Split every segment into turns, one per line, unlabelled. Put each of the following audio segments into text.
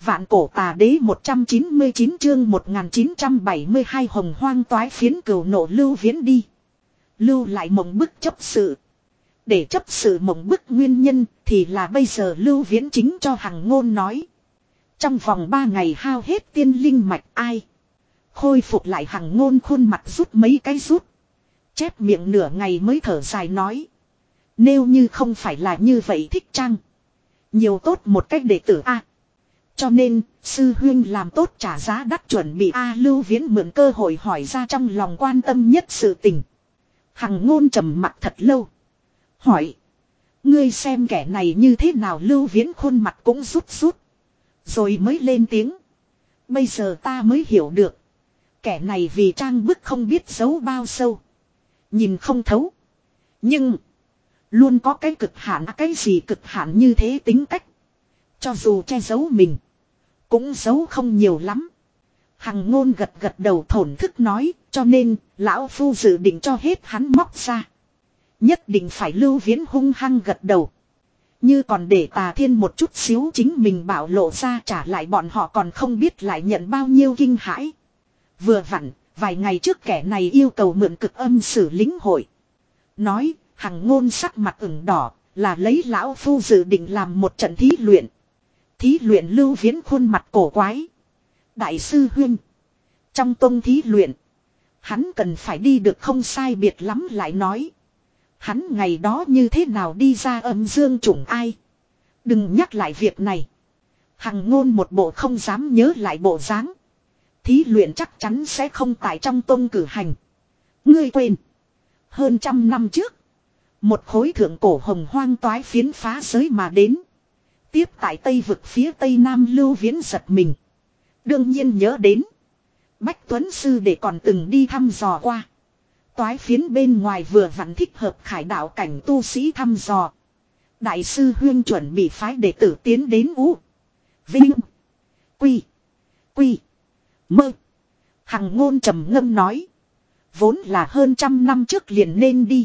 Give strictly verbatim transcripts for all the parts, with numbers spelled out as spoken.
Vạn cổ tà đế một trăm chín mươi chín chương một nghìn chín trăm bảy mươi hai hồng hoang toái phiến cừu nộ Lưu Viễn đi. Lưu lại mộng bức chấp sự. Để chấp sự mộng bức nguyên nhân thì là bây giờ Lưu Viễn chính cho Hằng Ngôn nói. Trong vòng ba ngày hao hết tiên linh mạch ai. Khôi phục lại Hằng Ngôn khuôn mặt rút mấy cái rút. Chép miệng nửa ngày mới thở dài nói. Nếu như không phải là như vậy thích chăng. Nhiều tốt một cách đệ tử A. Cho nên, sư huynh làm tốt trả giá đắt chuẩn bị A Lưu Viễn mượn cơ hội hỏi ra trong lòng quan tâm nhất sự tình. Hằng Ngôn trầm mặt thật lâu. Hỏi. Ngươi xem kẻ này như thế nào Lưu Viễn khuôn mặt cũng rút rút. Rồi mới lên tiếng. Bây giờ ta mới hiểu được. Kẻ này vì trang bức không biết giấu bao sâu. Nhìn không thấu. Nhưng. Luôn có cái cực hạn. Cái gì cực hạn như thế tính cách. Cho dù che giấu mình. Cũng giấu không nhiều lắm. Hằng Ngôn gật gật đầu thổn thức nói. Cho nên lão phu dự định cho hết hắn móc ra. Nhất định phải Lưu Viễn hung hăng gật đầu. Như còn để Tà Thiên một chút xíu chính mình bảo lộ ra trả lại bọn họ còn không biết lại nhận bao nhiêu kinh hãi. Vừa vặn, vài ngày trước kẻ này yêu cầu mượn cực âm sử lính hội. Nói, Hằng Ngôn sắc mặt ửng đỏ, là lấy lão phu dự định làm một trận thí luyện. Thí luyện Lưu Viễn khuôn mặt cổ quái. Đại sư huynh. Trong tông thí luyện, hắn cần phải đi được không sai biệt lắm lại nói. Hắn ngày đó như thế nào đi ra âm dương chủng ai. Đừng nhắc lại việc này. Hằng Ngôn một bộ không dám nhớ lại bộ dáng. Thí luyện chắc chắn sẽ không tại trong tông cử hành. Ngươi quên. Hơn trăm năm trước. Một khối thượng cổ hồng hoang toái phiến phá giới mà đến. Tiếp tại Tây vực phía Tây Nam Lưu Viễn giật mình. Đương nhiên nhớ đến. Bách Tuấn Sư để còn từng đi thăm dò qua. Toái phiến bên ngoài vừa vặn thích hợp khải đạo cảnh tu sĩ thăm dò. Đại sư huyên chuẩn bị phái đệ tử tiến đến U. Vinh. Quy. Quy. Mơ. Hằng Ngôn trầm ngâm nói. Vốn là hơn trăm năm trước liền nên đi.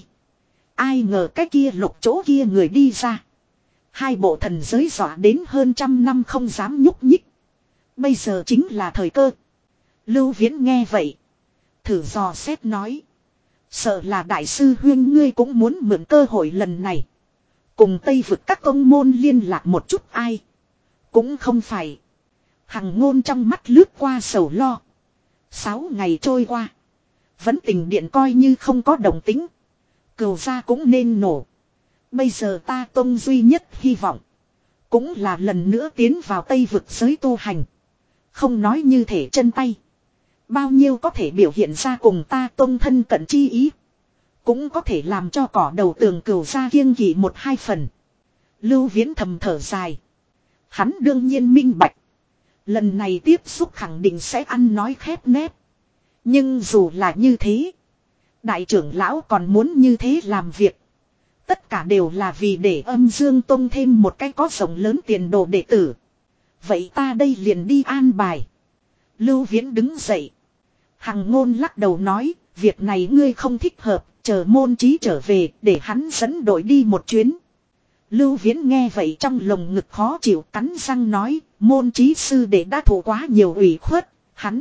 Ai ngờ cái kia lục chỗ kia người đi ra. Hai bộ thần giới dọa đến hơn trăm năm không dám nhúc nhích. Bây giờ chính là thời cơ. Lưu Viễn nghe vậy. Thử dò xét nói. Sợ là đại sư huyên ngươi cũng muốn mượn cơ hội lần này. Cùng Tây vực các tông môn liên lạc một chút ai. Cũng không phải. Hằng Ngôn trong mắt lướt qua sầu lo. Sáu ngày trôi qua. Vẫn tình điện coi như không có động tính. Cừu gia cũng nên nổ. Bây giờ ta tông duy nhất hy vọng. Cũng là lần nữa tiến vào Tây vực giới tu hành. Không nói như thể chân tay. Bao nhiêu có thể biểu hiện ra cùng ta tông thân cận chi ý. Cũng có thể làm cho cỏ đầu tường cừu gia kiêng kỵ một hai phần. Lưu Viễn thầm thở dài. Hắn đương nhiên minh bạch. Lần này tiếp xúc khẳng định sẽ ăn nói khép nép. Nhưng dù là như thế. Đại trưởng lão còn muốn như thế làm việc. Tất cả đều là vì để âm dương tông thêm một cái có rộng lớn tiền đồ đệ tử. Vậy ta đây liền đi an bài. Lưu Viễn đứng dậy. Hằng Ngôn lắc đầu nói. Việc này ngươi không thích hợp. Chờ Môn Chí trở về để hắn dẫn đội đi một chuyến. Lưu Viễn nghe vậy trong lồng ngực khó chịu cắn răng nói. Môn Chí sư đệ đã thụ quá nhiều ủy khuất. Hắn.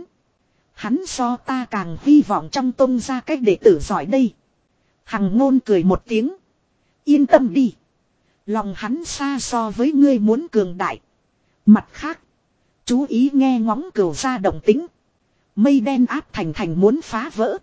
Hắn so ta càng hy vọng trong tông ra cách đệ tử giỏi đây. Hằng Ngôn cười một tiếng. Yên tâm đi. Lòng hắn xa so với ngươi muốn cường đại. Mặt khác. Chú ý nghe ngóng cừu gia động tính. Mây đen áp thành thành muốn phá vỡ.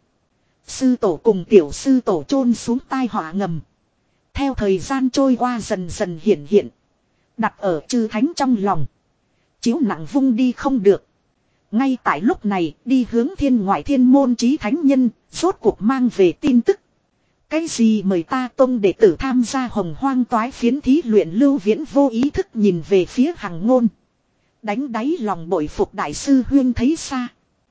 Sư tổ cùng tiểu sư tổ chôn xuống tai họa ngầm. Theo thời gian trôi qua dần dần hiện hiện. Đặt ở chư thánh trong lòng. Chiếu nặng vung đi không được. Ngay tại lúc này đi hướng thiên ngoại thiên Môn Chí thánh nhân. Rốt cuộc mang về tin tức. Cái gì mời ta tông đệ tử tham gia hồng hoang toái phiến thí luyện Lưu Viễn vô ý thức nhìn về phía Hằng Ngôn. Đánh đáy lòng bội phục đại sư huyên thấy xa.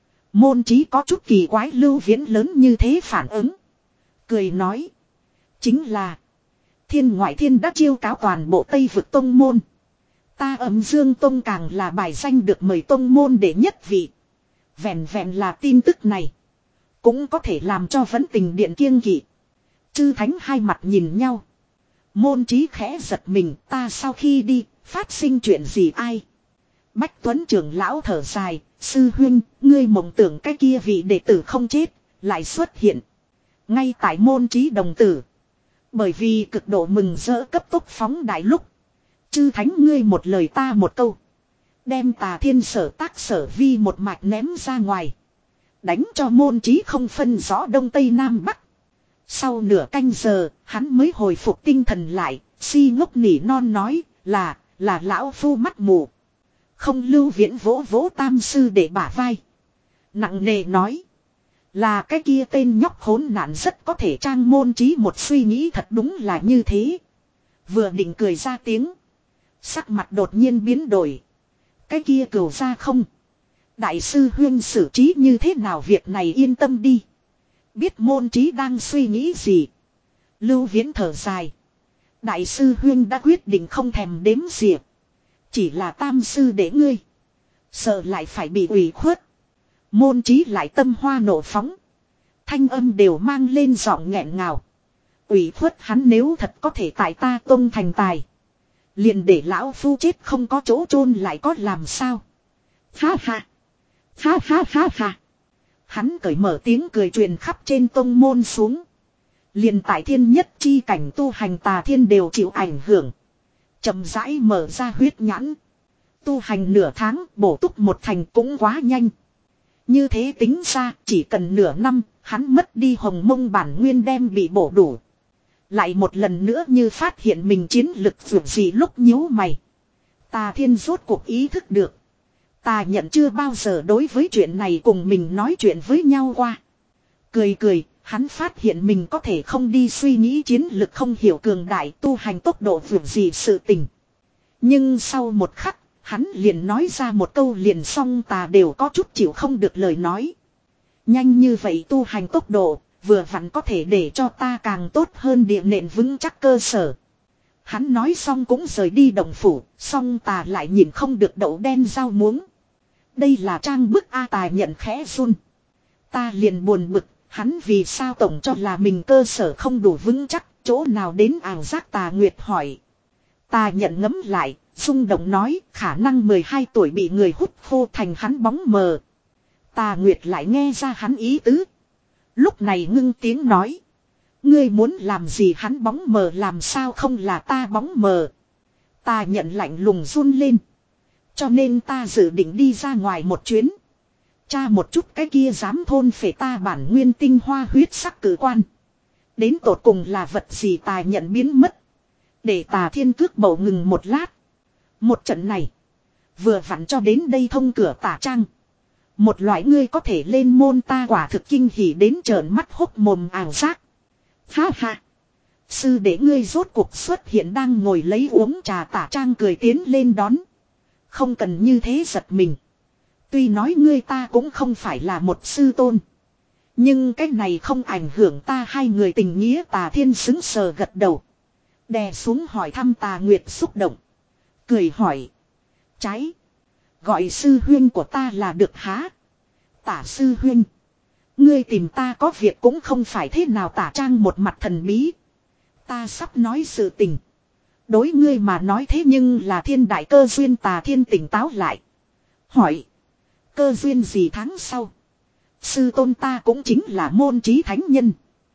Môn Chí có chút kỳ quái Lưu Viễn lớn như thế phản ứng. Cười nói. Chính là. Thiên ngoại thiên đã chiêu cáo toàn bộ Tây vực tông môn. Ta âm dương tông càng là bài danh được mời tông môn để nhất vị. Vẹn vẹn là tin tức này. Cũng có thể làm cho vấn tình điện kiêng kỵ. Chư thánh hai mặt nhìn nhau. Môn Chí khẽ giật mình ta sau khi đi, phát sinh chuyện gì ai? Bách Tuấn trưởng lão thở dài, sư huynh, ngươi mộng tưởng cái kia vị đệ tử không chết, lại xuất hiện. Ngay tại môn trí đồng tử. Bởi vì cực độ mừng rỡ cấp tốc phóng đại lúc. Chư thánh ngươi một lời ta một câu. Đem Tà Thiên sở tác sở vi một mạch ném ra ngoài. Đánh cho môn trí không phân rõ đông tây nam bắc. Sau nửa canh giờ, hắn mới hồi phục tinh thần lại, si ngốc nỉ non nói, là, là lão phu mắt mù. Không Lưu Viễn vỗ vỗ tam sư để bả vai. Nặng nề nói. Là cái kia tên nhóc khốn nạn rất có thể trang môn trí một suy nghĩ thật đúng là như thế. Vừa định cười ra tiếng. Sắc mặt đột nhiên biến đổi. Cái kia cửu ra không. Đại sư huyên xử trí như thế nào việc này yên tâm đi. Biết môn trí đang suy nghĩ gì. Lưu Viễn thở dài. Đại sư huyên đã quyết định không thèm đếm xỉa. Chỉ là tam sư để ngươi. Sợ lại phải bị ủy khuất. Môn trí lại tâm hoa nổ phóng. Thanh âm đều mang lên giọng nghẹn ngào. Ủy khuất hắn nếu thật có thể tại ta tông thành tài. Liền để lão phu chết không có chỗ chôn lại có làm sao. Ha ha. Ha ha ha ha. Hắn cởi mở tiếng cười truyền khắp trên tông môn xuống. Liền tại thiên nhất chi cảnh tu hành Tà Thiên đều chịu ảnh hưởng. Chậm rãi mở ra huyết nhãn. Tu hành nửa tháng bổ túc một thành cũng quá nhanh. Như thế tính ra chỉ cần nửa năm hắn mất đi hồng mông bản nguyên đem bị bổ đủ. Lại một lần nữa như phát hiện mình chiến lực vượt gì lúc nhíu mày. Tà Thiên rốt cuộc ý thức được. Ta nhận chưa bao giờ đối với chuyện này cùng mình nói chuyện với nhau qua. Cười cười, hắn phát hiện mình có thể không đi suy nghĩ chiến lực không hiểu cường đại tu hành tốc độ vượt gì sự tình. Nhưng sau một khắc, hắn liền nói ra một câu liền xong ta đều có chút chịu không được lời nói. Nhanh như vậy tu hành tốc độ, vừa vặn có thể để cho ta càng tốt hơn địa nền vững chắc cơ sở. Hắn nói xong cũng rời đi động phủ, xong ta lại nhìn không được đậu đen rau muống. Đây là trang bức A Tài nhận khẽ run. Ta liền buồn bực, hắn vì sao tổng cho là mình cơ sở không đủ vững chắc, chỗ nào đến ảo giác Tà Nguyệt hỏi. Ta nhận ngấm lại, rung động nói khả năng mười hai tuổi bị người hút khô thành hắn bóng mờ. Tà Nguyệt lại nghe ra hắn ý tứ. Lúc này ngưng tiếng nói. Ngươi muốn làm gì hắn bóng mờ làm sao không là ta bóng mờ. Ta nhận lạnh lùng run lên. Cho nên ta dự định đi ra ngoài một chuyến. Tra một chút cái kia dám thôn phệ ta bản nguyên tinh hoa huyết sắc cử quan. Đến tột cùng là vật gì ta nhận biến mất. Để Tà Thiên cước bầu ngừng một lát. Một trận này. Vừa vặn cho đến đây thông cửa tả trang. Một loại ngươi có thể lên môn ta quả thực kinh hỉ đến trợn mắt hốc mồm ảo giác. Ha ha. Sư để ngươi rốt cuộc xuất hiện đang ngồi lấy uống trà tả trang cười tiến lên đón. Không cần như thế giật mình. Tuy nói ngươi ta cũng không phải là một sư tôn. Nhưng cái này không ảnh hưởng ta hai người tình nghĩa. Tà Thiên xứng sờ gật đầu. Đè xuống hỏi thăm Tà Nguyệt xúc động. Cười hỏi. Trái. Gọi sư huyên của ta là được há. Tả sư huyên. Ngươi tìm ta có việc cũng không phải thế nào tả trang một mặt thần bí. Ta sắp nói sự tình. Đối ngươi mà nói thế nhưng là thiên đại cơ duyên. Tà Thiên tỉnh táo lại. Hỏi. Cơ duyên gì tháng sau. Sư tôn ta cũng chính là môn trí thánh nhân.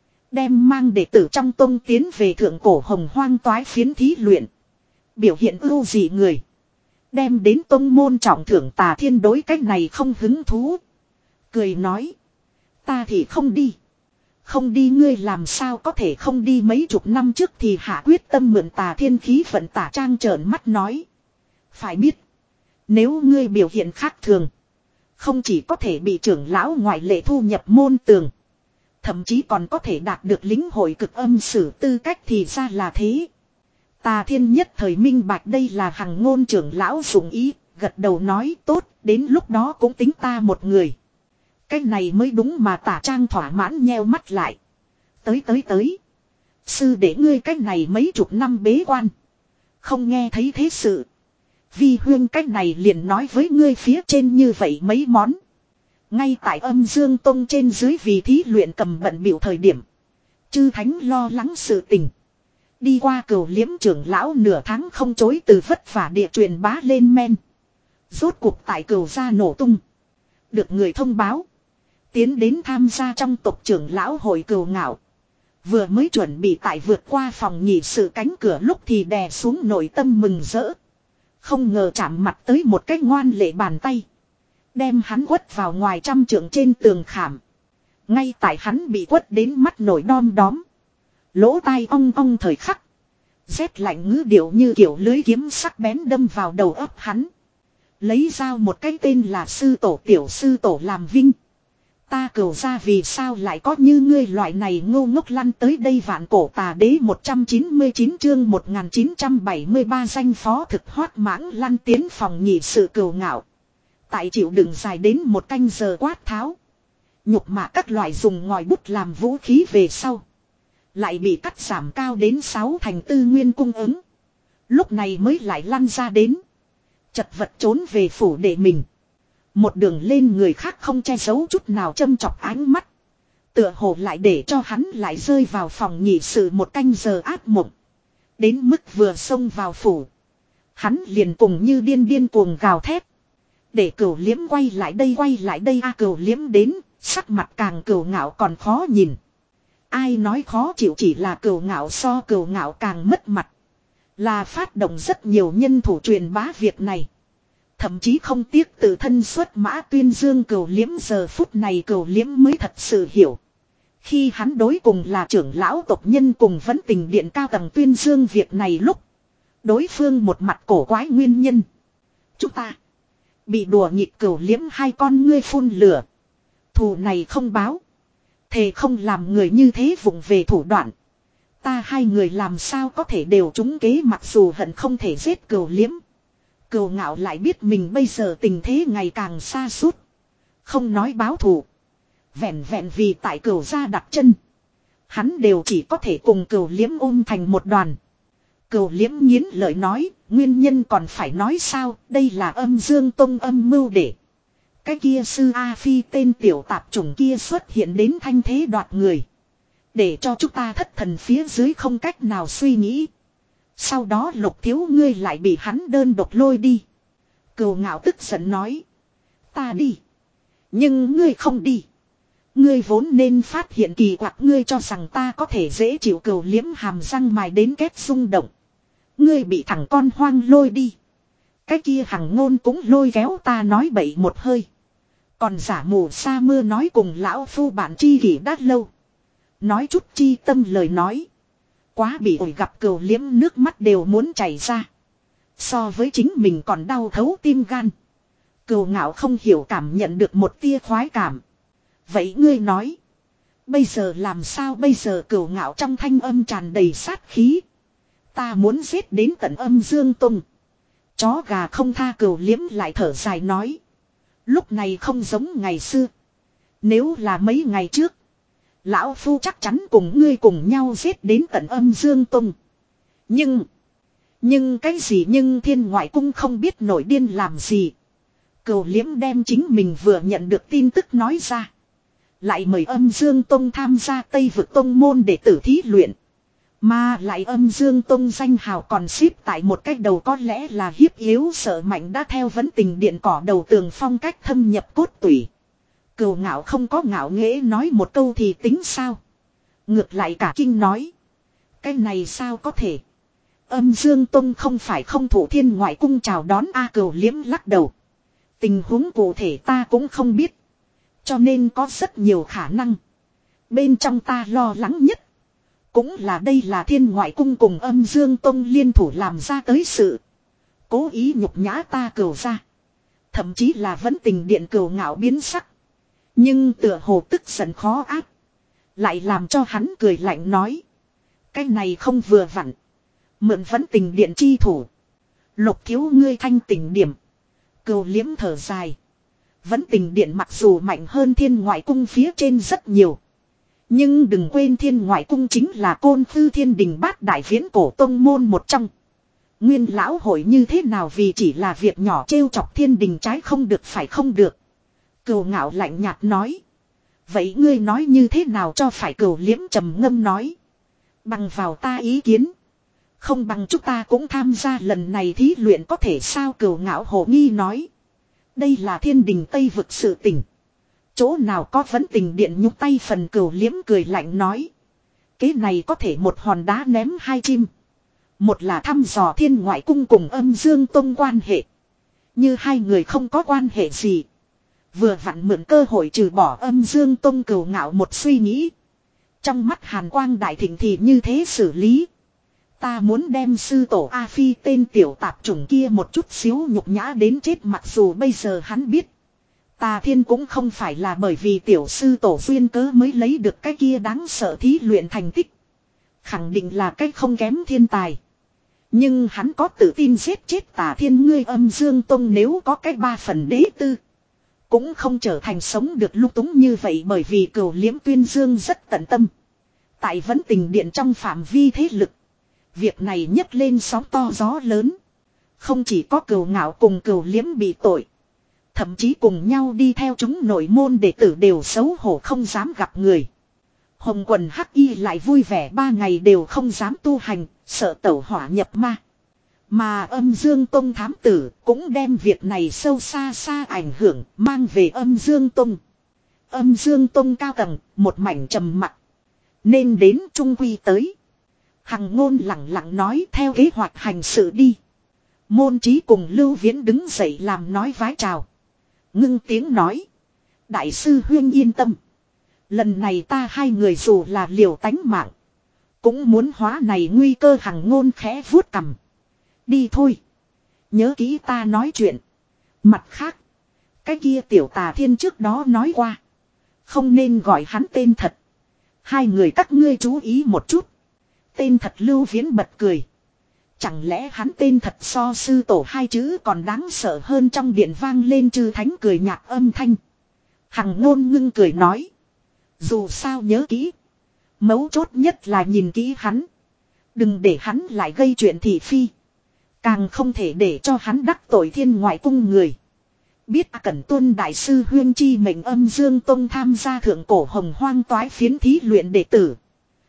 Đem mang đệ tử trong tông tiến về thượng cổ hồng hoang toái phiến thí luyện. Biểu hiện ưu dị người. Đem đến tông môn trọng thưởng. Tà Thiên đối cách này không hứng thú. Cười nói. Ta thì không đi. Không đi ngươi làm sao có thể không đi mấy chục năm trước thì hạ quyết tâm mượn Tà Thiên khí vận. Tả trang trợn mắt nói. Phải biết. Nếu ngươi biểu hiện khác thường. Không chỉ có thể bị trưởng lão ngoại lệ thu nhập môn tường. Thậm chí còn có thể đạt được lính hội cực âm sử tư cách thì ra là thế. Tà Thiên nhất thời minh bạch đây là hằng ngôn trưởng lão dụng ý. Gật đầu nói tốt đến lúc đó cũng tính ta một người. Cái này mới đúng mà tả trang thỏa mãn nheo mắt lại. Tới tới tới. Sư để ngươi cái này mấy chục năm bế quan. Không nghe thấy thế sự. Vi huyên cái này liền nói với ngươi phía trên như vậy mấy món. Ngay tại âm dương tông trên dưới vì thí luyện cầm bận biểu thời điểm. Chư thánh lo lắng sự tình. Đi qua cửu liễm trưởng lão nửa tháng không chối từ vất vả địa truyền bá lên men. Rốt cuộc tại cửu gia nổ tung. Được người thông báo. Tiến đến tham gia trong tộc trưởng lão hội cửu ngạo. Vừa mới chuẩn bị tại vượt qua phòng nhị sự cánh cửa lúc thì đè xuống nội tâm mừng rỡ. Không ngờ chạm mặt tới một cái ngoan lệ bàn tay. Đem hắn quất vào ngoài trăm trượng trên tường khảm. Ngay tại hắn bị quất đến mắt nổi đom đóm. Lỗ tai ong ong thời khắc. Rét lạnh ngữ điệu như kiểu lưới kiếm sắc bén đâm vào đầu óc hắn. Lấy dao một cái tên là sư tổ tiểu sư tổ làm vinh. Ta cửu ra vì sao lại có như ngươi loại này ngô ngốc lăn tới đây vạn cổ tà đế một trăm chín mươi chín chương một nghìn chín trăm bảy mươi ba danh phó thực hoát mãng lăn tiến phòng nhị sự cửu ngạo. Tại chịu đựng dài đến một canh giờ quát tháo. Nhục mạ các loại dùng ngòi bút làm vũ khí về sau. Lại bị cắt giảm cao đến sáu thành tư nguyên cung ứng. Lúc này mới lại lăn ra đến. Chật vật trốn về phủ để mình. Một đường lên người khác không che giấu chút nào châm chọc ánh mắt. Tựa hồ lại để cho hắn lại rơi vào phòng nhị sự một canh giờ ác mộng. Đến mức vừa xông vào phủ. Hắn liền cùng như điên điên cuồng gào thét. Để cửu liếm quay lại đây quay lại đây a cửu liếm đến. Sắc mặt càng cửu ngạo còn khó nhìn. Ai nói khó chịu chỉ là cửu ngạo so cửu ngạo càng mất mặt. Là phát động rất nhiều nhân thủ truyền bá việc này. Thậm chí không tiếc tự thân xuất mã tuyên dương cửu liếm giờ phút này cửu liếm mới thật sự hiểu. Khi hắn đối cùng là trưởng lão tộc nhân cùng vấn tình điện cao tầng tuyên dương việc này lúc. Đối phương một mặt cổ quái nguyên nhân. Chúng ta bị đùa nghịch cửu liếm hai con ngươi phun lửa. Thù này không báo. Thề không làm người như thế vụng về thủ đoạn. Ta hai người làm sao có thể đều trúng kế mặc dù hận không thể giết cửu liếm. Cửu ngạo lại biết mình bây giờ tình thế ngày càng xa suốt. Không nói báo thù. Vẹn vẹn vì tại cửu gia đặt chân. Hắn đều chỉ có thể cùng cửu liếm ôm thành một đoàn. Cửu liếm nghiến lợi nói. Nguyên nhân còn phải nói sao. Đây là âm dương tông âm mưu để. Cái kia sư A Phi tên tiểu tạp chủng kia xuất hiện đến thanh thế đoạt người. Để cho chúng ta thất thần phía dưới không cách nào suy nghĩ. Sau đó Lục thiếu ngươi lại bị hắn đơn độc lôi đi. Cửu ngạo tức giận nói. Ta đi. Nhưng ngươi không đi. Ngươi vốn nên phát hiện kỳ quặc ngươi cho rằng ta có thể dễ chịu cửu liếm hàm răng mài đến kết rung động. Ngươi bị thằng con hoang lôi đi. Cái kia hằng ngôn cũng lôi kéo ta nói bậy một hơi. Còn giả mù sa mưa nói cùng lão phu bạn chi kỷ đã lâu. Nói chút chi tâm lời nói. Quá bị ổi gặp cửu liếm nước mắt đều muốn chảy ra. So với chính mình còn đau thấu tim gan. Cửu ngạo không hiểu cảm nhận được một tia khoái cảm. Vậy ngươi nói. Bây giờ làm sao bây giờ cửu ngạo trong thanh âm tràn đầy sát khí. Ta muốn giết đến tận âm dương tung. Chó gà không tha cửu liếm lại thở dài nói. Lúc này không giống ngày xưa. Nếu là mấy ngày trước. Lão phu chắc chắn cùng ngươi cùng nhau giết đến tận âm dương tung. Nhưng. Nhưng cái gì nhưng thiên ngoại cung không biết nổi điên làm gì. Cửu liếm đem chính mình vừa nhận được tin tức nói ra. Lại mời âm dương tông tham gia Tây vực tông môn để tử thí luyện. Mà lại âm dương tông danh hào còn xếp tại một cách đầu có lẽ là hiếp yếu sợ mạnh đã theo vấn tình điện cỏ đầu tường phong cách thâm nhập cốt tủy. Cửu ngạo không có ngạo nghễ nói một câu thì tính sao. Ngược lại cả kinh nói. Cái này sao có thể. Âm dương tông không phải không thủ thiên ngoại cung chào đón A cửu liếm lắc đầu. Tình huống cụ thể ta cũng không biết. Cho nên có rất nhiều khả năng. Bên trong ta lo lắng nhất. Cũng là đây là thiên ngoại cung cùng âm dương tông liên thủ làm ra tới sự. Cố ý nhục nhã ta cửu ra. Thậm chí là vẫn tình điện cửu ngạo biến sắc. Nhưng tựa hồ tức giận khó áp. Lại làm cho hắn cười lạnh nói. Cái này không vừa vặn. Mượn vẫn tình điện chi thủ. Lục thiếu ngươi thanh tình điểm. Cửu liếm thở dài. Vẫn tình điện mặc dù mạnh hơn thiên ngoại cung phía trên rất nhiều. Nhưng đừng quên thiên ngoại cung chính là côn khư thiên đình bát đại viễn cổ tông môn một trong. Nguyên lão hội như thế nào vì chỉ là việc nhỏ trêu chọc thiên đình trái không được phải không được. Cửu ngạo lạnh nhạt nói. Vậy ngươi nói như thế nào cho phải cửu liếm trầm ngâm nói. Bằng vào ta ý kiến. Không bằng chúng ta cũng tham gia lần này thí luyện có thể sao cửu ngạo hồ nghi nói. Đây là thiên đình Tây vực sự tình. Chỗ nào có vấn tình điện nhúc tay phần Cửu Liếm cười lạnh nói. Kế này có thể một hòn đá ném hai chim. Một là thăm dò Thiên Ngoại Cung cùng Âm Dương Tông quan hệ. Như hai người không có quan hệ gì. Vừa vặn mượn cơ hội trừ bỏ Âm Dương Tông Cửu Ngạo một suy nghĩ. Trong mắt Hàn Quang đại thịnh thì như thế xử lý. Ta muốn đem sư tổ A Phi tên tiểu tạp chủng kia một chút xíu nhục nhã đến chết, mặc dù bây giờ hắn biết. Tà Thiên cũng không phải là bởi vì tiểu sư tổ duyên cớ mới lấy được cái kia đáng sợ thí luyện thành tích. Khẳng định là cái không kém thiên tài. Nhưng hắn có tự tin giết chết Tà Thiên, ngươi Âm Dương Tông nếu có cái ba phần đế tư. Cũng không trở thành sống được lung túng như vậy, bởi vì Cửu Liếm tuyên dương rất tận tâm. Tại vấn tình điện trong phạm vi thế lực. Việc này nhấc lên sóng to gió lớn. Không chỉ có Cửu Ngạo cùng Cửu Liếm bị tội. Thậm chí cùng nhau đi theo chúng nội môn đệ tử đều xấu hổ không dám gặp người. Hồng quần hắc y lại vui vẻ ba ngày đều không dám tu hành, sợ tẩu hỏa nhập ma. Mà Âm Dương Tông thám tử cũng đem việc này sâu xa xa ảnh hưởng mang về Âm Dương Tông. Âm Dương Tông cao tầng, một mảnh trầm mặc. Nên đến trung quy tới. Hằng Ngôn lặng lặng nói theo kế hoạch hành sự đi. Môn Chí cùng Lưu Viễn đứng dậy làm nói vái chào. Ngưng tiếng nói. Đại sư huynh yên tâm. Lần này ta hai người dù là liều tánh mạng. Cũng muốn hóa này nguy cơ. Hằng Ngôn khẽ vuốt cằm. Đi thôi. Nhớ kỹ ta nói chuyện. Mặt khác. Cái kia tiểu Tà Thiên trước đó nói qua. Không nên gọi hắn tên thật. Hai người các ngươi chú ý một chút. Tên thật Lưu Viễn bật cười. Chẳng lẽ hắn tên thật so sư tổ hai chữ còn đáng sợ hơn? Trong điện vang lên chư thánh cười nhạt âm thanh. Hằng Ngôn ngưng cười nói. Dù sao nhớ kỹ. Mấu chốt nhất là nhìn kỹ hắn. Đừng để hắn lại gây chuyện thị phi. Càng không thể để cho hắn đắc tội Thiên Ngoại Cung người. Biết Cẩn Tuân đại sư huyên chi mệnh Âm Dương Tông tham gia thượng cổ Hồng Hoang toái phiến thí luyện đệ tử.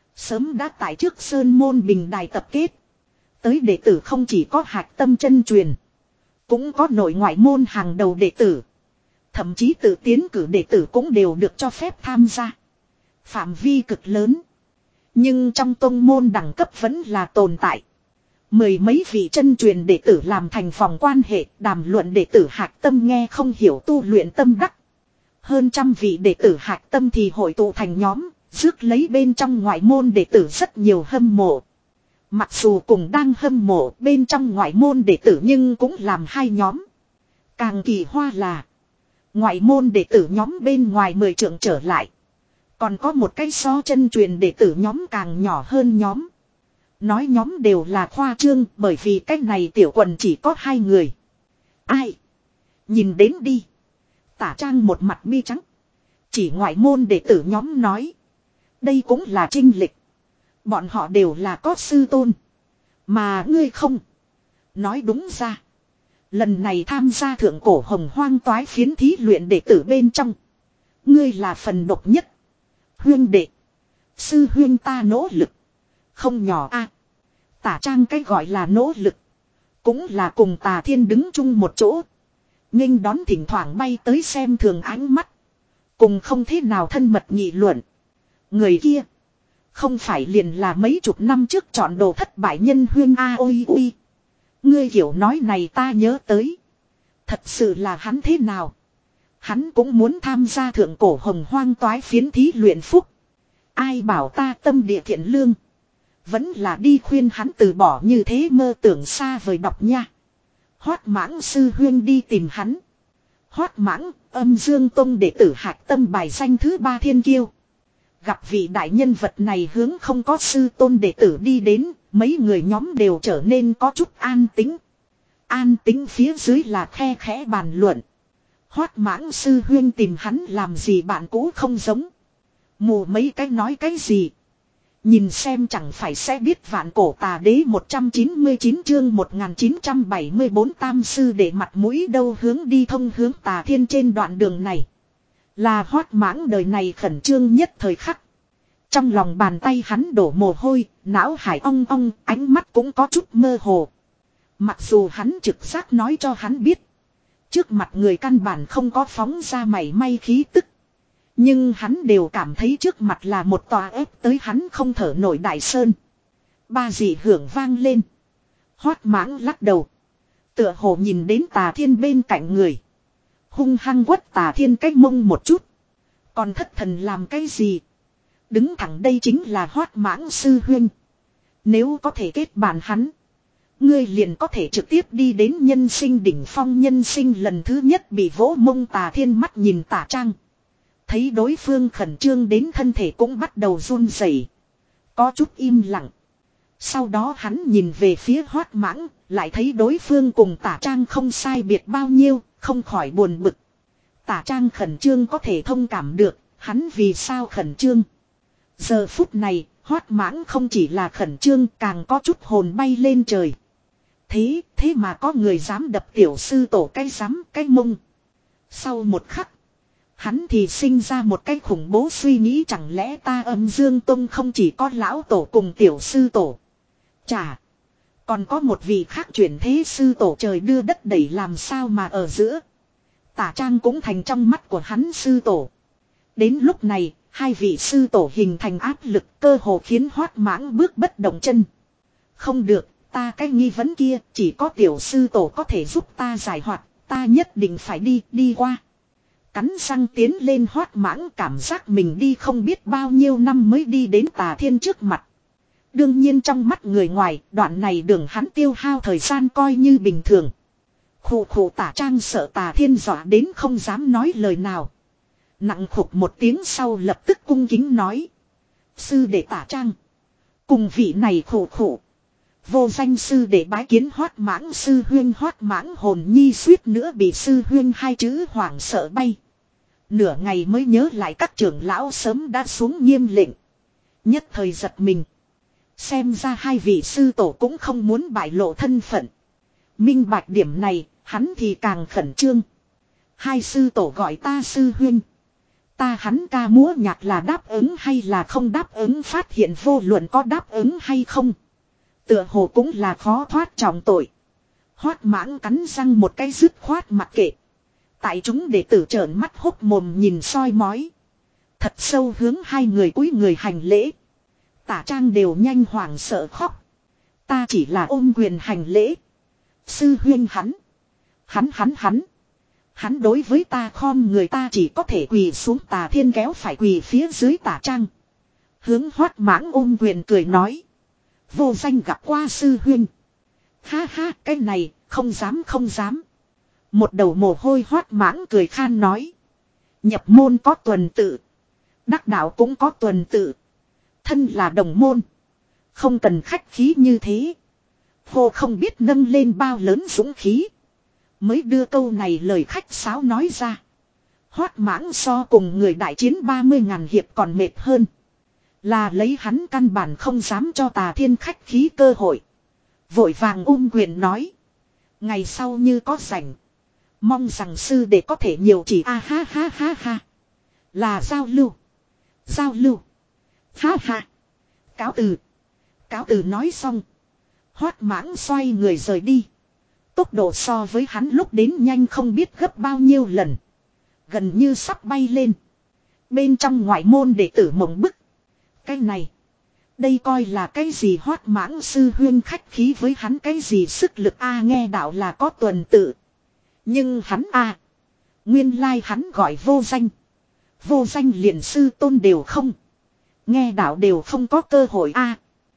Sớm đã tại trước Sơn Môn Bình Đài tập kết. Tới đệ tử không chỉ có hạch tâm chân truyền. Cũng có nội ngoại môn hàng đầu đệ tử. Thậm chí tự tiến cử đệ tử cũng đều được cho phép tham gia. Phạm vi cực lớn. Nhưng trong tông môn đẳng cấp vẫn là tồn tại. Mười mấy vị chân truyền đệ tử làm thành phòng quan hệ, đàm luận đệ tử hạch tâm nghe không hiểu tu luyện tâm đắc. Hơn trăm vị đệ tử hạch tâm thì hội tụ thành nhóm, rước lấy bên trong ngoại môn đệ tử rất nhiều hâm mộ. Mặc dù cùng đang hâm mộ bên trong ngoại môn đệ tử nhưng cũng làm hai nhóm. Càng kỳ hoa là ngoại môn đệ tử nhóm bên ngoài mười trượng trở lại. Còn có một cái so chân truyền đệ tử nhóm càng nhỏ hơn nhóm. Nói nhóm đều là khoa trương bởi vì cái này tiểu quần chỉ có hai người. Ai? Nhìn đến đi. Tả Trang một mặt mi trắng. Chỉ ngoại môn đệ tử nhóm nói. Đây cũng là trinh lịch. Bọn họ đều là có sư tôn. Mà ngươi không. Nói đúng ra. Lần này tham gia thượng cổ Hồng Hoang toái phiến thí luyện đệ tử bên trong. Ngươi là phần độc nhất. Huyên đệ. Sư huyên ta nỗ lực. Không nhỏ a. Tả Trang cái gọi là nỗ lực. Cũng là cùng Tà Thiên đứng chung một chỗ. Nghênh đón thỉnh thoảng bay tới xem thường ánh mắt. Cùng không thế nào thân mật nghị luận. Người kia. Không phải liền là mấy chục năm trước chọn đồ thất bại nhân huyên a. Ôi ôi. Ngươi hiểu nói này ta nhớ tới. Thật sự là hắn thế nào. Hắn cũng muốn tham gia thượng cổ Hồng Hoang toái phiến thí luyện phúc. Ai bảo ta tâm địa thiện lương. Vẫn là đi khuyên hắn từ bỏ như thế mơ tưởng xa vời đọc nha. Hoát Mãng sư huyên đi tìm hắn. Hoát Mãng, Âm Dương Tông đệ tử hạch tâm bài danh thứ ba thiên kiêu. Gặp vị đại nhân vật này hướng không có sư tôn đệ tử đi đến, mấy người nhóm đều trở nên có chút an tính. An tính phía dưới là khe khẽ bàn luận. Hoát Mãng sư huyên tìm hắn làm gì bạn cũ không giống. Mù mấy cái nói cái gì. Nhìn xem chẳng phải sẽ biết vạn cổ tà đế một trăm chín mươi chín chương một nghìn chín trăm bảy mươi bốn tam sư để mặt mũi đâu hướng đi thông hướng Tà Thiên trên đoạn đường này. Là Hoát Mãng đời này khẩn trương nhất thời khắc. Trong lòng bàn tay hắn đổ mồ hôi, não hải ong ong, ánh mắt cũng có chút mơ hồ. Mặc dù hắn trực giác nói cho hắn biết. Trước mặt người căn bản không có phóng ra mảy may khí tức. Nhưng hắn đều cảm thấy trước mặt là một tòa ép tới hắn không thở nổi đại sơn. Ba dị hưởng vang lên. Hoát mãng lắc đầu. Tựa hồ nhìn đến Tà Thiên bên cạnh người. Hung hăng quất Tà Thiên cái mông một chút. Còn thất thần làm cái gì? Đứng thẳng đây chính là Hoát mãng sư huynh. Nếu có thể kết bạn hắn, ngươi liền có thể trực tiếp đi đến nhân sinh đỉnh phong. Nhân sinh lần thứ nhất bị vỗ mông. Tà Thiên mắt nhìn Tả Trang. Thấy đối phương khẩn trương đến thân thể cũng bắt đầu run rẩy, có chút im lặng. Sau đó hắn nhìn về phía Hoát mãng, lại thấy đối phương cùng Tả Trang không sai biệt bao nhiêu, không khỏi buồn bực. Tả Trang khẩn trương có thể thông cảm được, hắn vì sao khẩn trương. Giờ phút này, Hoát mãng không chỉ là khẩn trương, càng có chút hồn bay lên trời. Thế, thế mà có người dám đập tiểu sư tổ cái rắm cái mông. Sau một khắc, hắn thì sinh ra một cái khủng bố suy nghĩ, chẳng lẽ ta Âm Dương Tông không chỉ có lão tổ cùng tiểu sư tổ. Chà, còn có một vị khác chuyển thế sư tổ, trời đưa đất đẩy làm sao mà ở giữa. Tả Trang cũng thành trong mắt của hắn sư tổ. Đến lúc này, hai vị sư tổ hình thành áp lực, cơ hồ khiến Hoát mãng bước bất động chân. Không được, ta cái nghi vấn kia, chỉ có tiểu sư tổ có thể giúp ta giải hoạt, ta nhất định phải đi, đi qua. Cắn răng tiến lên, Hoát mãng cảm giác mình đi không biết bao nhiêu năm mới đi đến Tà Thiên trước mặt. Đương nhiên trong mắt người ngoài, đoạn này đường hắn tiêu hao thời gian coi như bình thường. Khụ khụ, Tả Trang sợ Tà Thiên dọa đến không dám nói lời nào. Nặng khục một tiếng sau lập tức cung kính nói. Sư đệ Tả Trang. Cùng vị này khụ khụ. Vô danh sư đệ bái kiến Hoát mãng sư huyên. Hoát mãng hồn nhi suýt nữa bị sư huyên hai chữ hoảng sợ bay. Nửa ngày mới nhớ lại các trưởng lão sớm đã xuống nghiêm lệnh. Nhất thời giật mình. Xem ra hai vị sư tổ cũng không muốn bại lộ thân phận. Minh bạch điểm này, hắn thì càng khẩn trương. Hai sư tổ gọi ta sư huynh. Ta hắn ca múa nhạc là đáp ứng hay là không đáp ứng, phát hiện vô luận có đáp ứng hay không. Tựa hồ cũng là khó thoát trọng tội. Hoát mãng cắn răng một cái dứt khoát mặc kệ. Tại chúng đệ tử trợn mắt hốc mồm nhìn soi mói. Thật sâu hướng hai người cúi người hành lễ. Tả Trang đều nhanh hoảng sợ khóc. Ta chỉ là ôm quyền hành lễ. Sư huynh hắn. Hắn hắn hắn. Hắn đối với ta khom người, ta chỉ có thể quỳ xuống. Tà Thiên kéo phải quỳ phía dưới Tả Trang. Hướng Hoát mãng ôm quyền cười nói. Vô danh gặp qua sư huynh. Ha ha, cái này, không dám không dám. Một đầu mồ hôi Hoát mãng cười khan nói. Nhập môn có tuần tự. Đắc đạo cũng có tuần tự. Thân là đồng môn. Không cần khách khí như thế. Hồ không biết nâng lên bao lớn dũng khí. Mới đưa câu này lời khách sáo nói ra. Hoát mãng so cùng người đại chiến ba mươi ngàn hiệp còn mệt hơn. Là lấy hắn căn bản không dám cho Tà Thiên khách khí cơ hội. Vội vàng ôm quyền nói. Ngày sau như có rảnh. Mong rằng sư để có thể nhiều chỉ a ha ha ha ha. Là giao lưu. Giao lưu. Ha ha. Cáo từ. Cáo từ nói xong. Hoát mãng xoay người rời đi. Tốc độ so với hắn lúc đến nhanh không biết gấp bao nhiêu lần. Gần như sắp bay lên. Bên trong ngoại môn đệ tử mộng bức. Cái này. Đây coi là cái gì? Hoát mãng sư huyên khách khí với hắn cái gì sức lực a? Nghe đạo là có tuần tự. Nhưng hắn a, nguyên lai hắn gọi vô danh. Vô danh liền sư tôn đều không. Nghe đạo đều không có cơ hội a.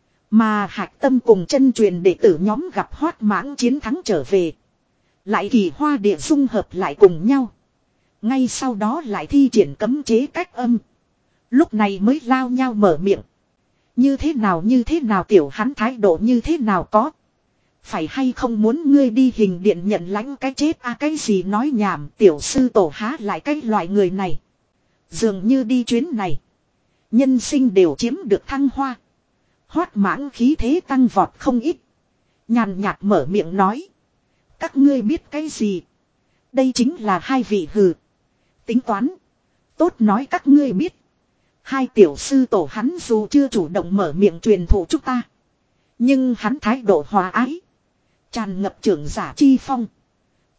Mà Hạc Tâm cùng chân truyền đệ tử nhóm gặp Hoát mãng chiến thắng trở về. Lại kỳ hoa địa dung hợp lại cùng nhau. Ngay sau đó lại thi triển cấm chế cách âm. Lúc này mới lao nhau mở miệng. Như thế nào như thế nào tiểu hắn thái độ như thế nào có. Phải hay không muốn ngươi đi hình điện nhận lãnh cái chết a? Cái gì nói nhảm, tiểu sư tổ há lại cái loại người này. Dường như đi chuyến này. Nhân sinh đều chiếm được thăng hoa. Hoát mãng khí thế tăng vọt không ít. Nhàn nhạt mở miệng nói. Các ngươi biết cái gì? Đây chính là hai vị hừ. Tính toán. Tốt nói các ngươi biết. Hai tiểu sư tổ hắn dù chưa chủ động mở miệng truyền thụ chúng ta. Nhưng hắn thái độ hòa ái. Tràn ngập trưởng giả chi phong.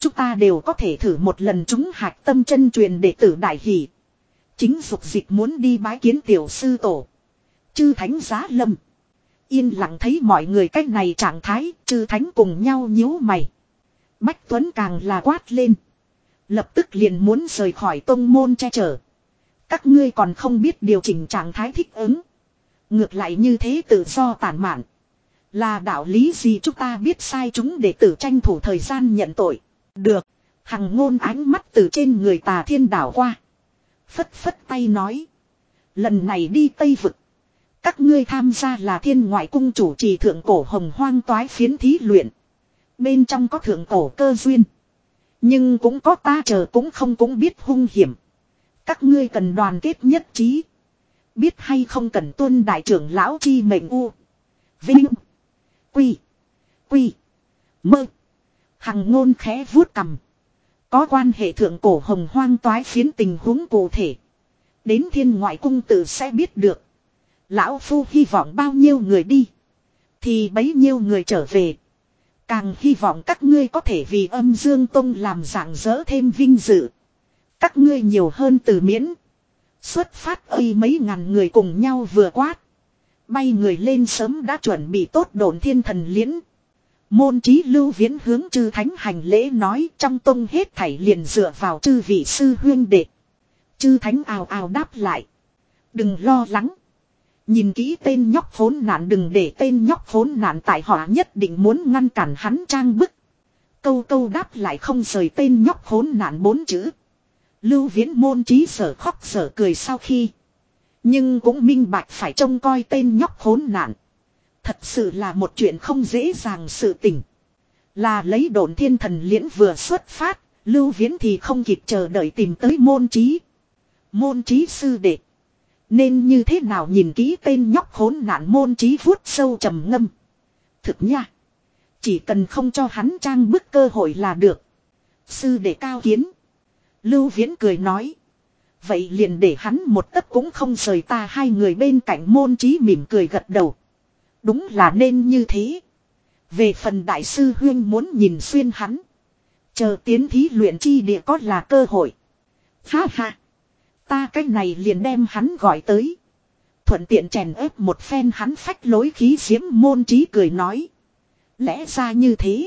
Chúng ta đều có thể thử một lần chúng hạch tâm chân truyền đệ tử đại hỷ. Chính dục dịch muốn đi bái kiến tiểu sư tổ. Chư thánh giá lâm. Yên lặng thấy mọi người cách này trạng thái, chư thánh cùng nhau nhíu mày. Bách Tuấn càng là quát lên. Lập tức liền muốn rời khỏi tông môn che chở. Các ngươi còn không biết điều chỉnh trạng thái thích ứng. Ngược lại như thế tự do tản mạn. Là đạo lý gì chúng ta biết sai chúng để tử tranh thủ thời gian nhận tội. Được. Hằng ngôn ánh mắt từ trên người Tà Thiên đảo qua. Phất phất tay nói. Lần này đi Tây Vực. Các ngươi tham gia là Thiên Ngoại Cung chủ trì thượng cổ hồng hoang toái phiến thí luyện. Bên trong có thượng cổ cơ duyên. Nhưng cũng có ta chờ cũng không cũng biết hung hiểm. Các ngươi cần đoàn kết nhất trí. Biết hay không cần tuân đại trưởng lão chi mệnh u. Vinh. Quy. Quy. Mơ. Hằng ngôn khẽ vuốt cầm. Có quan hệ thượng cổ hồng hoang toái phiến tình huống cụ thể. Đến Thiên Ngoại Cung tự sẽ biết được. Lão Phu hy vọng bao nhiêu người đi. Thì bấy nhiêu người trở về. Càng hy vọng các ngươi có thể vì Âm Dương Tông làm rạng rỡ thêm vinh dự. Các ngươi nhiều hơn từ miễn. Xuất phát ơi mấy ngàn người cùng nhau vừa quát. Bay người lên sớm đã chuẩn bị tốt độn thiên thần liễn. Môn trí Lưu Viễn hướng chư thánh hành lễ nói trong tông hết thảy liền dựa vào chư vị sư huyên đệ. Chư thánh ào ào đáp lại. Đừng lo lắng. Nhìn kỹ tên nhóc khốn nạn, đừng để tên nhóc khốn nạn tại họ nhất định muốn ngăn cản hắn trang bức. Câu câu đáp lại không rời tên nhóc khốn nạn bốn chữ. Lưu Viễn môn trí sở khóc sở cười sau khi. Nhưng cũng minh bạch phải trông coi tên nhóc khốn nạn. Thật sự là một chuyện không dễ dàng sự tình. Là lấy độn thiên thần liễn vừa xuất phát, Lưu Viễn thì không kịp chờ đợi tìm tới môn trí. Môn trí sư đệ. Nên như thế nào nhìn kỹ tên nhóc khốn nạn môn trí vuốt sâu trầm ngâm. Thực nha. Chỉ cần không cho hắn trang bức cơ hội là được. Sư đệ cao kiến. Lưu Viễn cười nói. Vậy liền để hắn một tấc cũng không rời ta. Hai người bên cạnh môn trí mỉm cười gật đầu. Đúng là nên như thế. Về phần đại sư huyên muốn nhìn xuyên hắn. Chờ tiến thí luyện chi địa có là cơ hội. Ha ha. Ta cách này liền đem hắn gọi tới. Thuận tiện chèn ép một phen hắn phách lối khí diễm môn trí cười nói. Lẽ ra như thế.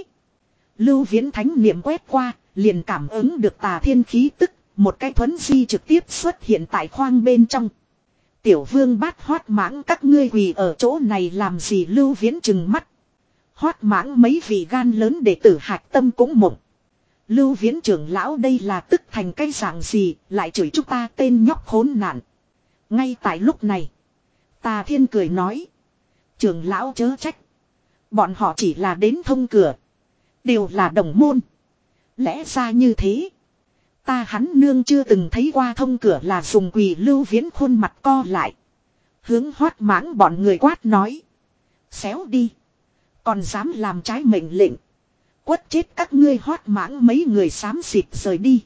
Lưu Viễn thánh niệm quét qua, liền cảm ứng được Tà Thiên khí tức, một cái thuấn di trực tiếp xuất hiện tại khoang bên trong. Tiểu vương bát Hoát Mãng các ngươi quỳ ở chỗ này làm gì? Lưu Viễn trừng mắt. Hoát Mãng mấy vị gan lớn đệ tử hạch tâm cũng mộng. Lưu Viễn trưởng lão đây là tức thành cái dạng gì, lại chửi chúng ta tên nhóc khốn nạn. Ngay tại lúc này, Tà Thiên cười nói. Trưởng lão chớ trách. Bọn họ chỉ là đến thông cửa. Đều là đồng môn. Lẽ ra như thế. Ta hắn nương chưa từng thấy qua thông cửa là dùng quỳ. Lưu Viễn khuôn mặt co lại. Hướng Hoát Mãng bọn người quát nói. Xéo đi. Còn dám làm trái mệnh lệnh. Quất chết các ngươi. Hoát Mãng mấy người xám xịt rời đi.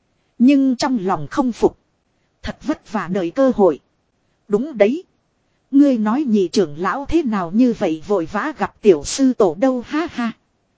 Nhưng trong lòng không phục. Thật vất vả đợi cơ hội. Đúng đấy. Ngươi nói nhị trưởng lão thế nào như vậy vội vã gặp tiểu sư tổ đâu ha ha.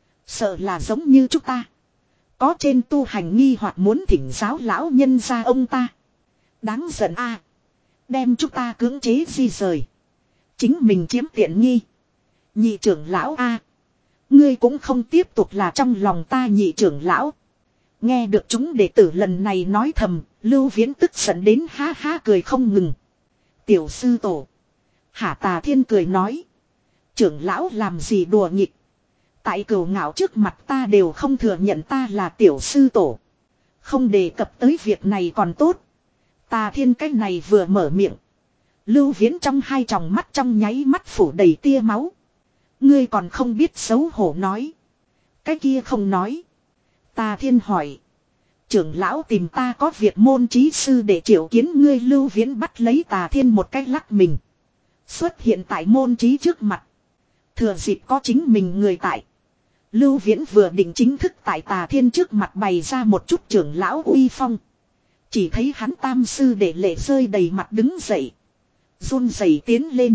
Sợ là giống như chúng ta. Có trên tu hành nghi hoặc muốn thỉnh giáo lão nhân ra ông ta. Đáng giận a. À. Đem chúng ta cưỡng chế di rời. Chính mình chiếm tiện nghi. Nhị trưởng lão a. À. Ngươi cũng không tiếp tục là trong lòng ta nhị trưởng lão. Nghe được chúng đệ tử lần này nói thầm. Lưu Viễn tức giận đến ha ha cười không ngừng. Tiểu sư tổ. Hả? Tà Thiên cười nói. Trưởng lão làm gì đùa nghịch. Tại cừu ngạo trước mặt ta đều không thừa nhận ta là tiểu sư tổ. Không đề cập tới việc này còn tốt. Tà Thiên cái này vừa mở miệng. Lưu Viễn trong hai tròng mắt trong nháy mắt phủ đầy tia máu. Ngươi còn không biết xấu hổ nói. Cái kia không nói. Tà Thiên hỏi. Trưởng lão tìm ta có việc môn trí sư để triệu kiến ngươi. Lưu Viễn bắt lấy Tà Thiên một cách lắc mình. Xuất hiện tại môn trí trước mặt. Thừa dịp có chính mình người tại. Lưu Viễn vừa định chính thức tại Tà Thiên trước mặt bày ra một chút trưởng lão uy phong. Chỉ thấy hắn tam sư để lệ rơi đầy mặt đứng dậy. Run rẩy tiến lên.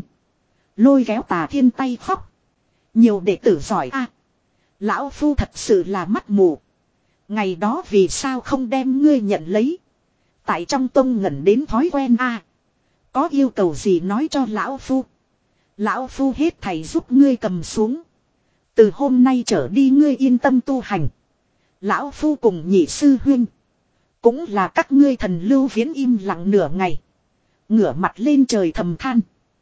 Lôi kéo Tà Thiên tay khóc. Nhiều đệ tử giỏi a. Lão Phu thật sự là mắt mù. Ngày đó vì sao không đem ngươi nhận lấy. Tại trong tông ngẩn đến thói quen a. Có yêu cầu gì nói cho lão phu. Lão phu hết thầy giúp ngươi cầm xuống. Từ hôm nay trở đi ngươi yên tâm tu hành. Lão phu cùng nhị sư huynh. Cũng là các ngươi thần Lưu Viễn im lặng nửa ngày. Ngửa mặt lên trời thầm than.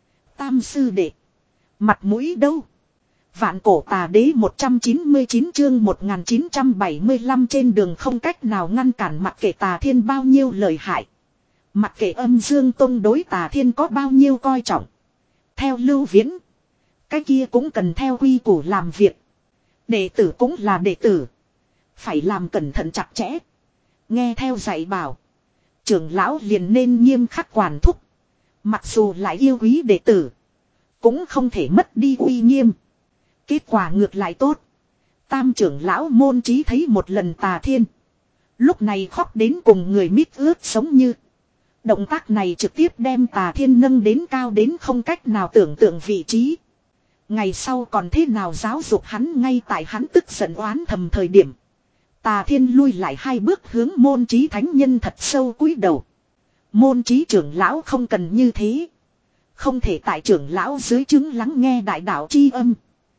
Tam sư đệ. Mặt mũi đâu. Vạn cổ tà đế một trăm chín mươi chín chương một nghìn chín trăm bảy mươi lăm trên đường không cách nào ngăn cản mặc kệ tà thiên bao nhiêu lợi hại. Mặc kệ âm dương tông đối tà thiên có bao nhiêu coi trọng. Theo Lưu Viễn. Cái kia cũng cần theo quy củ làm việc. Đệ tử cũng là đệ tử. Phải làm cẩn thận chặt chẽ. Nghe theo dạy bảo. Trưởng lão liền nên nghiêm khắc quản thúc. Mặc dù lại yêu quý đệ tử. Cũng không thể mất đi uy nghiêm. Kết quả ngược lại tốt. Tam trưởng lão Môn Chí thấy một lần tà thiên. Lúc này khóc đến cùng người mít ướt sống như. Động tác này trực tiếp đem tà thiên nâng đến cao đến không cách nào tưởng tượng vị trí. Ngày sau còn thế nào giáo dục hắn ngay tại hắn tức giận oán thầm thời điểm. Tà thiên lui lại hai bước hướng Môn Chí thánh nhân thật sâu cúi đầu. Môn Chí trưởng lão không cần như thế. Không thể tại trưởng lão dưới chứng lắng nghe đại đạo chi âm.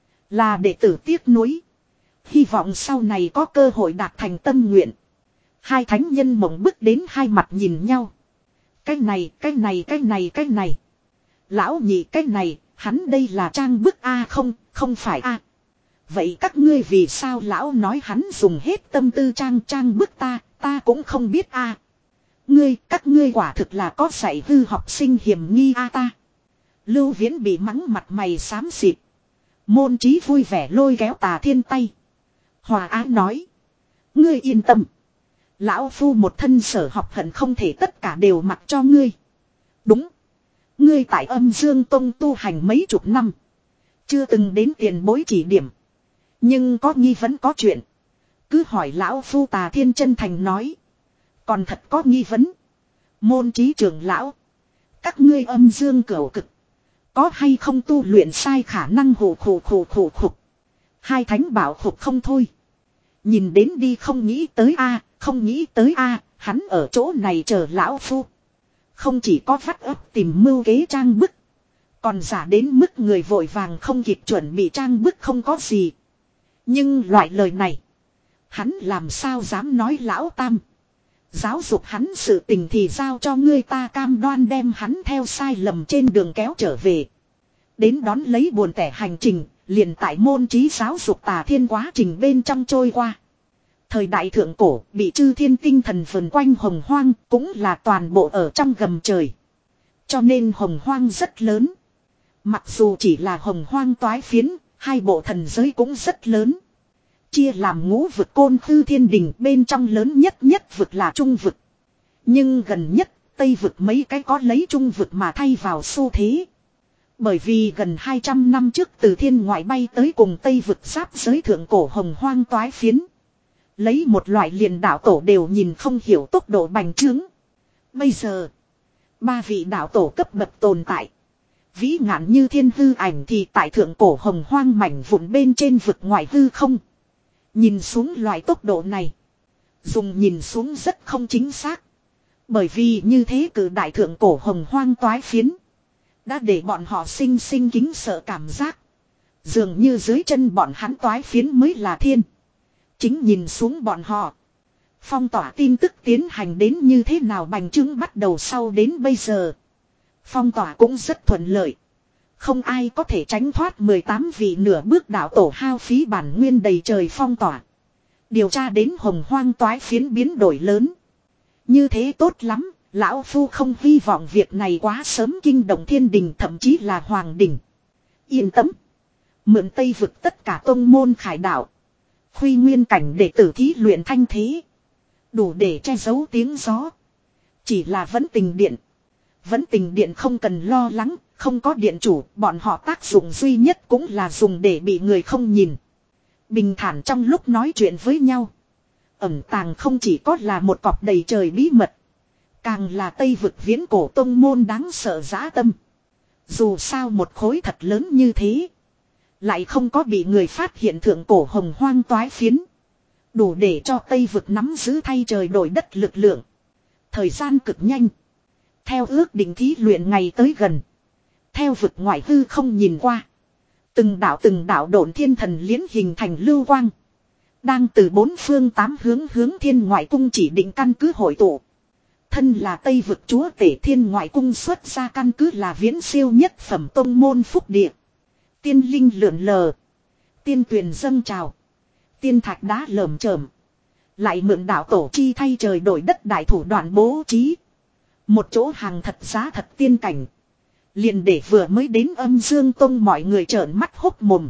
Là đệ tử tiếc nuối. Hy vọng sau này có cơ hội đạt thành tâm nguyện. Hai thánh nhân mộng bức đến hai mặt nhìn nhau. Cái này, cái này, cái này, cái này. Lão nhị cái này, hắn đây là trang bức A không, không phải A. Vậy các ngươi vì sao lão nói hắn dùng hết tâm tư trang trang bức ta, ta cũng không biết A. Ngươi, các ngươi quả thực là có dạy hư học sinh hiểm nghi A ta. Lưu Viễn bị mắng mặt mày xám xịt. Môn Chí vui vẻ lôi kéo tà thiên tay. Hòa ái nói. Ngươi yên tâm. Lão phu một thân sở học hận không thể tất cả đều mặc cho ngươi. Đúng. Ngươi tại âm dương tông tu hành mấy chục năm. Chưa từng đến tiền bối chỉ điểm. Nhưng có nghi vấn có chuyện. Cứ hỏi lão phu tà thiên chân thành nói. Còn thật có nghi vấn. Môn Chí trưởng lão. Các ngươi âm dương cửu cực. Có hay không tu luyện sai khả năng hù khủ khủ khủ khục. Hai thánh bảo khục không thôi. Nhìn đến đi không nghĩ tới a, không nghĩ tới a, hắn ở chỗ này chờ lão phu. Không chỉ có vắt ấp tìm mưu kế trang bức. Còn giả đến mức người vội vàng không kịp chuẩn bị trang bức không có gì. Nhưng loại lời này. Hắn làm sao dám nói lão tam. Giáo dục hắn sự tình thì giao cho ngươi ta cam đoan đem hắn theo sai lầm trên đường kéo trở về. Đến đón lấy buồn tẻ hành trình, liền tại Môn Chí giáo dục tà thiên quá trình bên trong trôi qua. Thời đại thượng cổ, bị chư thiên tinh thần vần quanh hồng hoang, cũng là toàn bộ ở trong gầm trời. Cho nên hồng hoang rất lớn. Mặc dù chỉ là hồng hoang toái phiến, hai bộ thần giới cũng rất lớn. Chia làm ngũ vực Côn Khư Thiên Đình, bên trong lớn nhất nhất vực là trung vực. Nhưng gần nhất, tây vực mấy cái có lấy trung vực mà thay vào xu thế. Bởi vì gần hai trăm năm trước từ thiên ngoại bay tới cùng tây vực giáp giới thượng cổ hồng hoang toái phiến. Lấy một loại liền đạo tổ đều nhìn không hiểu tốc độ bành trướng. Bây giờ, ba vị đạo tổ cấp bậc tồn tại. Vĩ ngạn như thiên hư ảnh thì tại thượng cổ hồng hoang mảnh vụn bên trên vực ngoại hư không. Nhìn xuống loại tốc độ này. Dùng nhìn xuống rất không chính xác. Bởi vì như thế cử đại thượng cổ hồng hoang toái phiến. Đã để bọn họ sinh sinh kính sợ cảm giác. Dường như dưới chân bọn hắn toái phiến mới là thiên. Chính nhìn xuống bọn họ. Phong tỏa tin tức tiến hành đến như thế nào bành trướng bắt đầu sau đến bây giờ. Phong tỏa cũng rất thuận lợi. Không ai có thể tránh thoát mười tám vị nửa bước đạo tổ hao phí bản nguyên đầy trời phong tỏa. Điều tra đến hồng hoang toái phiến biến đổi lớn. Như thế tốt lắm, lão phu không hy vọng việc này quá sớm kinh động thiên đình thậm chí là hoàng đình. Yên tâm. Mượn Tây vực tất cả tông môn khải đạo. Khuy nguyên cảnh để tử thí luyện thanh thế. Đủ để che giấu tiếng gió. Chỉ là vẫn tình điện. Vẫn tình điện không cần lo lắng, không có điện chủ, bọn họ tác dụng duy nhất cũng là dùng để bị người không nhìn. Bình thản trong lúc nói chuyện với nhau. Ẩn tàng không chỉ có là một cọp đầy trời bí mật. Càng là Tây vực viễn cổ tông môn đáng sợ dã tâm. Dù sao một khối thật lớn như thế. Lại không có bị người phát hiện thượng cổ hồng hoang toái phiến. Đủ để cho Tây vực nắm giữ thay trời đổi đất lực lượng. Thời gian cực nhanh. Theo ước định thí luyện ngày tới gần. Theo vực ngoại hư không nhìn qua. Từng đạo từng đạo độn thiên thần liễn hình thành lưu quang. Đang từ bốn phương tám hướng hướng thiên ngoại cung chỉ định căn cứ hội tụ. Thân là Tây vực chúa tể thiên ngoại cung xuất ra căn cứ là viễn siêu nhất phẩm tông môn phúc địa. Tiên linh lượn lờ. Tiên tuyền dâng trào. Tiên thạch đá lởm chởm. Lại mượn đạo tổ chi thay trời đổi đất đại thủ đoạn bố trí. Một chỗ hàng thật giá thật tiên cảnh. Liền để vừa mới đến Âm Dương Tông mọi người trợn mắt hốc mồm.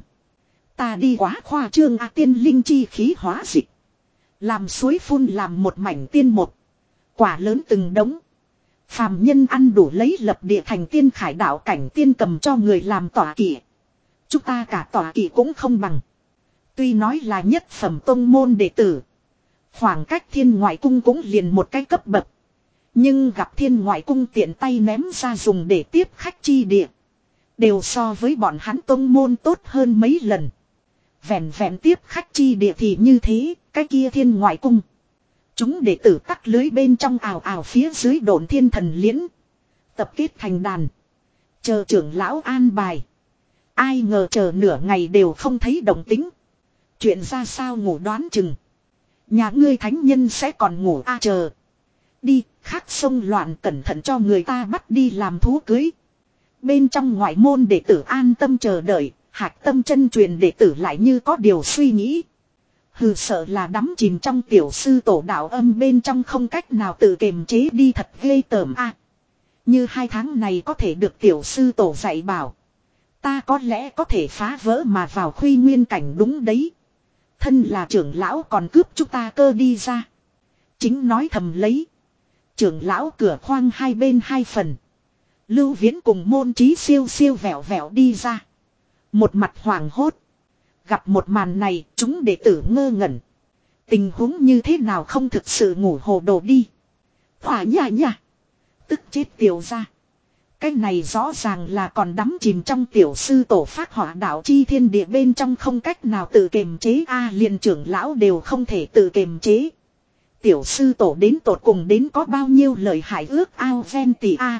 Ta đi quá khoa trương a, tiên linh chi khí hóa dịch. Làm suối phun làm một mảnh tiên một. Quả lớn từng đống. Phàm nhân ăn đủ lấy lập địa thành tiên khải đạo cảnh tiên cầm cho người làm tỏa kỵ. Chúng ta cả tỏa kỵ cũng không bằng. Tuy nói là nhất phẩm tông môn đệ tử. Khoảng cách thiên ngoại cung cũng liền một cái cấp bậc. Nhưng gặp thiên ngoại cung tiện tay ném ra dùng để tiếp khách chi địa. Đều so với bọn hắn tông môn tốt hơn mấy lần. Vẹn vẹn tiếp khách chi địa thì như thế, cái kia thiên ngoại cung. Chúng đệ tử tắc lưới bên trong ào ào phía dưới đồn thiên thần liễn. Tập kết thành đàn. Chờ trưởng lão an bài. Ai ngờ chờ nửa ngày đều không thấy động tính. Chuyện ra sao ngủ đoán chừng. Nhà ngươi thánh nhân sẽ còn ngủ a à chờ. Đi, khác sông loạn cẩn thận cho người ta bắt đi làm thú cưới. Bên trong ngoại môn đệ tử an tâm chờ đợi, hạc tâm chân truyền đệ tử lại như có điều suy nghĩ. Hừ, sợ là đắm chìm trong tiểu sư tổ đạo âm bên trong không cách nào tự kiềm chế đi, thật ghê tởm a. Như hai tháng này có thể được tiểu sư tổ dạy bảo. Ta có lẽ có thể phá vỡ mà vào khuy nguyên cảnh, đúng đấy. Thân là trưởng lão còn cướp chúng ta cơ đi ra. Chính nói thầm lấy. Trưởng lão cửa khoang hai bên hai phần. Lưu Viễn cùng Môn Chí siêu siêu vẹo vẹo đi ra. Một mặt hoảng hốt. Gặp một màn này, chúng đệ tử ngơ ngẩn. Tình huống như thế nào không thực sự ngủ hồ đồ đi. Hỏa nhà nhà. Tức chết tiểu ra. Cái này rõ ràng là còn đắm chìm trong tiểu sư tổ phát hỏa đạo chi thiên địa bên trong không cách nào tự kiềm chế a, liền trưởng lão đều không thể tự kiềm chế. Tiểu sư tổ đến tột cùng đến có bao nhiêu lời hại ước ao ven tỷ a.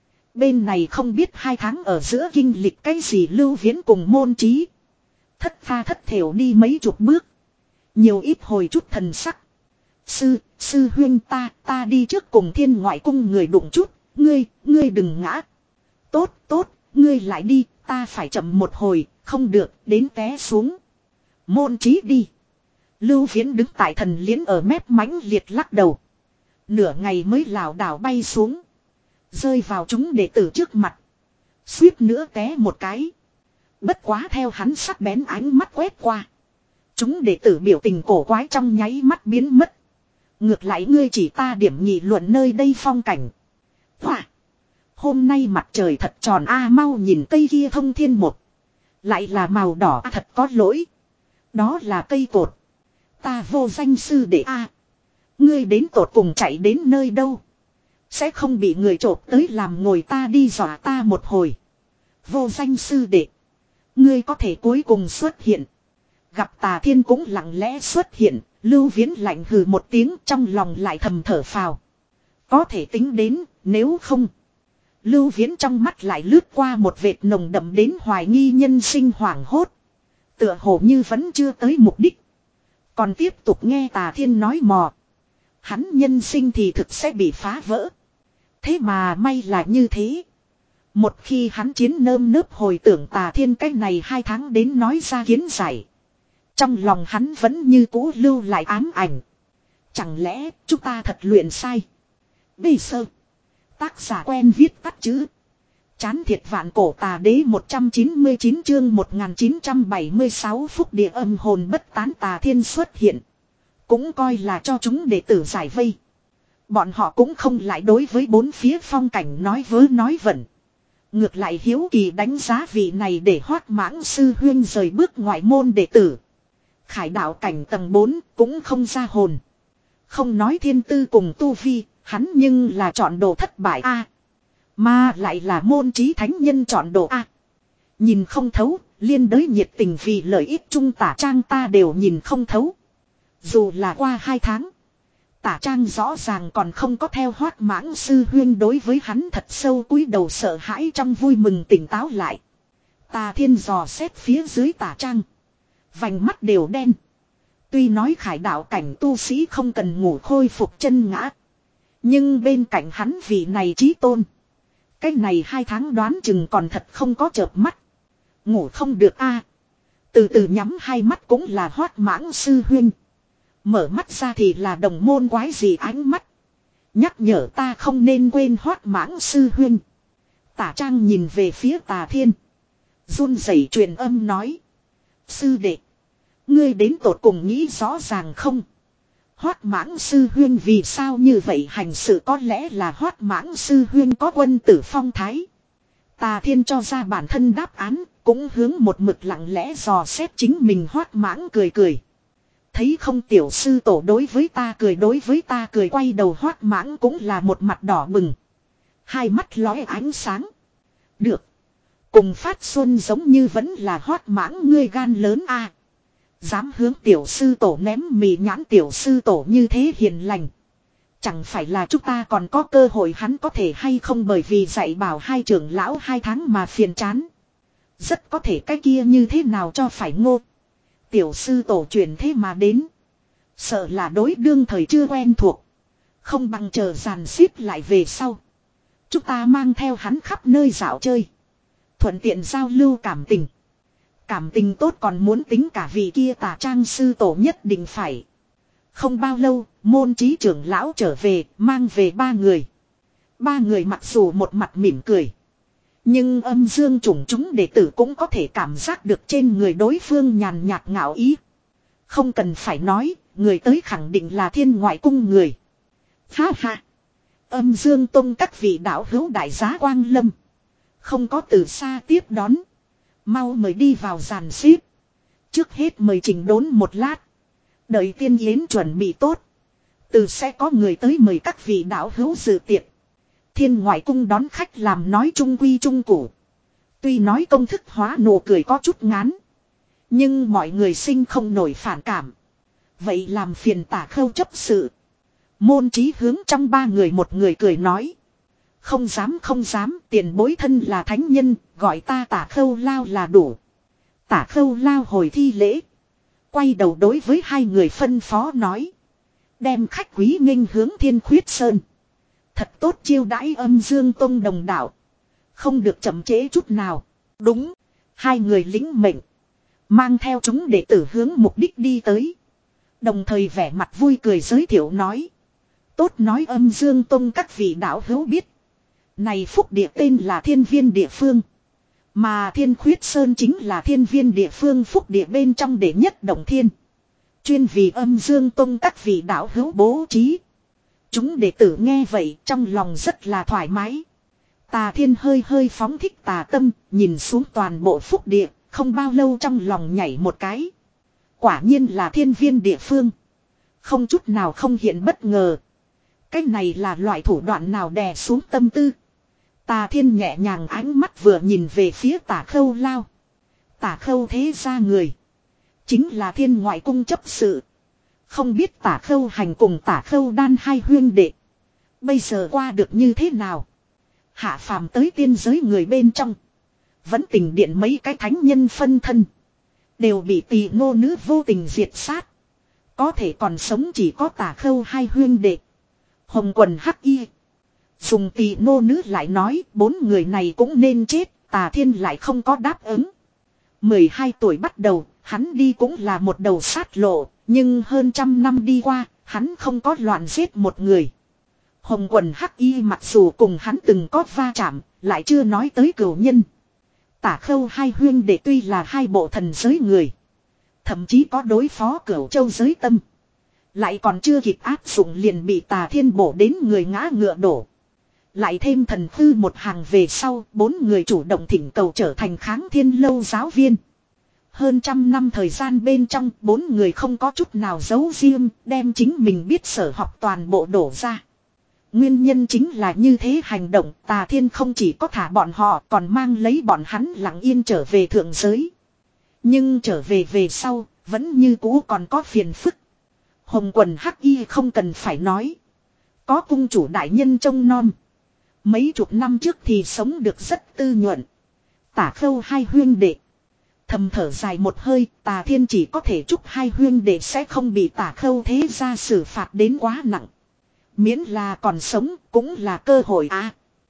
Bên này không biết hai tháng ở giữa kinh lịch cái gì, Lưu Viễn cùng Môn Chí thất tha thất thểu đi mấy chục bước. Nhiều ít hồi chút thần sắc. Sư, sư huynh ta, ta đi trước cùng thiên ngoại cung người đụng chút, ngươi, ngươi đừng ngã. Tốt, tốt, ngươi lại đi, ta phải chậm một hồi, không được, đến té xuống. Môn Chí đi. Lưu Viễn đứng tại thần liễn ở mép mãnh liệt lắc đầu. Nửa ngày mới lảo đảo bay xuống. Rơi vào chúng đệ tử trước mặt. Suýt nữa té một cái. Bất quá theo hắn sắc bén ánh mắt quét qua. Chúng đệ tử biểu tình cổ quái trong nháy mắt biến mất. Ngược lại ngươi chỉ ta điểm nghị luận nơi đây phong cảnh. Hoa! Hôm nay mặt trời thật tròn a, mau nhìn cây kia thông thiên một. Lại là màu đỏ à, thật có lỗi. Đó là cây cột. Ta vô danh sư đệ a. Ngươi đến tột cùng chạy đến nơi đâu? Sẽ không bị người trộm tới làm ngồi ta đi dọa ta một hồi. Vô danh sư đệ. Ngươi có thể cuối cùng xuất hiện. Gặp Tà Thiên cũng lặng lẽ xuất hiện. Lưu Viễn lạnh hừ một tiếng, trong lòng lại thầm thở phào. Có thể tính đến, nếu không. Lưu Viễn trong mắt lại lướt qua một vệt nồng đậm đến hoài nghi nhân sinh hoảng hốt. Tựa hồ như vẫn chưa tới mục đích. Còn tiếp tục nghe Tà Thiên nói mò. Hắn nhân sinh thì thực sẽ bị phá vỡ. Thế mà may là như thế. Một khi hắn chiến nơm nớp hồi tưởng Tà Thiên cách này hai tháng đến nói ra kiến giải. Trong lòng hắn vẫn như cũ lưu lại ám ảnh. Chẳng lẽ chúng ta thật luyện sai? Bây giờ. Tác giả quen viết tắt chữ. Chán thiệt vạn cổ tà đế một trăm chín mươi chín chương một nghìn chín trăm bảy mươi sáu phúc địa âm hồn bất tán Tà Thiên xuất hiện. Cũng coi là cho chúng đệ tử giải vây. Bọn họ cũng không lại đối với bốn phía phong cảnh nói vớ nói vẩn. Ngược lại hiếu kỳ đánh giá vị này để Hoát Mãng sư huyên rời bước ngoại môn đệ tử. Khải đạo cảnh tầng bốn cũng không ra hồn. Không nói thiên tư cùng tu vi, hắn nhưng là chọn đồ thất bại a. Mà lại là Môn Chí thánh nhân chọn đồ a. Nhìn không thấu, liên đới nhiệt tình vì lợi ích chung tả trang ta đều nhìn không thấu. Dù là qua hai tháng. Tả Trang rõ ràng còn không có theo Hoát Mãng sư huyên đối với hắn thật sâu cúi đầu sợ hãi trong vui mừng tỉnh táo lại. Tà Thiên dò xét phía dưới Tả Trang. Vành mắt đều đen. Tuy nói khải đạo cảnh tu sĩ không cần ngủ khôi phục chân ngã. Nhưng bên cạnh hắn vị này chí tôn. Cái này hai tháng đoán chừng còn thật không có chợp mắt. Ngủ không được a. Từ từ nhắm hai mắt cũng là Hoát Mãng sư huyên. Mở mắt ra thì là đồng môn quái gì ánh mắt. Nhắc nhở ta không nên quên Hoát Mãng sư huyên. Tả Trang nhìn về phía Tà Thiên. Run rẩy truyền âm nói. Sư đệ. Ngươi đến tột cùng nghĩ rõ ràng không? Hoát Mãng sư huyên vì sao như vậy hành sự có lẽ là Hoát Mãng sư huyên có quân tử phong thái. Tà Thiên cho ra bản thân đáp án, cũng hướng một mực lặng lẽ dò xét chính mình. Hoát Mãng cười cười. Thấy không tiểu sư tổ đối với ta cười đối với ta cười quay đầu Hoát Mãng cũng là một mặt đỏ bừng. Hai mắt lóe ánh sáng. Được. Cùng Phát Xuân giống như vẫn là Hoát Mãng ngươi gan lớn a. Dám hướng tiểu sư tổ ném mì nhãn tiểu sư tổ như thế hiền lành. Chẳng phải là chúng ta còn có cơ hội hắn có thể hay không bởi vì dạy bảo hai trưởng lão hai tháng mà phiền chán. Rất có thể cái kia như thế nào cho phải ngô. Tiểu sư tổ truyền thế mà đến. Sợ là đối đương thời chưa quen thuộc. Không bằng chờ dàn xếp lại về sau. Chúng ta mang theo hắn khắp nơi dạo chơi. Thuận tiện giao lưu cảm tình. Cảm tình tốt còn muốn tính cả vị kia Tả Trang sư tổ nhất định phải. Không bao lâu, môn trí trưởng lão trở về, mang về ba người. Ba người mặc dù một mặt mỉm cười. Nhưng âm dương chủng chúng đệ tử cũng có thể cảm giác được trên người đối phương nhàn nhạt ngạo ý. Không cần phải nói, người tới khẳng định là Thiên Ngoại Cung người. Ha ha! Âm dương tông các vị đạo hữu đại giá quang lâm. Không có từ xa tiếp đón. Mau mời đi vào giàn xếp. Trước hết mời chỉnh đốn một lát. Đợi tiên yến chuẩn bị tốt. Từ sẽ có người tới mời các vị đạo hữu dự tiệc. Thiên Ngoại Cung đón khách làm nói trung quy trung củ. Tuy nói công thức hóa nụ cười có chút ngán. Nhưng mọi người sinh không nổi phản cảm. Vậy làm phiền Tả Khâu chấp sự. Môn trí hướng trong ba người một người cười nói. Không dám không dám, tiền bối thân là thánh nhân, gọi ta Tả Khâu lao là đủ. Tả Khâu lao hồi thi lễ. Quay đầu đối với hai người phân phó nói. Đem khách quý nghênh hướng Thiên Khuyết Sơn. Thật tốt chiêu đãi âm dương tông đồng đạo. Không được chậm trễ chút nào. Đúng. Hai người lĩnh mệnh. Mang theo chúng đệ tử hướng mục đích đi tới. Đồng thời vẻ mặt vui cười giới thiệu nói. Tốt nói âm dương tông các vị đạo hữu biết. Này phúc địa tên là Thiên Viên địa phương. Mà Thiên Khuyết Sơn chính là Thiên Viên địa phương phúc địa bên trong đệ nhất động thiên. Chuyên vì âm dương tông các vị đạo hữu bố trí. Chúng đệ tử nghe vậy trong lòng rất là thoải mái. Tà Thiên hơi hơi phóng thích tà tâm, nhìn xuống toàn bộ phúc địa, không bao lâu trong lòng nhảy một cái. Quả nhiên là Thiên Viên địa phương. Không chút nào không hiện bất ngờ. Cái này là loại thủ đoạn nào đè xuống tâm tư. Tà Thiên nhẹ nhàng ánh mắt vừa nhìn về phía Tả Khâu lao. Tả Khâu thế ra người. Chính là Thiên Ngoại Cung chấp sự. Không biết Tả Khâu hành cùng Tả Khâu đan hai huyên đệ. Bây giờ qua được như thế nào? Hạ phàm tới tiên giới người bên trong. Vẫn tình điện mấy cái thánh nhân phân thân. Đều bị tỳ ngô nữ vô tình diệt sát. Có thể còn sống chỉ có Tả Khâu hai huyên đệ. Hồng quần hắc y. Dùng tỳ ngô nữ lại nói bốn người này cũng nên chết. Tà Thiên lại không có đáp ứng. mười hai tuổi bắt đầu, hắn đi cũng là một đầu sát lộ. Nhưng hơn trăm năm đi qua, hắn không có loạn giết một người. Hồng quần hắc y mặc dù cùng hắn từng có va chạm, lại chưa nói tới cửu nhân. Tả Khâu hai huyên đệ tuy là hai bộ thần giới người. Thậm chí có đối phó cửu châu giới tâm. Lại còn chưa kịp áp dụng liền bị Tà Thiên bổ đến người ngã ngựa đổ. Lại thêm thần hư một hàng về sau, bốn người chủ động thỉnh cầu trở thành Kháng Thiên lâu giáo viên. Hơn trăm năm thời gian bên trong, bốn người không có chút nào giấu riêng, đem chính mình biết sở học toàn bộ đổ ra. Nguyên nhân chính là như thế hành động, Tà Thiên không chỉ có thả bọn họ, còn mang lấy bọn hắn lặng yên trở về thượng giới. Nhưng trở về về sau, vẫn như cũ còn có phiền phức. Hồng quần hắc y không cần phải nói. Có cung chủ đại nhân trông nom. Mấy chục năm trước thì sống được rất tư nhuận. Tả Khâu hai huyên đệ. Thầm thở dài một hơi, Tà Thiên chỉ có thể chúc hai huyên đệ sẽ không bị Tả Khâu thế gia xử phạt đến quá nặng. Miễn là còn sống cũng là cơ hội à.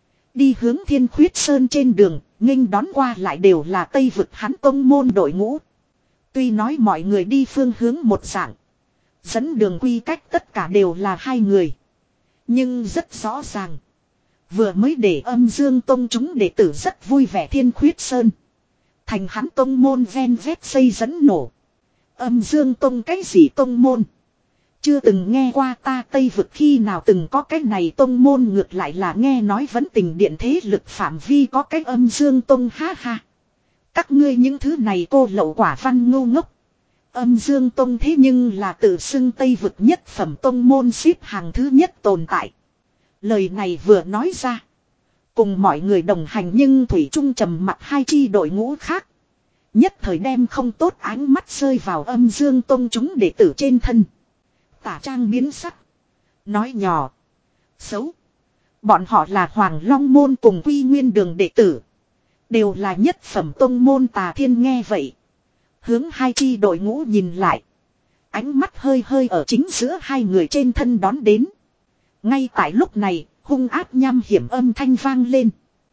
Đi hướng Thiên Khuyết Sơn trên đường, nghênh đón qua lại đều là Tây vực hắn tông môn đội ngũ. Tuy nói mọi người đi phương hướng một dạng. Dẫn đường quy cách tất cả đều là hai người. Nhưng rất rõ ràng. Vừa mới để Âm Dương Tông chúng đệ tử rất vui vẻ Thiên Khuyết Sơn. Thành hắn tông môn ven vét xây dẫn nổ. Âm Dương Tông cái gì tông môn? Chưa từng nghe qua ta Tây vực khi nào từng có cái này tông môn, ngược lại là nghe nói vẫn tình điện thế lực phạm vi có cái Âm Dương Tông, ha ha. Các ngươi những thứ này cô lậu quả văn ngu ngốc. Âm Dương Tông thế nhưng là tự xưng Tây vực nhất phẩm tông môn xếp hàng thứ nhất tồn tại. Lời này vừa nói ra. Cùng mọi người đồng hành nhưng thủy chung trầm mặt hai chi đội ngũ khác. Nhất thời đem không tốt ánh mắt rơi vào Âm Dương Tông chúng đệ tử trên thân. Tả Trang biến sắc. Nói nhỏ. Xấu. Bọn họ là Hoàng Long Môn cùng Quy Nguyên Đường đệ tử. Đều là nhất phẩm tông môn. Tà Thiên nghe vậy. Hướng hai chi đội ngũ nhìn lại. Ánh mắt hơi hơi ở chính giữa hai người trên thân đón đến. Ngay tại lúc này, hung ác nham hiểm âm thanh vang lên.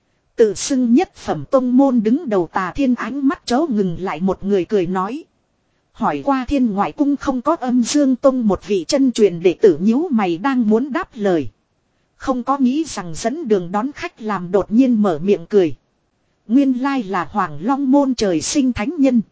Tự xưng nhất phẩm tông môn đứng đầu Tà Thiên ánh mắt chớ ngừng lại, một người cười nói. Hỏi qua Thiên Ngoại Cung không có Âm Dương Tông một vị chân truyền đệ tử, nhíu mày đang muốn đáp lời. Không có nghĩ rằng dẫn đường đón khách làm đột nhiên mở miệng cười. Nguyên lai là Hoàng Long Môn trời sinh thánh nhân.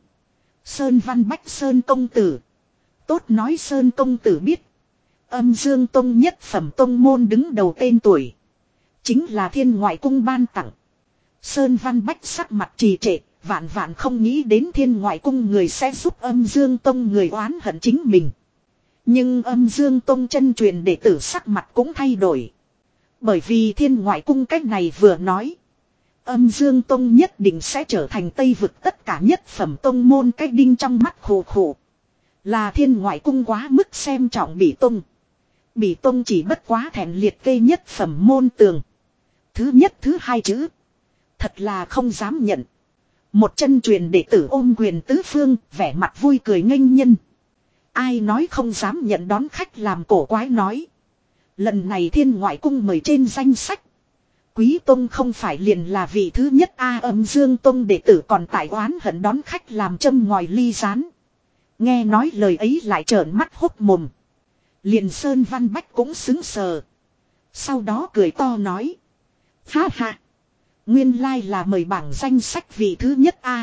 Sơn Văn Bách Sơn công tử. Tốt nói Sơn công tử biết. Âm Dương Tông nhất phẩm tông môn đứng đầu tên tuổi. Chính là Thiên Ngoại Cung ban tặng. Sơn Văn Bách sắc mặt trì trệ. Vạn vạn không nghĩ đến Thiên Ngoại Cung người sẽ giúp Âm Dương Tông người oán hận chính mình. Nhưng Âm Dương Tông chân truyền đệ tử sắc mặt cũng thay đổi. Bởi vì Thiên Ngoại Cung cách này vừa nói. Âm Dương Tông nhất định sẽ trở thành Tây vực tất cả nhất phẩm tông môn, cách đinh trong mắt khổ khổ. Là Thiên Ngoại Cung quá mức xem trọng Bỉ Tông. Bỉ Tông chỉ bất quá thẹn liệt kê nhất phẩm môn tường. Thứ nhất thứ hai chữ. Thật là không dám nhận. Một chân truyền đệ tử ôm quyền tứ phương, vẻ mặt vui cười nghênh nhân. Ai nói không dám nhận đón khách làm cổ quái nói. Lần này Thiên Ngoại Cung mời trên danh sách. Quý Tông không phải liền là vị thứ nhất a. Âm Dương Tông đệ tử còn tại oán hận đón khách làm châm ngòi ly rán. Nghe nói lời ấy lại trợn mắt hốc mồm. Liền Sơn Văn Bách cũng xứng sờ. Sau đó cười to nói. Ha ha. Nguyên lai là mời bảng danh sách vị thứ nhất a.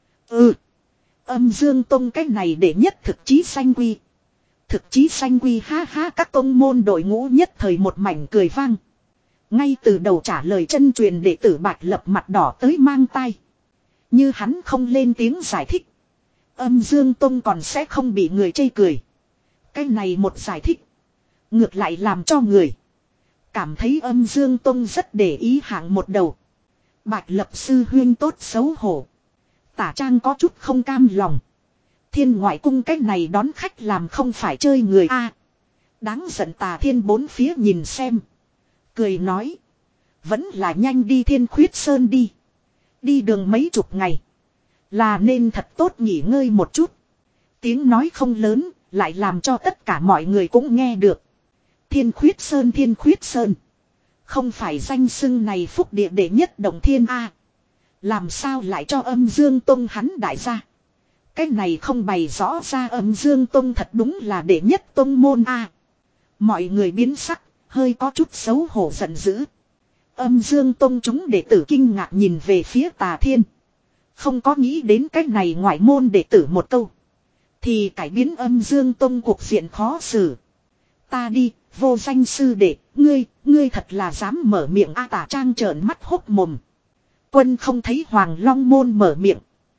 Ừ. Âm Dương Tông cách này để nhất thực chí sanh quy. Thực chí sanh quy, ha ha. Các tông môn đội ngũ nhất thời một mảnh cười vang. Ngay từ đầu trả lời chân truyền đệ tử Bạch Lập mặt đỏ tới mang tai. Như hắn không lên tiếng giải thích. Âm Dương Tông còn sẽ không bị người chê cười. Cái này một giải thích. Ngược lại làm cho người cảm thấy Âm Dương Tông rất để ý hạng một đầu. Bạch Lập sư huyên tốt xấu hổ. Tả Trang có chút không cam lòng. Thiên Ngoại Cung cái này đón khách làm không phải chơi người a. À, đáng giận. Tà Thiên bốn phía nhìn xem. Cười nói. Vẫn là nhanh đi Thiên Khuyết Sơn đi. Đi đường mấy chục ngày. Là nên thật tốt nghỉ ngơi một chút. Tiếng nói không lớn. Lại làm cho tất cả mọi người cũng nghe được. Thiên Khuyết Sơn, Thiên Khuyết Sơn. Không phải danh xưng này phúc địa đệ nhất động thiên a. Làm sao lại cho Âm Dương Tông hắn đại gia. Cái này không bày rõ ra Âm Dương Tông thật đúng là đệ nhất tông môn a. Mọi người biến sắc. Hơi có chút xấu hổ giận dữ. Âm Dương Tông chúng đệ tử kinh ngạc nhìn về phía Tà Thiên. Không có nghĩ đến cách này ngoại môn đệ tử một câu. Thì cải biến Âm Dương Tông cuộc diện khó xử. Ta đi, vô danh sư đệ, ngươi, ngươi thật là dám mở miệng a. Tả Trang trợn mắt hốc mồm. Quân không thấy Hoàng Long Môn mở miệng.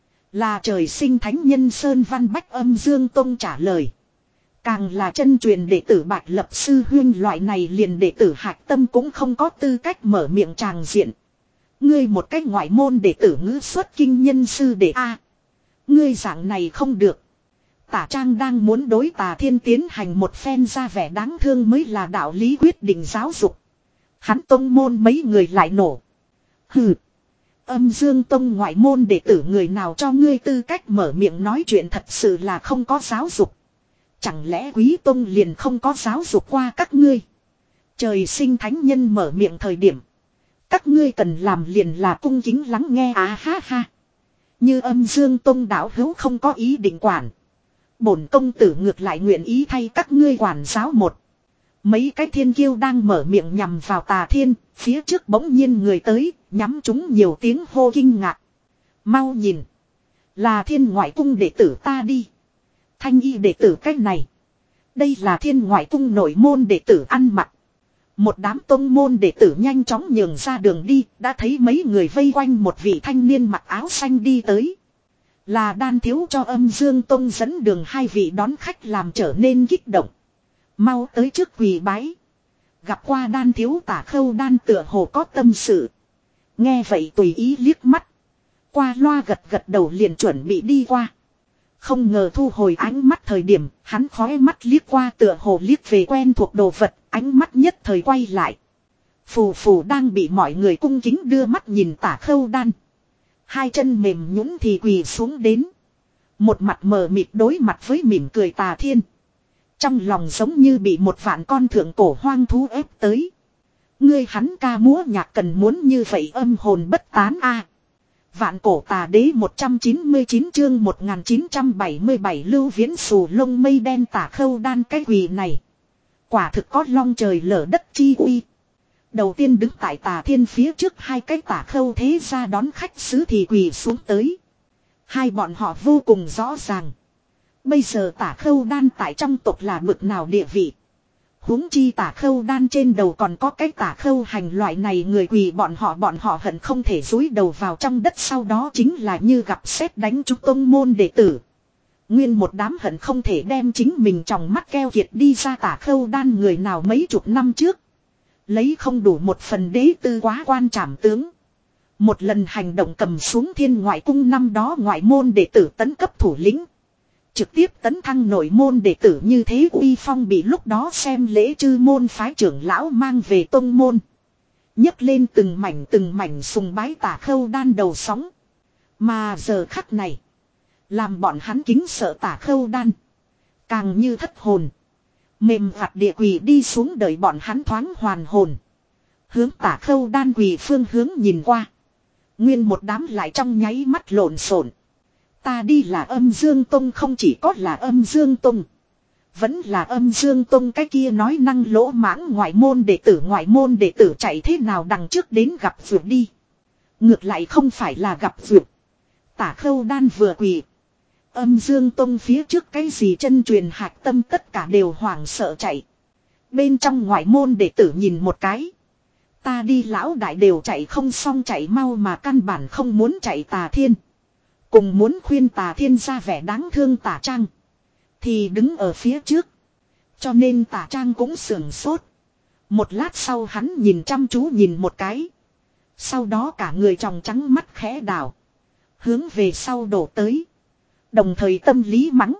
Là trời sinh thánh nhân Sơn Văn Bách Âm Dương Tông trả lời. Càng là chân truyền đệ tử Bạch Lập sư huyên loại này liền đệ tử hạch tâm cũng không có tư cách mở miệng tràng diện. Ngươi một cách ngoại môn đệ tử ngữ xuất kinh nhân sư đệ a. Ngươi dạng này không được. Tả Trang đang muốn đối Tà Thiên tiến hành một phen ra vẻ đáng thương mới là đạo lý quyết định giáo dục. Hắn tông môn mấy người lại nổ. Hừ. Âm Dương Tông ngoại môn đệ tử người nào cho ngươi tư cách mở miệng nói chuyện, thật sự là không có giáo dục. Chẳng lẽ Quý Tông liền không có giáo dục qua các ngươi? Trời sinh thánh nhân mở miệng thời điểm, các ngươi cần làm liền là cung kính lắng nghe. À ha ha. Như Âm Dương Tông đạo hữu không có ý định quản, bổn công tử ngược lại nguyện ý thay các ngươi quản giáo một. Mấy cái thiên kiêu đang mở miệng nhằm vào Tà Thiên, phía trước bỗng nhiên người tới, nhắm chúng nhiều tiếng hô kinh ngạc. Mau nhìn, là Thiên Ngoại Cung đệ tử ta đi. Thanh y đệ tử cách này, đây là Thiên Ngoại Cung nội môn đệ tử ăn mặc. Một đám tông môn đệ tử nhanh chóng nhường ra đường đi, đã thấy mấy người vây quanh một vị thanh niên mặc áo xanh đi tới. Là Đan thiếu cho Âm Dương Tông dẫn đường, hai vị đón khách làm trở nên kích động. Mau tới trước quỳ bái. Gặp qua Đan thiếu Tả Khâu Đan tựa hồ có tâm sự. Nghe vậy tùy ý liếc mắt, qua loa gật gật đầu liền chuẩn bị đi qua. Không ngờ thu hồi ánh mắt thời điểm, hắn khói mắt liếc qua tựa hồ liếc về quen thuộc đồ vật, ánh mắt nhất thời quay lại. Phù phù đang bị mọi người cung kính đưa mắt nhìn Tả Khâu Đan. Hai chân mềm nhũn thì quỳ xuống đến. Một mặt mờ mịt đối mặt với mỉm cười Tà Thiên. Trong lòng giống như bị một vạn con thượng cổ hoang thú ép tới. Ngươi hắn ca múa nhạc cần muốn như vậy âm hồn bất tán a. À. Vạn cổ tà đế một trăm chín mươi chín chương một nghìn chín trăm bảy mươi bảy Lưu Viễn xù lông mây đen. Tả Khâu Đan cái quỳ này, quả thực có long trời lở đất chi uy. Đầu tiên đứng tại Tà Thiên phía trước hai cái Tả Khâu thế ra đón khách sứ thì quỳ xuống tới. Hai bọn họ vô cùng rõ ràng. Bây giờ Tả Khâu Đan tại trong tộc là bực nào địa vị. Huống chi Tả Khâu Đan trên đầu còn có cái Tả Khâu hành loại này người quỳ, bọn họ bọn họ hận không thể dúi đầu vào trong đất, sau đó chính là như gặp sét đánh trúng tông môn đệ tử. Nguyên một đám hận không thể đem chính mình trong mắt keo kiệt đi ra. Tả Khâu Đan người nào mấy chục năm trước lấy không đủ một phần đế tư quá quan trảm tướng, một lần hành động cầm xuống Thiên Ngoại Cung năm đó ngoại môn đệ tử tấn cấp thủ lĩnh, trực tiếp tấn thăng nội môn đệ tử, như thế uy phong bị lúc đó xem lễ chư môn phái trưởng lão mang về tông môn, nhấc lên từng mảnh từng mảnh sùng bái Tả Khâu Đan đầu sóng. Mà giờ khắc này, làm bọn hắn kính sợ Tả Khâu Đan, càng như thất hồn, mềm vặt địa quỳ đi xuống, đợi bọn hắn thoáng hoàn hồn, hướng Tả Khâu Đan quỳ phương hướng nhìn qua. Nguyên một đám lại trong nháy mắt lộn xộn. Ta đi là Âm Dương Tông, không chỉ có là Âm Dương Tông, vẫn là Âm Dương Tông cái kia nói năng lỗ mãng ngoại môn đệ tử. Ngoại môn đệ tử chạy thế nào đằng trước đến gặp vượt đi. Ngược lại không phải là gặp vượt. Tả Khâu Đan vừa quỳ, Âm Dương Tông phía trước cái gì chân truyền hạch tâm tất cả đều hoảng sợ chạy. Bên trong ngoại môn đệ tử nhìn một cái, ta đi lão đại đều chạy không xong, chạy mau mà căn bản không muốn chạy. Tà Thiên cùng muốn khuyên Tà Thiên ra vẻ đáng thương Tả Trang thì đứng ở phía trước, cho nên Tả Trang cũng sưởng sốt. Một lát sau hắn nhìn chăm chú nhìn một cái, sau đó cả người tròng trắng mắt khẽ đảo, hướng về sau đổ tới, đồng thời tâm lý mắng: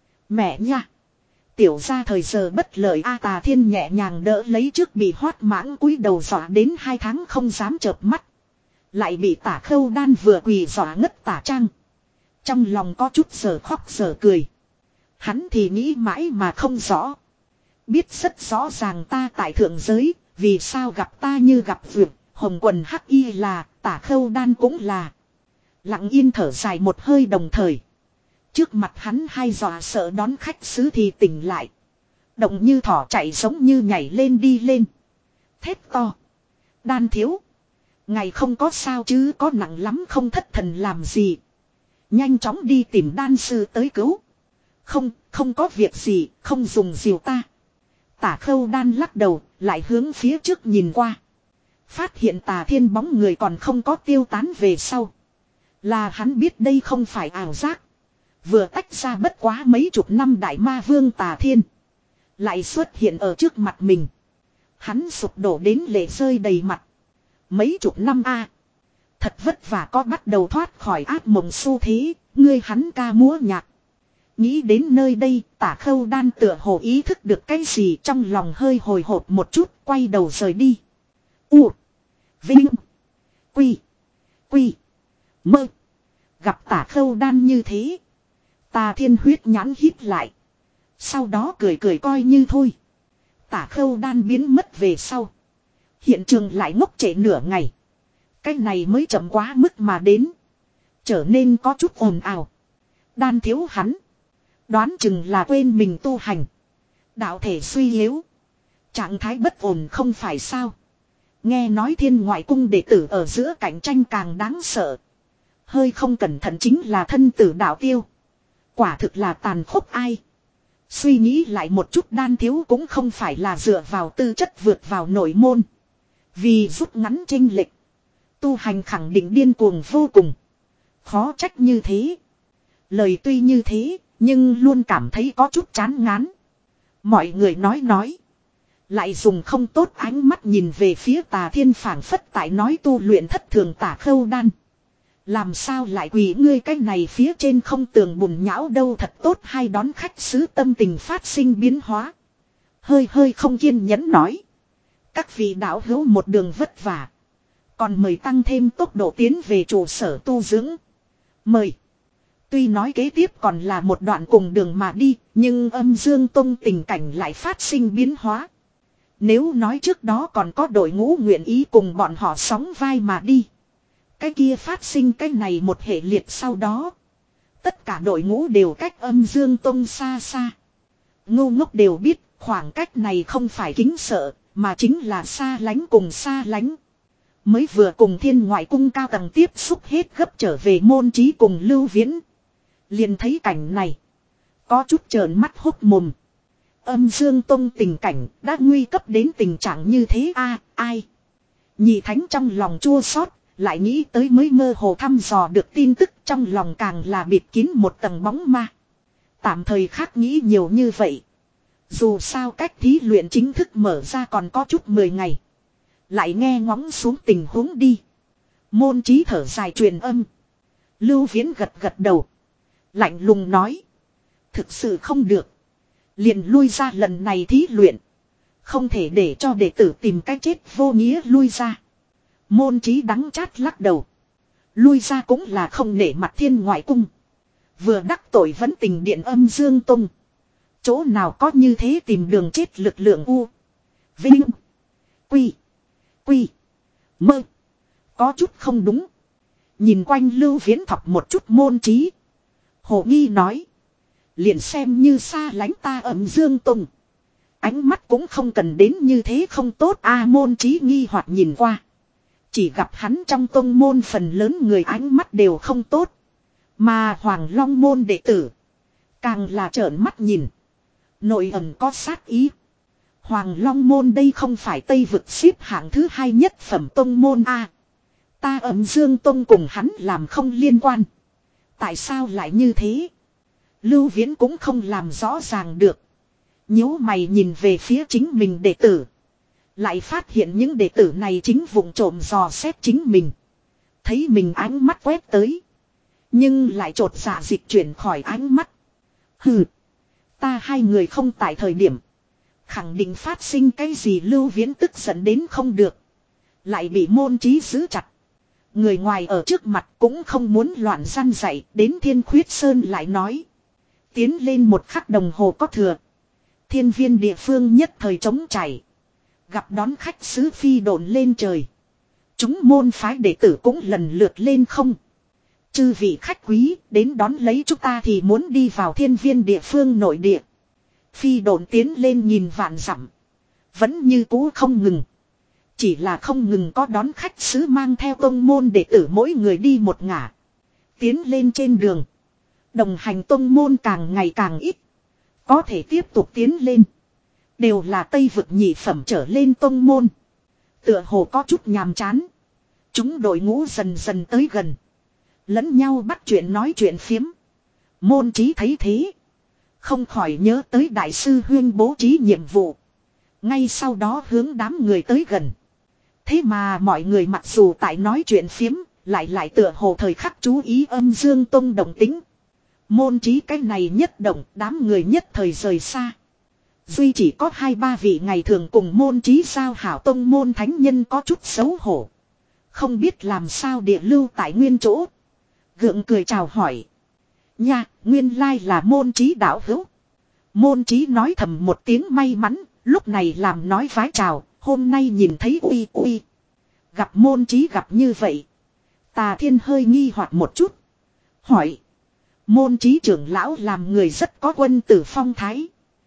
mẹ nha, tiểu ra thời giờ bất lợi a. Tà Thiên nhẹ nhàng đỡ lấy trước bị hoát mãng cúi đầu dọa đến hai tháng không dám chợp mắt, lại bị Tả Khâu Đan vừa quỳ dọa ngất Tả Trang. Trong lòng có chút giờ khóc giờ cười. Hắn thì nghĩ mãi mà không rõ. Biết rất rõ ràng ta tại thượng giới, vì sao gặp ta như gặp vượt, hồng quần hắc y là, Tả Khâu Đan cũng là. Lặng yên thở dài một hơi, đồng thời trước mặt hắn hai dọa sợ đón khách sứ thì tỉnh lại. Động như thỏ chạy giống như nhảy lên đi lên. Thét to: Đan thiếu, ngày không có sao chứ, có nặng lắm không, thất thần làm gì. Nhanh chóng đi tìm đan sư tới cứu. Không, không có việc gì, không dùng diều ta. Tả Khâu Đan lắc đầu, lại hướng phía trước nhìn qua. Phát hiện Tà Thiên bóng người còn không có tiêu tán về sau, là hắn biết đây không phải ảo giác. Vừa tách ra bất quá mấy chục năm đại ma vương Tà Thiên lại xuất hiện ở trước mặt mình. Hắn sụp đổ đến lệ rơi đầy mặt. Mấy chục năm a, thật vất vả có bắt đầu thoát khỏi ác mộng xu thế, ngươi hắn ca múa nhạc. Nghĩ đến nơi đây, Tả Khâu Đan tựa hồ ý thức được cái gì, trong lòng hơi hồi hộp một chút, quay đầu rời đi. U. Vinh. Quy. Quy. Mơ. Gặp Tả Khâu Đan như thế. Tà Thiên huyết nhãn hít lại. Sau đó cười cười coi như thôi. Tả Khâu Đan biến mất về sau. Hiện trường lại ngốc trễ nửa ngày. Cái này mới chậm quá mức mà đến. Trở nên có chút ồn ào. Đan thiếu hắn. Đoán chừng là quên mình tu hành. Đạo thể suy yếu. Trạng thái bất ổn không phải sao. Nghe nói Thiên Ngoại Cung đệ tử ở giữa cạnh tranh càng đáng sợ. Hơi không cẩn thận chính là thân tử đạo tiêu. Quả thực là tàn khốc ai. Suy nghĩ lại một chút, Đan thiếu cũng không phải là dựa vào tư chất vượt vào nội môn. Vì rút ngắn chênh lệch. Tu hành khẳng định điên cuồng vô cùng. Khó trách như thế. Lời tuy như thế, nhưng luôn cảm thấy có chút chán ngán. Mọi người nói nói. Lại dùng không tốt ánh mắt nhìn về phía Tà Thiên, phảng phất tại nói tu luyện thất thường Tả Khâu Đan. Làm sao lại quỳ ngươi cái này phía trên không tường bùn nhão đâu, thật tốt hay đón khách sứ tâm tình phát sinh biến hóa. Hơi hơi không kiên nhẫn nói. Các vị đạo hữu một đường vất vả. Còn mời tăng thêm tốc độ tiến về trụ sở tu dưỡng. Mời. Tuy nói kế tiếp còn là một đoạn cùng đường mà đi, nhưng Âm Dương Tông tình cảnh lại phát sinh biến hóa. Nếu nói trước đó còn có đội ngũ nguyện ý cùng bọn họ sóng vai mà đi. Cái kia phát sinh cái này một hệ liệt sau đó. Tất cả đội ngũ đều cách Âm Dương Tông xa xa. Ngu ngốc đều biết khoảng cách này không phải kính sợ, mà chính là xa lánh cùng xa lánh. Mới vừa cùng Thiên Ngoại Cung cao tầng tiếp xúc hết gấp trở về Môn Chí cùng Lưu Viễn. Liền thấy cảnh này. Có chút trợn mắt hốc mồm. Âm Dương Tông tình cảnh đã nguy cấp đến tình trạng như thế a ai. Nhị Thánh trong lòng chua xót, lại nghĩ tới mới mơ hồ thăm dò được tin tức, trong lòng càng là bịt kín một tầng bóng ma. Tạm thời khác nghĩ nhiều như vậy. Dù sao cách thí luyện chính thức mở ra còn có chút mười ngày. Lại nghe ngóng xuống tình huống đi. Môn Chí thở dài truyền âm. Lưu Viễn gật gật đầu. Lạnh lùng nói. Thực sự không được. Liền lui ra lần này thí luyện. Không thể để cho đệ tử tìm cách chết vô nghĩa lui ra. Môn Chí đắng chát lắc đầu. Lui ra cũng là không nể mặt Thiên Ngoại Cung. Vừa đắc tội vẫn tình điện Âm Dương Tông. Chỗ nào có như thế tìm đường chết lực lượng u. Vinh. Quy. Quy. Mơ. Có chút không đúng. Nhìn quanh Lưu Viễn thọc một chút Môn Chí. Hồ nghi nói. Liền xem như xa lánh ta Âm Dương Tông. Ánh mắt cũng không cần đến như thế không tốt a. Môn Chí nghi hoặc nhìn qua. Chỉ gặp hắn trong tông môn phần lớn người ánh mắt đều không tốt. Mà Hoàng Long môn đệ tử. Càng là trợn mắt nhìn. Nội ẩn có sát ý. Hoàng Long môn đây không phải Tây vực xếp hạng thứ hai nhất phẩm tông môn a. Ta Âm Dương Tông cùng hắn làm không liên quan. Tại sao lại như thế? Lưu Viễn cũng không làm rõ ràng được. Nhíu mày nhìn về phía chính mình đệ tử. Lại phát hiện những đệ tử này chính vụng trộm dò xét chính mình. Thấy mình ánh mắt quét tới. Nhưng lại trột dạ dịch chuyển khỏi ánh mắt. Hừ. Ta hai người không tại thời điểm. Khẳng định phát sinh cái gì. Lưu Viễn tức giận đến không được. Lại bị Môn Chí giữ chặt. Người ngoài ở trước mặt cũng không muốn loạn gian dạy. Đến Thiên Khuyết Sơn lại nói. Tiến lên một khắc đồng hồ có thừa. Thiên viên địa phương nhất thời trống chảy. Gặp đón khách sứ phi độn lên trời. Chúng môn phái đệ tử cũng lần lượt lên không. Chư vị khách quý đến đón lấy chúng ta thì muốn đi vào thiên viên địa phương nội địa. Phi độn tiến lên nhìn vạn dặm. Vẫn như cũ không ngừng. Chỉ là không ngừng có đón khách sứ mang theo tông môn đệ tử mỗi người đi một ngả. Tiến lên trên đường. Đồng hành tông môn càng ngày càng ít. Có thể tiếp tục tiến lên. Đều là Tây vực nhị phẩm trở lên tông môn. Tựa hồ có chút nhàm chán. Chúng đội ngũ dần dần tới gần. Lẫn nhau bắt chuyện nói chuyện phiếm. Môn Chí thấy thế. Không khỏi nhớ tới đại sư huyên bố trí nhiệm vụ. Ngay sau đó hướng đám người tới gần. Thế mà mọi người mặc dù tại nói chuyện phiếm. Lại lại tựa hồ thời khắc chú ý Âm Dương Tông động tính. Môn trí cái này nhất động, đám người nhất thời rời xa. Duy chỉ có hai ba vị ngày thường cùng môn trí sao hảo tông môn thánh nhân có chút xấu hổ. Không biết làm sao địa lưu tại nguyên chỗ. Gượng cười chào hỏi. Nha, nguyên lai là môn trí đạo hữu. Môn trí nói thầm một tiếng may mắn, lúc này làm nói vái chào, hôm nay nhìn thấy uy uy. Gặp môn trí gặp như vậy. Tà Thiên hơi nghi hoặc một chút. Hỏi. Môn trí trưởng lão làm người rất có quân tử phong thái.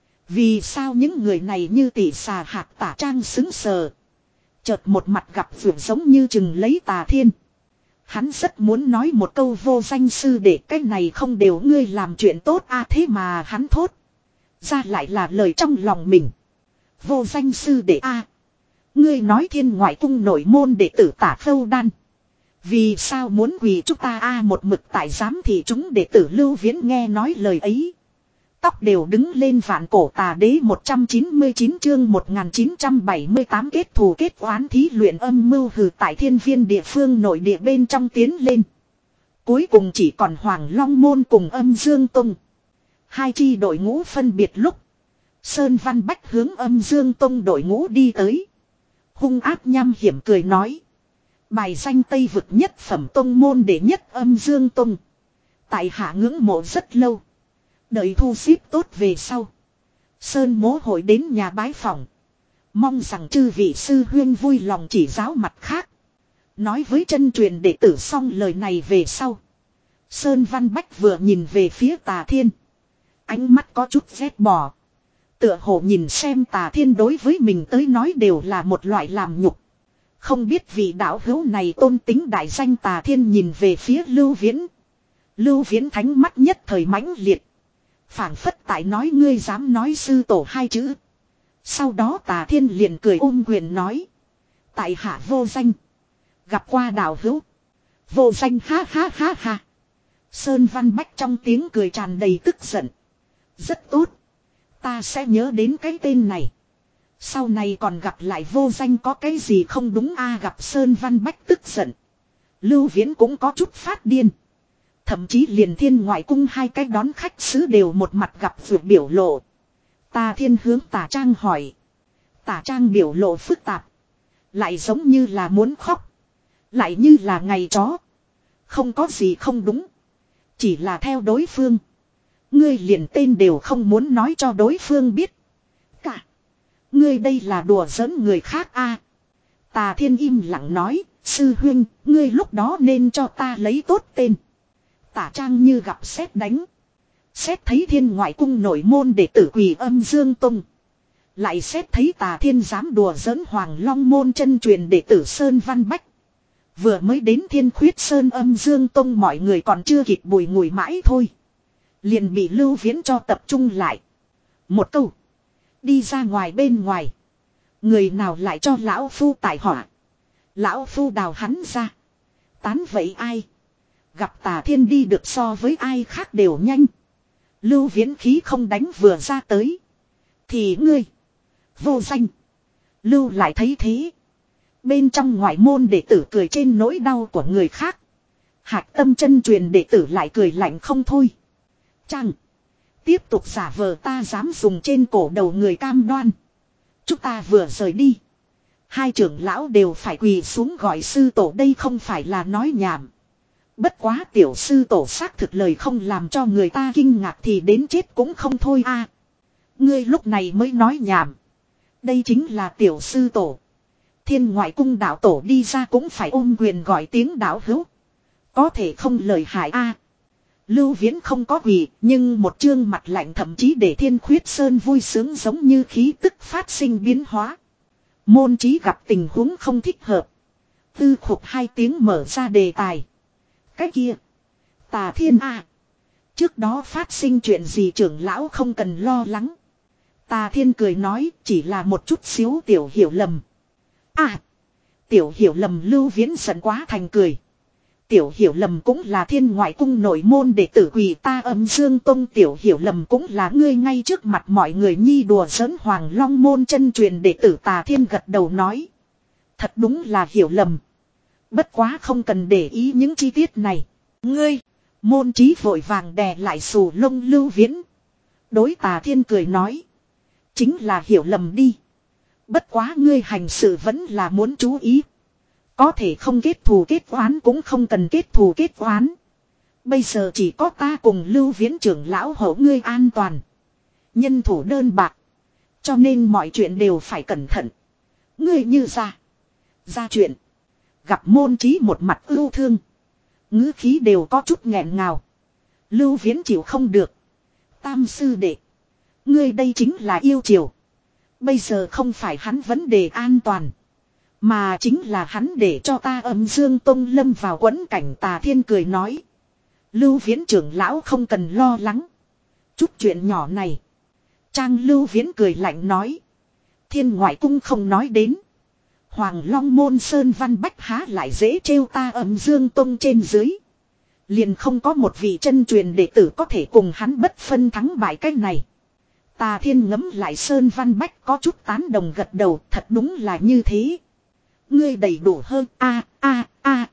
Vì sao những người này như tỷ xà hạt Tả Trang xứng sờ. Chợt một mặt gặp vượt giống như chừng lấy Tà Thiên. Hắn rất muốn nói một câu vô danh sư để cái này không đều ngươi làm chuyện tốt a thế mà hắn thốt. Ra lại là lời trong lòng mình. Vô danh sư để a ngươi nói thiên ngoại cung nội môn đệ tử Tả Khâu Đan. Vì sao muốn quỳ chúng ta a một mực tại giám thị chúng đệ tử Lưu Viễn nghe nói lời ấy. Tóc đều đứng lên vạn cổ tà đế một trăm chín mươi chín chương một nghìn chín trăm bảy mươi tám kết thù kết oán thí luyện âm mưu hừ tại thiên viên địa phương nội địa bên trong tiến lên. Cuối cùng chỉ còn Hoàng Long Môn cùng Âm Dương Tông. Hai chi đội ngũ phân biệt lúc. Sơn Văn Bách hướng Âm Dương Tông đội ngũ đi tới. Hung ác nham hiểm cười nói. Bài danh Tây vực nhất phẩm tông môn đệ nhất Âm Dương Tông. Tại hạ ngưỡng mộ rất lâu. Đợi thu xếp tốt về sau. Sơn mố hội đến nhà bái phỏng. Mong rằng chư vị sư huyên vui lòng chỉ giáo mặt khác. Nói với chân truyền đệ tử xong lời này về sau. Sơn Văn Bách vừa nhìn về phía Tà Thiên. Ánh mắt có chút ghét bỏ. Tựa hồ nhìn xem Tà Thiên đối với mình tới nói đều là một loại làm nhục. Không biết vị đạo hữu này tôn tính đại danh Tà Thiên nhìn về phía Lưu Viễn. Lưu Viễn thánh mắt nhất thời mãnh liệt. Phảng phất tại nói ngươi dám nói sư tổ hai chữ. Sau đó Tà Thiên liền cười ôm quyền nói. Tại hạ vô danh. Gặp qua đạo hữu. Vô danh ha ha ha ha. Sơn Văn Bách trong tiếng cười tràn đầy tức giận. Rất tốt. Ta sẽ nhớ đến cái tên này. Sau này còn gặp lại vô danh có cái gì không đúng a gặp Sơn Văn Bách tức giận. Lưu Viễn cũng có chút phát điên. Thậm chí liền thiên ngoại cung hai cái đón khách sứ đều một mặt gặp vượt biểu lộ. Tà Thiên hướng Tả Trang hỏi. Tả Trang biểu lộ phức tạp. Lại giống như là muốn khóc. Lại như là ngày chó. Không có gì không đúng. Chỉ là theo đối phương. Ngươi liền tên đều không muốn nói cho đối phương biết. Cả. Ngươi đây là đùa giỡn người khác a. Tà Thiên im lặng nói. Sư huynh, ngươi lúc đó nên cho ta lấy tốt tên. Tả Trang như gặp sét đánh. Xét thấy thiên ngoại cung nội môn đệ tử quỳ Âm Dương Tông. Lại xét thấy Tà Thiên dám đùa giỡn Hoàng Long Môn chân truyền đệ tử Sơn Văn Bách. Vừa mới đến Thiên Khuyết Sơn Âm Dương Tông mọi người còn chưa kịp bùi ngùi mãi thôi. Liền bị Lưu Viễn cho tập trung lại. Một câu. Đi ra ngoài bên ngoài. Người nào lại cho lão phu tại họa. Lão phu đào hắn ra. Tán vậy ai. Gặp Tà Thiên đi được so với ai khác đều nhanh. Lưu Viễn khí không đánh vừa ra tới. Thì ngươi. Vô danh. Lưu lại thấy thế. Bên trong ngoại môn đệ tử cười trên nỗi đau của người khác. Hạc tâm chân truyền đệ tử lại cười lạnh không thôi. Chăng. Tiếp tục giả vờ ta dám dùng trên cổ đầu người cam đoan. Chúng ta vừa rời đi. Hai trưởng lão đều phải quỳ xuống gọi sư tổ đây không phải là nói nhảm. Bất quá tiểu sư tổ xác thực lời không làm cho người ta kinh ngạc thì đến chết cũng không thôi a. Ngươi lúc này mới nói nhảm. Đây chính là tiểu sư tổ. Thiên ngoại cung đạo tổ đi ra cũng phải ôm quyền gọi tiếng đạo hữu. Có thể không lời hại a. Lưu Viễn không có quỳ, nhưng một trương mặt lạnh thậm chí để Thiên Khuyết Sơn vui sướng giống như khí tức phát sinh biến hóa. Môn trí gặp tình huống không thích hợp. Tư khục hai tiếng mở ra đề tài. Cái kia. Tà Thiên a. Trước đó phát sinh chuyện gì trưởng lão không cần lo lắng. Tà Thiên cười nói chỉ là một chút xíu tiểu hiểu lầm. À. Tiểu hiểu lầm Lưu Viễn giận quá thành cười. Tiểu hiểu lầm cũng là thiên ngoại cung nội môn đệ tử quỳ ta Âm Dương Tông. Tiểu hiểu lầm cũng là ngươi ngay trước mặt mọi người nhi đùa giỡn Hoàng Long Môn chân truyền đệ tử. Tà Thiên gật đầu nói. Thật đúng là hiểu lầm. Bất quá không cần để ý những chi tiết này. Ngươi. Môn Chí vội vàng đè lại xù lông Lưu Viễn. Đối Tà Thiên cười nói. Chính là hiểu lầm đi. Bất quá ngươi hành sự vẫn là muốn chú ý. Có thể không kết thù kết oán cũng không cần kết thù kết oán. Bây giờ chỉ có ta cùng Lưu Viễn trưởng lão hộ ngươi an toàn. Nhân thủ đơn bạc. Cho nên mọi chuyện đều phải cẩn thận. Ngươi như ra. Ra chuyện. Gặp Môn Chí một mặt ưu thương. Ngữ khí đều có chút nghẹn ngào. Lưu Viễn chịu không được. Tam sư đệ. Ngươi đây chính là yêu chiều. Bây giờ không phải hắn vấn đề an toàn. Mà chính là hắn để cho ta Âm Dương Tông lâm vào quẫn cảnh. Tà Thiên cười nói. Lưu Viễn trưởng lão không cần lo lắng. Chút chuyện nhỏ này. Trang Lưu Viễn cười lạnh nói. Thiên ngoại cung không nói đến. Hoàng Long Môn Sơn Văn Bách há lại dễ trêu ta Âm Dương Tông trên dưới. Liền không có một vị chân truyền đệ tử có thể cùng hắn bất phân thắng bại cách này. Tà Thiên ngẫm lại Sơn Văn Bách có chút tán đồng gật đầu, thật đúng là như thế. Ngươi đầy đủ hơn a a a.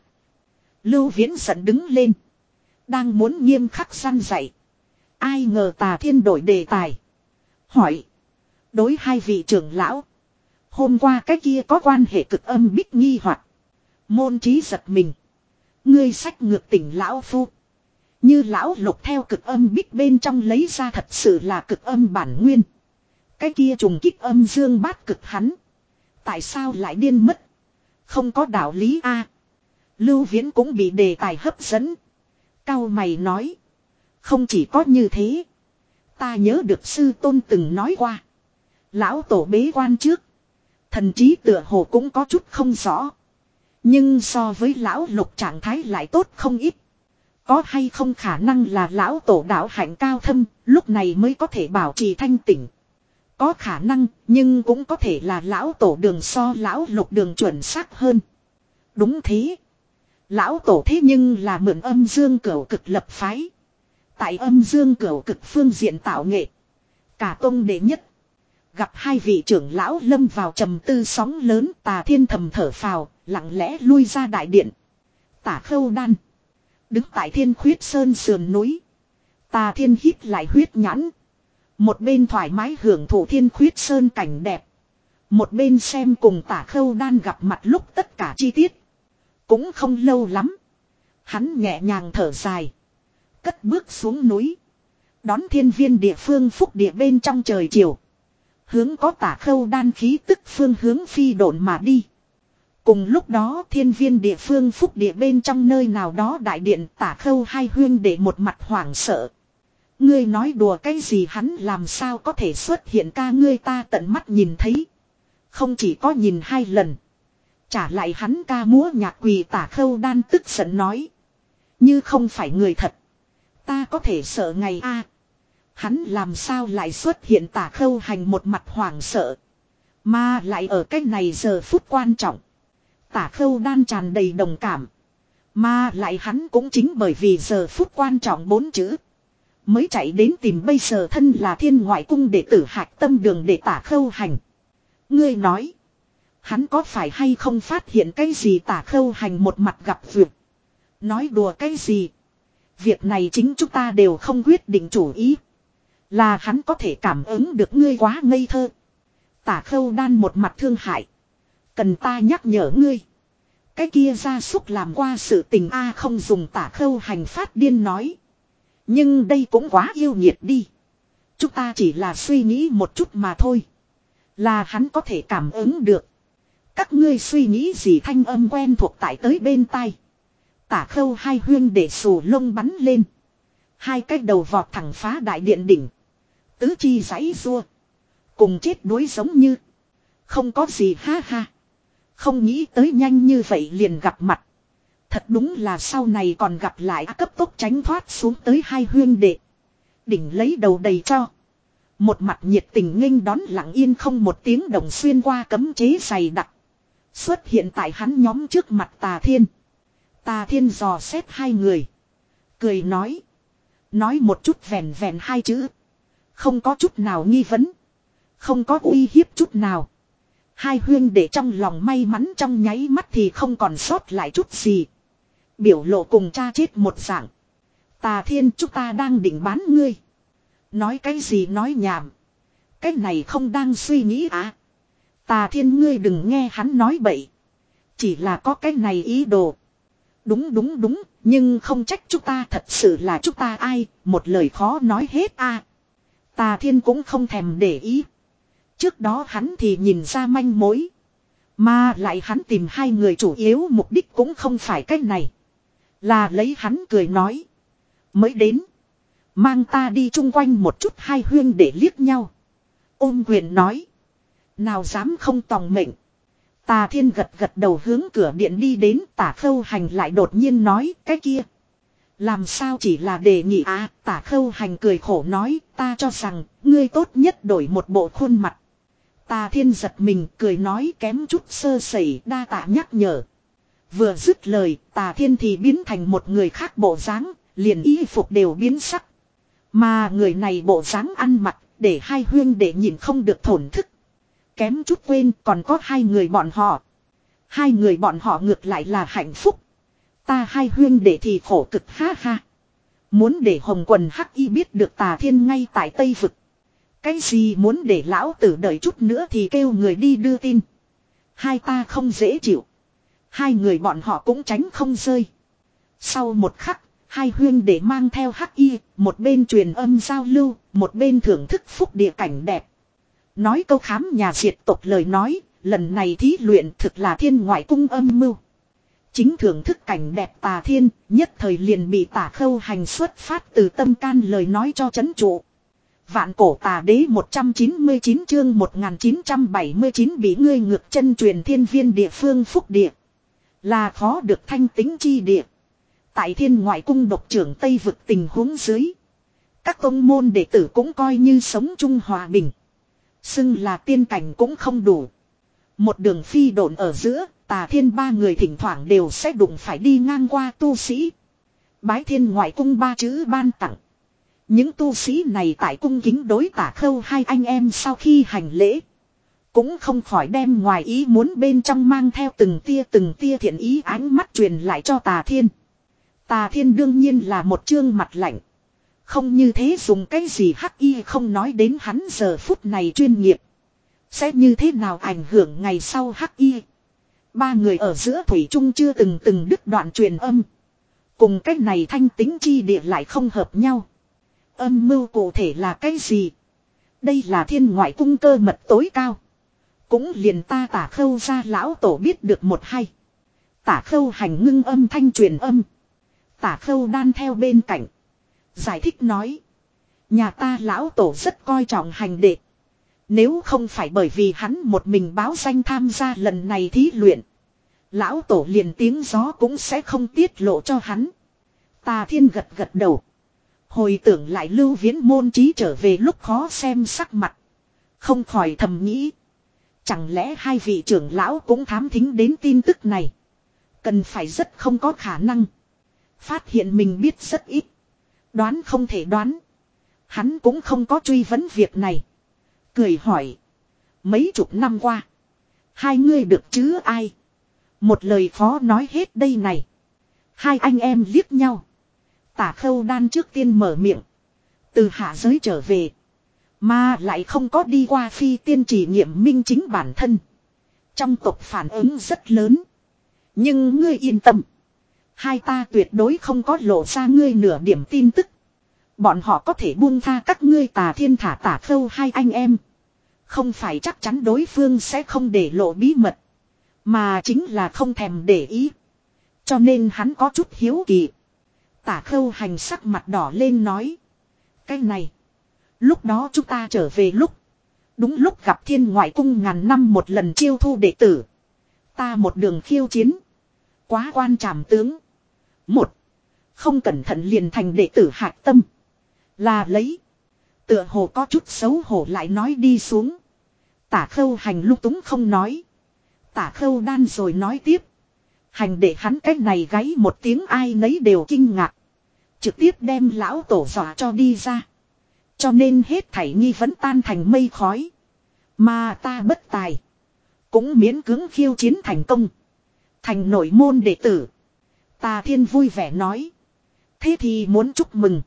Lưu Viễn giận đứng lên. Đang muốn nghiêm khắc săn dạy. Ai ngờ Tà Thiên đổi đề tài. Hỏi. Đối hai vị trưởng lão. Hôm qua cái kia có quan hệ cực âm bích nghi hoặc. Môn Chí giật mình. Ngươi sách ngược tỉnh lão phu. Như lão Lục theo cực âm bích bên trong lấy ra thật sự là cực âm bản nguyên. Cái kia trùng kích âm dương bát cực hắn. Tại sao lại điên mất? Không có đạo lý a. Lưu Viễn cũng bị đề tài hấp dẫn. Cao mày nói. Không chỉ có như thế. Ta nhớ được sư tôn từng nói qua. Lão tổ bế quan trước. Thần trí tựa hồ cũng có chút không rõ. Nhưng so với lão Lục trạng thái lại tốt không ít. Có hay không khả năng là lão tổ đạo hạnh cao thâm, lúc này mới có thể bảo trì thanh tỉnh. Có khả năng, nhưng cũng có thể là lão tổ đường so lão Lục đường chuẩn xác hơn. Đúng thế. Lão tổ thế nhưng là mượn âm dương cửu cực lập phái. Tại âm dương cửu cực phương diện tạo nghệ. Cả tông đệ nhất. Gặp hai vị trưởng lão lâm vào trầm tư sóng lớn. Tà Thiên thầm thở phào, lặng lẽ lui ra đại điện. Tả Khâu Đan. Đứng tại Thiên Khuyết Sơn sườn núi. Tà Thiên hít lại huyết nhãn. Một bên thoải mái hưởng thụ Thiên Khuyết Sơn cảnh đẹp. Một bên xem cùng Tả Khâu Đan gặp mặt lúc tất cả chi tiết. Cũng không lâu lắm. Hắn nhẹ nhàng thở dài. Cất bước xuống núi. Đón thiên viên địa phương phúc địa bên trong trời chiều. Hướng có Tả Khâu Đan khí tức phương hướng phi độn mà đi. Cùng lúc đó thiên viên địa phương phúc địa bên trong nơi nào đó đại điện Tả Khâu hai huyên để một mặt hoảng sợ. Ngươi nói đùa cái gì hắn làm sao có thể xuất hiện ca ngươi ta tận mắt nhìn thấy. Không chỉ có nhìn hai lần. Trả lại hắn ca múa nhạc quỳ Tả Khâu Đan tức giận nói. Như không phải người thật. Ta có thể sợ ngày a. Hắn làm sao lại xuất hiện Tả Khâu hành một mặt hoảng sợ. Mà lại ở cái này giờ phút quan trọng. Tả Khâu Đan tràn đầy đồng cảm. Mà lại hắn cũng chính bởi vì giờ phút quan trọng bốn chữ. Mới chạy đến tìm bây giờ thân là Thiên Ngoại Cung đệ tử Hạc Tâm Đường để Tả Khâu hành. Ngươi nói. Hắn có phải hay không phát hiện cái gì Tả Khâu hành một mặt gặp việc. Nói đùa cái gì. Việc này chính chúng ta đều không quyết định chủ ý. Là hắn có thể cảm ứng được ngươi quá ngây thơ. Tả Khâu Đan một mặt thương hại. Cần ta nhắc nhở ngươi. Cái kia gia súc làm qua sự tình a không dùng Tả Khâu hành phát điên nói. Nhưng đây cũng quá yêu nhiệt đi. Chúng ta chỉ là suy nghĩ một chút mà thôi. Là hắn có thể cảm ứng được. Các ngươi suy nghĩ gì thanh âm quen thuộc tại tới bên tai. Tả Khâu hai huyên để xù lông bắn lên. Hai cái đầu vọt thẳng phá đại điện đỉnh. Tứ chi giãy rua. Cùng chết đuối giống như. Không có gì ha ha. Không nghĩ tới nhanh như vậy liền gặp mặt. Thật đúng là sau này còn gặp lại cấp tốc tránh thoát xuống tới hai huyên đệ. Đỉnh lấy đầu đầy cho. Một mặt nhiệt tình nghênh đón lặng yên không một tiếng động xuyên qua cấm chế dày đặc. Xuất hiện tại hắn nhóm trước mặt Tà Thiên. Tà Thiên dò xét hai người. Cười nói. Nói một chút vẹn vẹn hai chữ. Không có chút nào nghi vấn. Không có uy hiếp chút nào. Hai huyên để trong lòng may mắn trong nháy mắt thì không còn sót lại chút gì. Biểu lộ cùng cha chết một dạng. Tà Thiên, chúng ta đang định bán ngươi. Nói cái gì nói nhảm. Cái này không đang suy nghĩ à. Tà Thiên, ngươi đừng nghe hắn nói bậy. Chỉ là có cái này ý đồ. Đúng đúng đúng, nhưng không trách chúng ta, thật sự là chúng ta ai, một lời khó nói hết à. Tà Thiên cũng không thèm để ý. Trước đó hắn thì nhìn ra manh mối. Mà lại hắn tìm hai người chủ yếu mục đích cũng không phải cái này. Là lấy hắn cười nói. Mới đến. Mang ta đi chung quanh một chút, hai huyên để liếc nhau. Ôm quyền nói. Nào dám không tòng mệnh. Tà Thiên gật gật đầu hướng cửa điện đi đến. Tả Khâu Hành lại đột nhiên nói cái kia. Làm sao chỉ là đề nghị à. Tả Khâu Hành cười khổ nói. Ta cho rằng ngươi tốt nhất đổi một bộ khuôn mặt. Tà Thiên giật mình cười nói kém chút sơ sẩy, đa tạ nhắc nhở. Vừa dứt lời, Tà Thiên thì biến thành một người khác bộ dáng, liền y phục đều biến sắc. Mà người này bộ dáng ăn mặc, để hai huyên để nhìn không được thổn thức. Kém chút quên còn có hai người bọn họ. Hai người bọn họ ngược lại là hạnh phúc. Ta hai huyên để thì khổ cực ha ha. Muốn để Hồng Quần Hắc Y biết được Tà Thiên ngay tại Tây Vực. Cái gì muốn để lão tử đợi chút nữa thì kêu người đi đưa tin. Hai ta không dễ chịu. Hai người bọn họ cũng tránh không rơi. Sau một khắc, hai huyên để mang theo Hắc Y, một bên truyền âm giao lưu, một bên thưởng thức phúc địa cảnh đẹp. Nói câu khám nhà diệt tộc lời nói, lần này thí luyện thực là thiên ngoại cung âm mưu. Chính thưởng thức cảnh đẹp Tà Thiên, nhất thời liền bị Tả Khâu Hành xuất phát từ tâm can lời nói cho chấn trụ. Vạn cổ tà đế một trăm chín mươi chín chương một nghìn chín trăm bảy mươi chín bị ngươi ngược chân truyền thiên viên địa phương phúc địa. Là khó được thanh tính chi địa. Tại thiên ngoại cung độc trưởng Tây Vực tình huống dưới. Các tông môn đệ tử cũng coi như sống chung hòa bình. Xưng là tiên cảnh cũng không đủ. Một đường phi độn ở giữa, Tà Thiên ba người thỉnh thoảng đều sẽ đụng phải đi ngang qua tu sĩ. Bái thiên ngoại cung ba chữ ban tặng. Những tu sĩ này tại cung kính đối Tả Khâu hai anh em sau khi hành lễ. Cũng không khỏi đem ngoài ý muốn bên trong mang theo từng tia từng tia thiện ý ánh mắt truyền lại cho Tà Thiên. Tà Thiên đương nhiên là một trương mặt lạnh. Không như thế dùng cái gì Hắc Y không nói đến hắn giờ phút này chuyên nghiệp. Sẽ như thế nào ảnh hưởng ngày sau Hắc Y. Ba người ở giữa thủy chung chưa từng từng đứt đoạn truyền âm. Cùng cách này thanh tính chi địa lại không hợp nhau. Âm mưu cụ thể là cái gì? Đây là thiên ngoại cung cơ mật tối cao. Cũng liền ta Tả Khâu ra lão tổ biết được một hay. Tả Khâu Hành ngưng âm thanh truyền âm. Tả Khâu đan theo bên cạnh. Giải thích nói. Nhà ta lão tổ rất coi trọng hành đệ. Nếu không phải bởi vì hắn một mình báo danh tham gia lần này thí luyện. Lão tổ liền tiếng gió cũng sẽ không tiết lộ cho hắn. Tà Thiên gật gật đầu. Hồi tưởng lại Lưu Viễn môn trí trở về lúc khó xem sắc mặt. Không khỏi thầm nghĩ. Chẳng lẽ hai vị trưởng lão cũng thám thính đến tin tức này. Cần phải rất không có khả năng. Phát hiện mình biết rất ít. Đoán không thể đoán. Hắn cũng không có truy vấn việc này. Cười hỏi. Mấy chục năm qua. Hai ngươi được chứ ai. Một lời khó nói hết đây này. Hai anh em liếc nhau. Tả Khâu đan trước tiên mở miệng. Từ hạ giới trở về. Mà lại không có đi qua phi tiên chỉ nghiệm minh chính bản thân. Trong tộc phản ứng rất lớn. Nhưng ngươi yên tâm. Hai ta tuyệt đối không có lộ ra ngươi nửa điểm tin tức. Bọn họ có thể buông tha các ngươi Tà Thiên thả Tả Khâu hai anh em. Không phải chắc chắn đối phương sẽ không để lộ bí mật. Mà chính là không thèm để ý. Cho nên hắn có chút hiếu kỳ. Tả Khâu Hành sắc mặt đỏ lên nói. Cái này. Lúc đó chúng ta trở về lúc. Đúng lúc gặp thiên ngoại cung ngàn năm một lần chiêu thu đệ tử. Ta một đường khiêu chiến. Quá quan trảm tướng. Một. Không cẩn thận liền thành đệ tử hạc tâm. Là lấy. Tựa hồ có chút xấu hổ lại nói đi xuống. Tả Khâu Hành lúc túng không nói. Tả Khâu đan rồi nói tiếp. Hành để hắn cách này gáy một tiếng ai nấy đều kinh ngạc. Trực tiếp đem lão tổ dọa cho đi ra. Cho nên hết thảy nghi vấn tan thành mây khói. Mà ta bất tài. Cũng miễn cưỡng khiêu chiến thành công. Thành nội môn đệ tử. Tà Thiên vui vẻ nói. Thế thì muốn chúc mừng.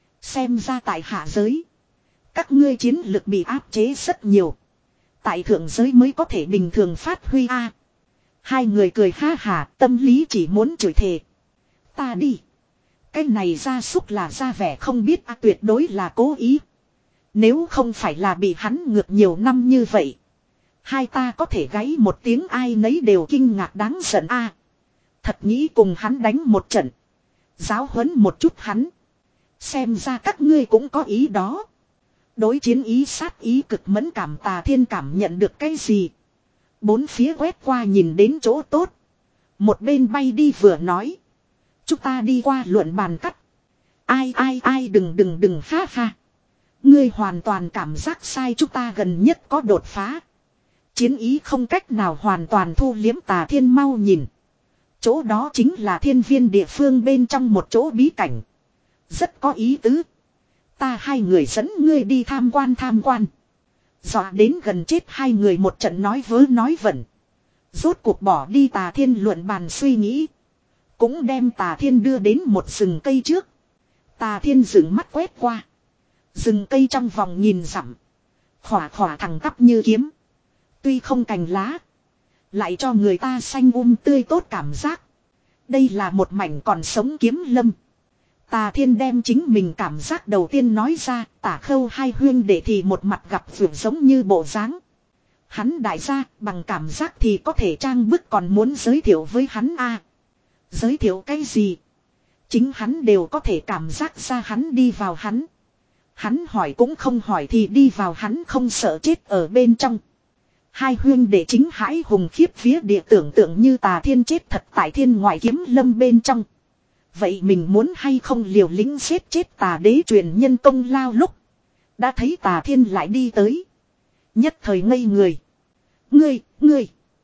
Xem ra tại hạ giới. Các ngươi chiến lực bị áp chế rất nhiều. Tại thượng giới mới có thể bình thường phát huy a. Hai người cười ha hả, tâm lý chỉ muốn chửi thề. Ta đi. Cái này ra súc là ra vẻ không biết a, tuyệt đối là cố ý. Nếu không phải là bị hắn ngược nhiều năm như vậy. Hai ta có thể gáy một tiếng ai nấy đều kinh ngạc đáng giận a. Thật nghĩ cùng hắn đánh một trận. Giáo huấn một chút hắn. Xem ra các ngươi cũng có ý đó. Đối chiến ý sát ý cực mẫn cảm Tà Thiên cảm nhận được cái gì. Bốn phía quét qua nhìn đến chỗ tốt. Một bên bay đi vừa nói. Chúng ta đi qua luận bàn cắt. Ai ai ai đừng đừng đừng ha ha. Ngươi hoàn toàn cảm giác sai, chúng ta gần nhất có đột phá. Chiến ý không cách nào hoàn toàn thu liếm. Tà Thiên mau nhìn. Chỗ đó chính là thiên viên địa phương bên trong một chỗ bí cảnh. Rất có ý tứ. Ta hai người dẫn ngươi đi tham quan tham quan. Dọa đến gần chết hai người một trận nói vớ nói vẩn. Rốt cuộc bỏ đi Tà Thiên luận bàn suy nghĩ. Cũng đem Tà Thiên đưa đến một rừng cây trước. Tà Thiên dựng mắt quét qua. Rừng cây trong vòng nhìn dặm. Khỏa khỏa thẳng tắp như kiếm. Tuy không cành lá. Lại cho người ta xanh um tươi tốt cảm giác. Đây là một mảnh còn sống kiếm lâm. Tà Thiên đem chính mình cảm giác đầu tiên nói ra. Tả Khâu hai huyên để thì một mặt gặp vượt giống như bộ dáng. Hắn đại gia bằng cảm giác thì có thể trang bức, còn muốn giới thiệu với hắn a. À, giới thiệu cái gì? Chính hắn đều có thể cảm giác ra hắn đi vào hắn. Hắn hỏi cũng không hỏi thì đi vào hắn không sợ chết ở bên trong. Hai huyên để chính hãi hùng khiếp vía địa tưởng tượng như Tà Thiên chết thật tại thiên ngoại kiếm lâm bên trong. Vậy mình muốn hay không liều lĩnh giết chết Tà Đế truyền nhân công lao lúc. Đã thấy Tà Thiên lại đi tới. Nhất thời ngây người. Ngươi, ngươi.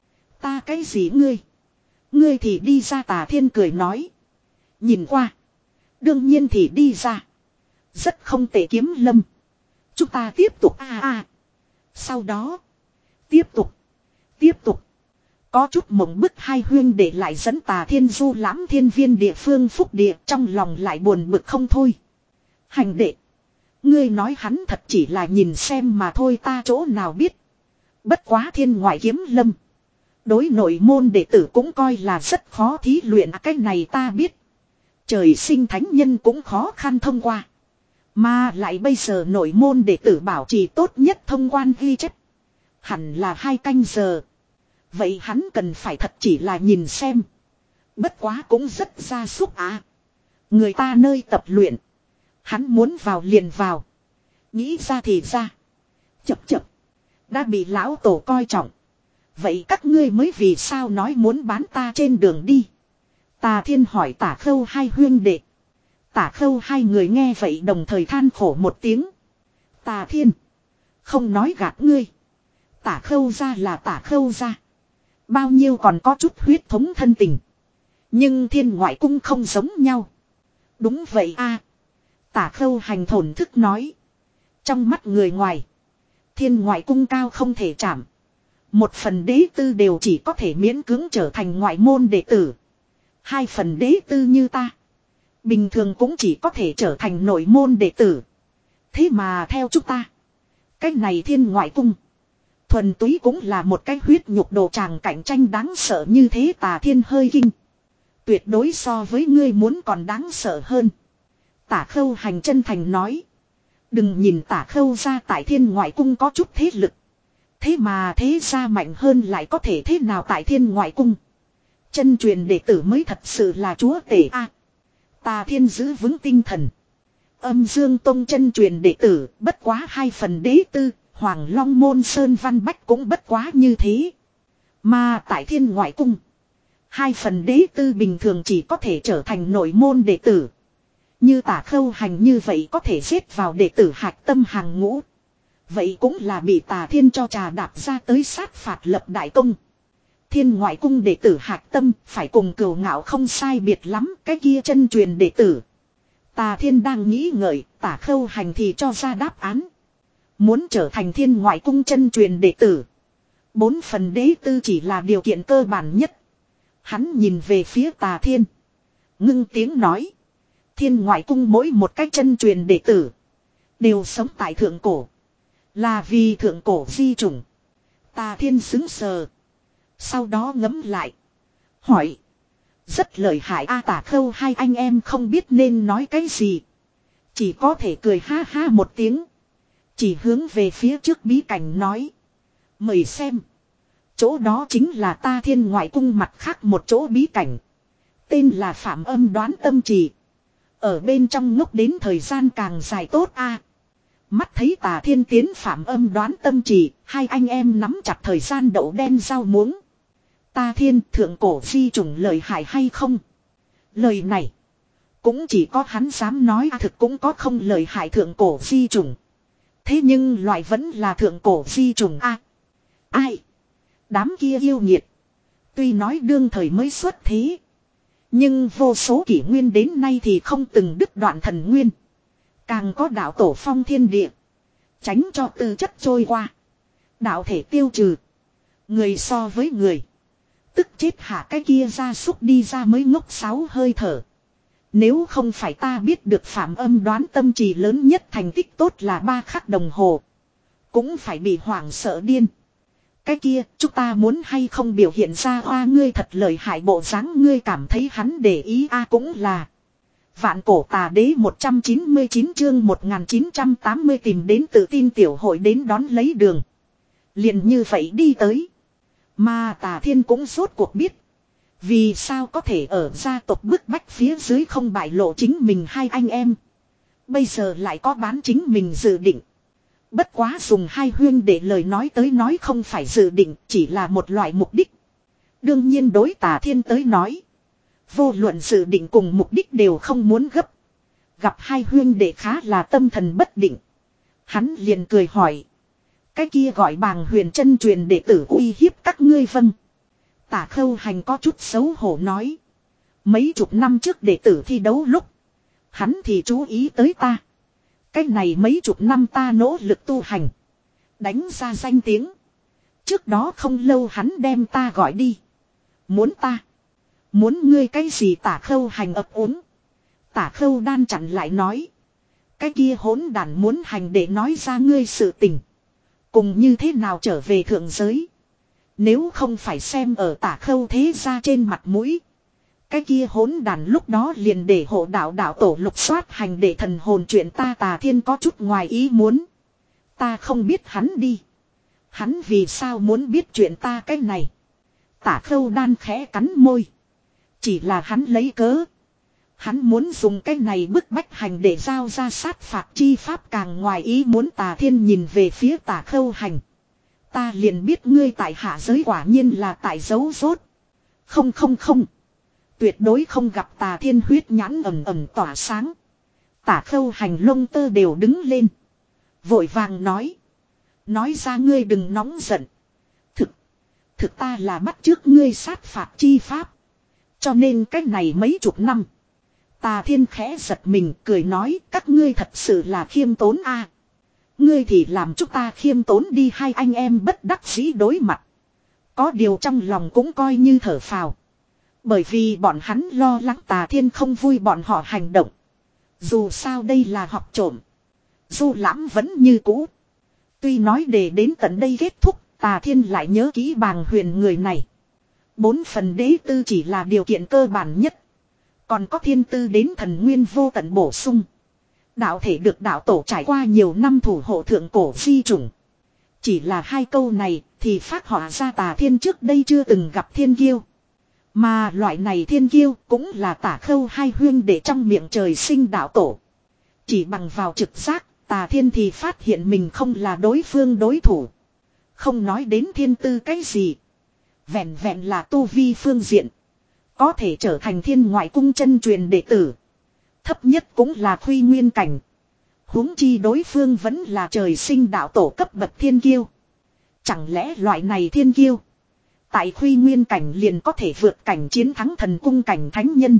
Ta cái gì ngươi? Ngươi thì đi ra. Tà Thiên cười nói. Nhìn qua. Đương nhiên thì đi ra. Rất không tệ kiếm lâm. Chúng ta tiếp tục a a. Sau đó. Tiếp tục. Tiếp tục. Có chút mộng bức hai huyên để lại dẫn Tà Thiên du lãm thiên viên địa phương phúc địa, trong lòng lại buồn bực không thôi. Hành đệ. Ngươi nói hắn thật chỉ là nhìn xem mà thôi, ta chỗ nào biết. Bất quá thiên ngoại kiếm lâm. Đối nội môn đệ tử cũng coi là rất khó thí luyện, à, cái này ta biết. Trời sinh thánh nhân cũng khó khăn thông qua. Mà lại bây giờ nội môn đệ tử bảo trì tốt nhất thông quan ghi chép. Hẳn là hai canh giờ. Vậy hắn cần phải thật chỉ là nhìn xem. Bất quá cũng rất ra súc à. Người ta nơi tập luyện. Hắn muốn vào liền vào. Nghĩ ra thì ra. Chập chập. Đã bị lão tổ coi trọng. Vậy các ngươi mới vì sao nói muốn bán ta trên đường đi? Tà Thiên hỏi Tả Khâu hai huyên đệ. Tả Khâu hai người nghe vậy đồng thời than khổ một tiếng. Tà Thiên. Không nói gạt ngươi. Tả Khâu ra là Tả Khâu ra. Bao nhiêu còn có chút huyết thống thân tình. Nhưng thiên ngoại cung không giống nhau. Đúng vậy a. Tả Khâu hành thổn thức nói. Trong mắt người ngoài. Thiên ngoại cung cao không thể chạm. Một phần đế tư đều chỉ có thể miễn cưỡng trở thành ngoại môn đệ tử. Hai phần đế tư như ta. Bình thường cũng chỉ có thể trở thành nội môn đệ tử. Thế mà theo chúng ta. Cái này thiên ngoại cung. Thuần túy cũng là một cái huyết nhục đồ tràng cạnh tranh đáng sợ như thế. Tà Thiên hơi kinh. Tuyệt đối so với ngươi muốn còn đáng sợ hơn. Tả Khâu hành chân thành nói. Đừng nhìn Tả Khâu ra tại thiên ngoại cung có chút thế lực. Thế mà thế ra mạnh hơn lại có thể thế nào tại thiên ngoại cung. Chân truyền đệ tử mới thật sự là chúa tể a. À, Tà Thiên giữ vững tinh thần. Âm Dương Tông chân truyền đệ tử bất quá hai phần đế tư. Hoàng Long Môn Sơn Văn Bách cũng bất quá như thế. Mà tại thiên ngoại cung. Hai phần đế tư bình thường chỉ có thể trở thành nội môn đệ tử. Như Tả Khâu hành như vậy có thể xếp vào đệ tử hạch tâm hàng ngũ. Vậy cũng là bị Tà Thiên cho trà đạp ra tới sát phạt lập đại công. Thiên ngoại cung đệ tử hạch tâm phải cùng Cửu Ngạo không sai biệt lắm, cái kia chân truyền đệ tử. Tà Thiên đang nghĩ ngợi, Tả Khâu hành thì cho ra đáp án. Muốn trở thành thiên ngoại cung chân truyền đệ tử. Bốn phần đế tư chỉ là điều kiện cơ bản nhất. Hắn nhìn về phía Tà Thiên. Ngưng tiếng nói. Thiên ngoại cung mỗi một cái chân truyền đệ tử. Đều sống tại thượng cổ. Là vì thượng cổ di chủng. Tà Thiên xứng sờ. Sau đó ngẫm lại. Hỏi. Rất lợi hại a. Tả Khâu hai anh em không biết nên nói cái gì. Chỉ có thể cười ha ha một tiếng. Chỉ hướng về phía trước bí cảnh nói. Mời xem. Chỗ đó chính là ta Thiên ngoại cung mặt khác một chỗ bí cảnh. Tên là Phạm Âm Đoán Tâm Trì. Ở bên trong ngốc đến thời gian càng dài tốt a. Mắt thấy Tà Thiên tiến Phạm Âm Đoán Tâm Trì, hai anh em nắm chặt thời gian đậu đen rau muống. Ta Thiên thượng cổ di chủng lợi hại hay không? Lời này cũng chỉ có hắn dám nói, à, thực cũng có không lợi hại thượng cổ di chủng. Thế nhưng loại vẫn là thượng cổ di chủng a. À, ai? Đám kia yêu nghiệt. Tuy nói đương thời mới xuất thế. Nhưng vô số kỷ nguyên đến nay thì không từng đứt đoạn thần nguyên. Càng có đạo tổ phong thiên địa. Tránh cho tư chất trôi qua. Đạo thể tiêu trừ. Người so với người. Tức chết hạ cái kia ra xúc đi ra mới ngốc sáu hơi thở. Nếu không phải ta biết được Phạm Âm Đoán Tâm Trì lớn nhất thành tích tốt là ba khắc đồng hồ. Cũng phải bị hoảng sợ điên. Cái kia chúng ta muốn hay không biểu hiện ra hoa ngươi thật lợi hại bộ dáng, ngươi cảm thấy hắn để ý a. À, cũng là. Vạn cổ tà đế một trăm chín mươi chín chương một nghìn chín trăm tám mươi tìm đến tự tin tiểu hội đến đón lấy đường. Liền như vậy đi tới. Mà Tà Thiên cũng rốt cuộc biết. Vì sao có thể ở gia tộc bức bách phía dưới không bại lộ chính mình hai anh em. Bây giờ lại có bán chính mình dự định. Bất quá dùng hai huyên để lời nói tới nói không phải dự định, chỉ là một loại mục đích. Đương nhiên đối Tà Thiên tới nói. Vô luận dự định cùng mục đích đều không muốn gấp. Gặp hai huyên đệ khá là tâm thần bất định. Hắn liền cười hỏi. Cái kia gọi Bàng Huyền chân truyền đệ tử uy hiếp các ngươi vâng. Tả Khâu Hành có chút xấu hổ nói. Mấy chục năm trước đệ tử thi đấu lúc. Hắn thì chú ý tới ta. Cái này mấy chục năm ta nỗ lực tu hành. Đánh ra danh tiếng. Trước đó không lâu hắn đem ta gọi đi. Muốn ta. Muốn ngươi cái gì? Tả Khâu Hành ấp úng. Tả Khâu Đan chặn lại nói. Cái kia hỗn đản muốn hành để nói ra ngươi sự tình. Cùng như thế nào trở về thượng giới. Nếu không phải xem ở Tả Khâu thế ra trên mặt mũi. Cái kia hỗn đản lúc đó liền để hộ đạo đạo tổ lục soát hành để thần hồn chuyện ta. Tà Thiên có chút ngoài ý muốn. Ta không biết hắn đi. Hắn vì sao muốn biết chuyện ta cái này? Tả Khâu Đan khẽ cắn môi. Chỉ là hắn lấy cớ. Hắn muốn dùng cái này bức bách hành để giao ra sát phạt chi pháp càng ngoài ý muốn. Tà Thiên nhìn về phía Tả Khâu Hành. Ta liền biết ngươi tại hạ giới quả nhiên là tại dấu rốt. Không không không. Tuyệt đối không. Gặp Tà Thiên huyết nhãn ầm ầm tỏa sáng. Tả Khâu Hành lông tơ đều đứng lên. Vội vàng nói. Nói ra ngươi đừng nóng giận. Thực. Thực ta là bắt chước ngươi sát phạt chi pháp. Cho nên cách này mấy chục năm. Tà Thiên khẽ giật mình cười nói các ngươi thật sự là khiêm tốn a. À, ngươi thì làm chúng ta khiêm tốn đi. Hai anh em bất đắc dĩ đối mặt. Có điều trong lòng cũng coi như thở phào. Bởi vì bọn hắn lo lắng Tà Thiên không vui bọn họ hành động. Dù sao đây là học trộm. Du Lãm vẫn như cũ. Tuy nói để đến tận đây kết thúc, Tà Thiên lại nhớ kỹ Bàng Huyền người này. Bốn phần đế tư chỉ là điều kiện cơ bản nhất. Còn có thiên tư đến thần nguyên vô tận bổ sung. Đạo thể được đạo tổ trải qua nhiều năm thủ hộ thượng cổ di chủng. Chỉ là hai câu này thì phát họa ra Tà Thiên trước đây chưa từng gặp thiên kiêu. Mà loại này thiên kiêu cũng là Tả Khâu hai huyên để trong miệng trời sinh đạo tổ. Chỉ bằng vào trực giác, Tà Thiên thì phát hiện mình không là đối phương đối thủ. Không nói đến thiên tư cái gì. Vẹn vẹn là tu vi phương diện. Có thể trở thành Thiên ngoại cung chân truyền đệ tử. Thấp nhất cũng là Khuy Nguyên cảnh. Huống chi đối phương vẫn là trời sinh đạo tổ cấp bậc thiên kiêu. Chẳng lẽ loại này thiên kiêu. Tại Khuy Nguyên cảnh liền có thể vượt cảnh chiến thắng thần cung cảnh thánh nhân.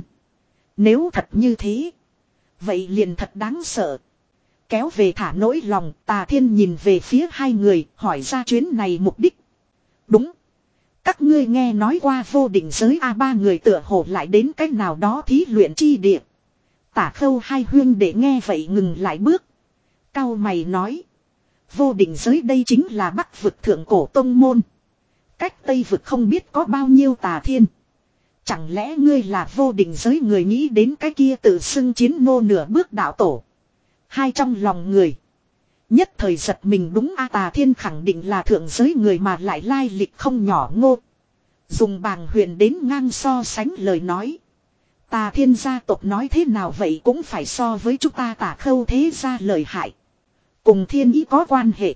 Nếu thật như thế. Vậy liền thật đáng sợ. Kéo về thả nỗi lòng. Tà Thiên nhìn về phía hai người. Hỏi ra chuyến này mục đích. Đúng. Các ngươi nghe nói qua vô định giới A ba người tựa hồ lại đến cách nào đó thí luyện chi địa. Tả Khâu hai huyên để nghe vậy ngừng lại bước. Cau mày nói. Vô định giới đây chính là Bắc vực thượng cổ tông môn. Cách Tây vực không biết có bao nhiêu tà thiên. Chẳng lẽ ngươi là vô định giới người nghĩ đến cái kia tự xưng chiến nô nửa bước đạo tổ. Hai trong lòng người. Nhất thời giật mình đúng a tà thiên khẳng định là thượng giới người mà lại lai lịch không nhỏ ngô. Dùng bàng huyền đến ngang so sánh lời nói. Tà thiên gia tộc nói thế nào vậy cũng phải so với chúng ta Tả Khâu thế gia lời hại. Cùng thiên ý có quan hệ.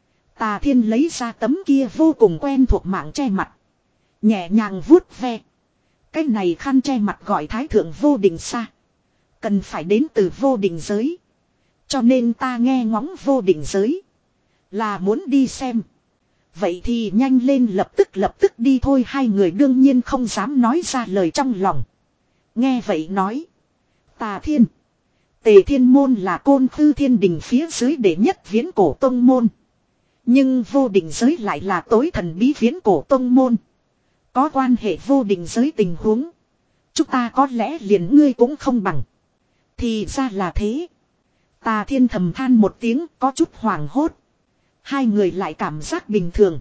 Tà thiên lấy ra tấm kia vô cùng quen thuộc mạng che mặt. Nhẹ nhàng vuốt ve. Cái này khăn che mặt gọi thái thượng vô định xa. Cần phải đến từ vô định giới. Cho nên ta nghe ngóng vô định giới. Là muốn đi xem. Vậy thì nhanh lên lập tức lập tức đi thôi. Hai người đương nhiên không dám nói ra lời trong lòng. Nghe vậy nói. Tà thiên. Tề thiên môn là côn khư thiên đình phía dưới đệ nhất viễn cổ tông môn. Nhưng vô định giới lại là tối thần bí viễn cổ tông môn. Có quan hệ vô định giới tình huống. Chúng ta có lẽ liền ngươi cũng không bằng. Thì ra là thế. Tà thiên thầm than một tiếng có chút hoảng hốt. Hai người lại cảm giác bình thường.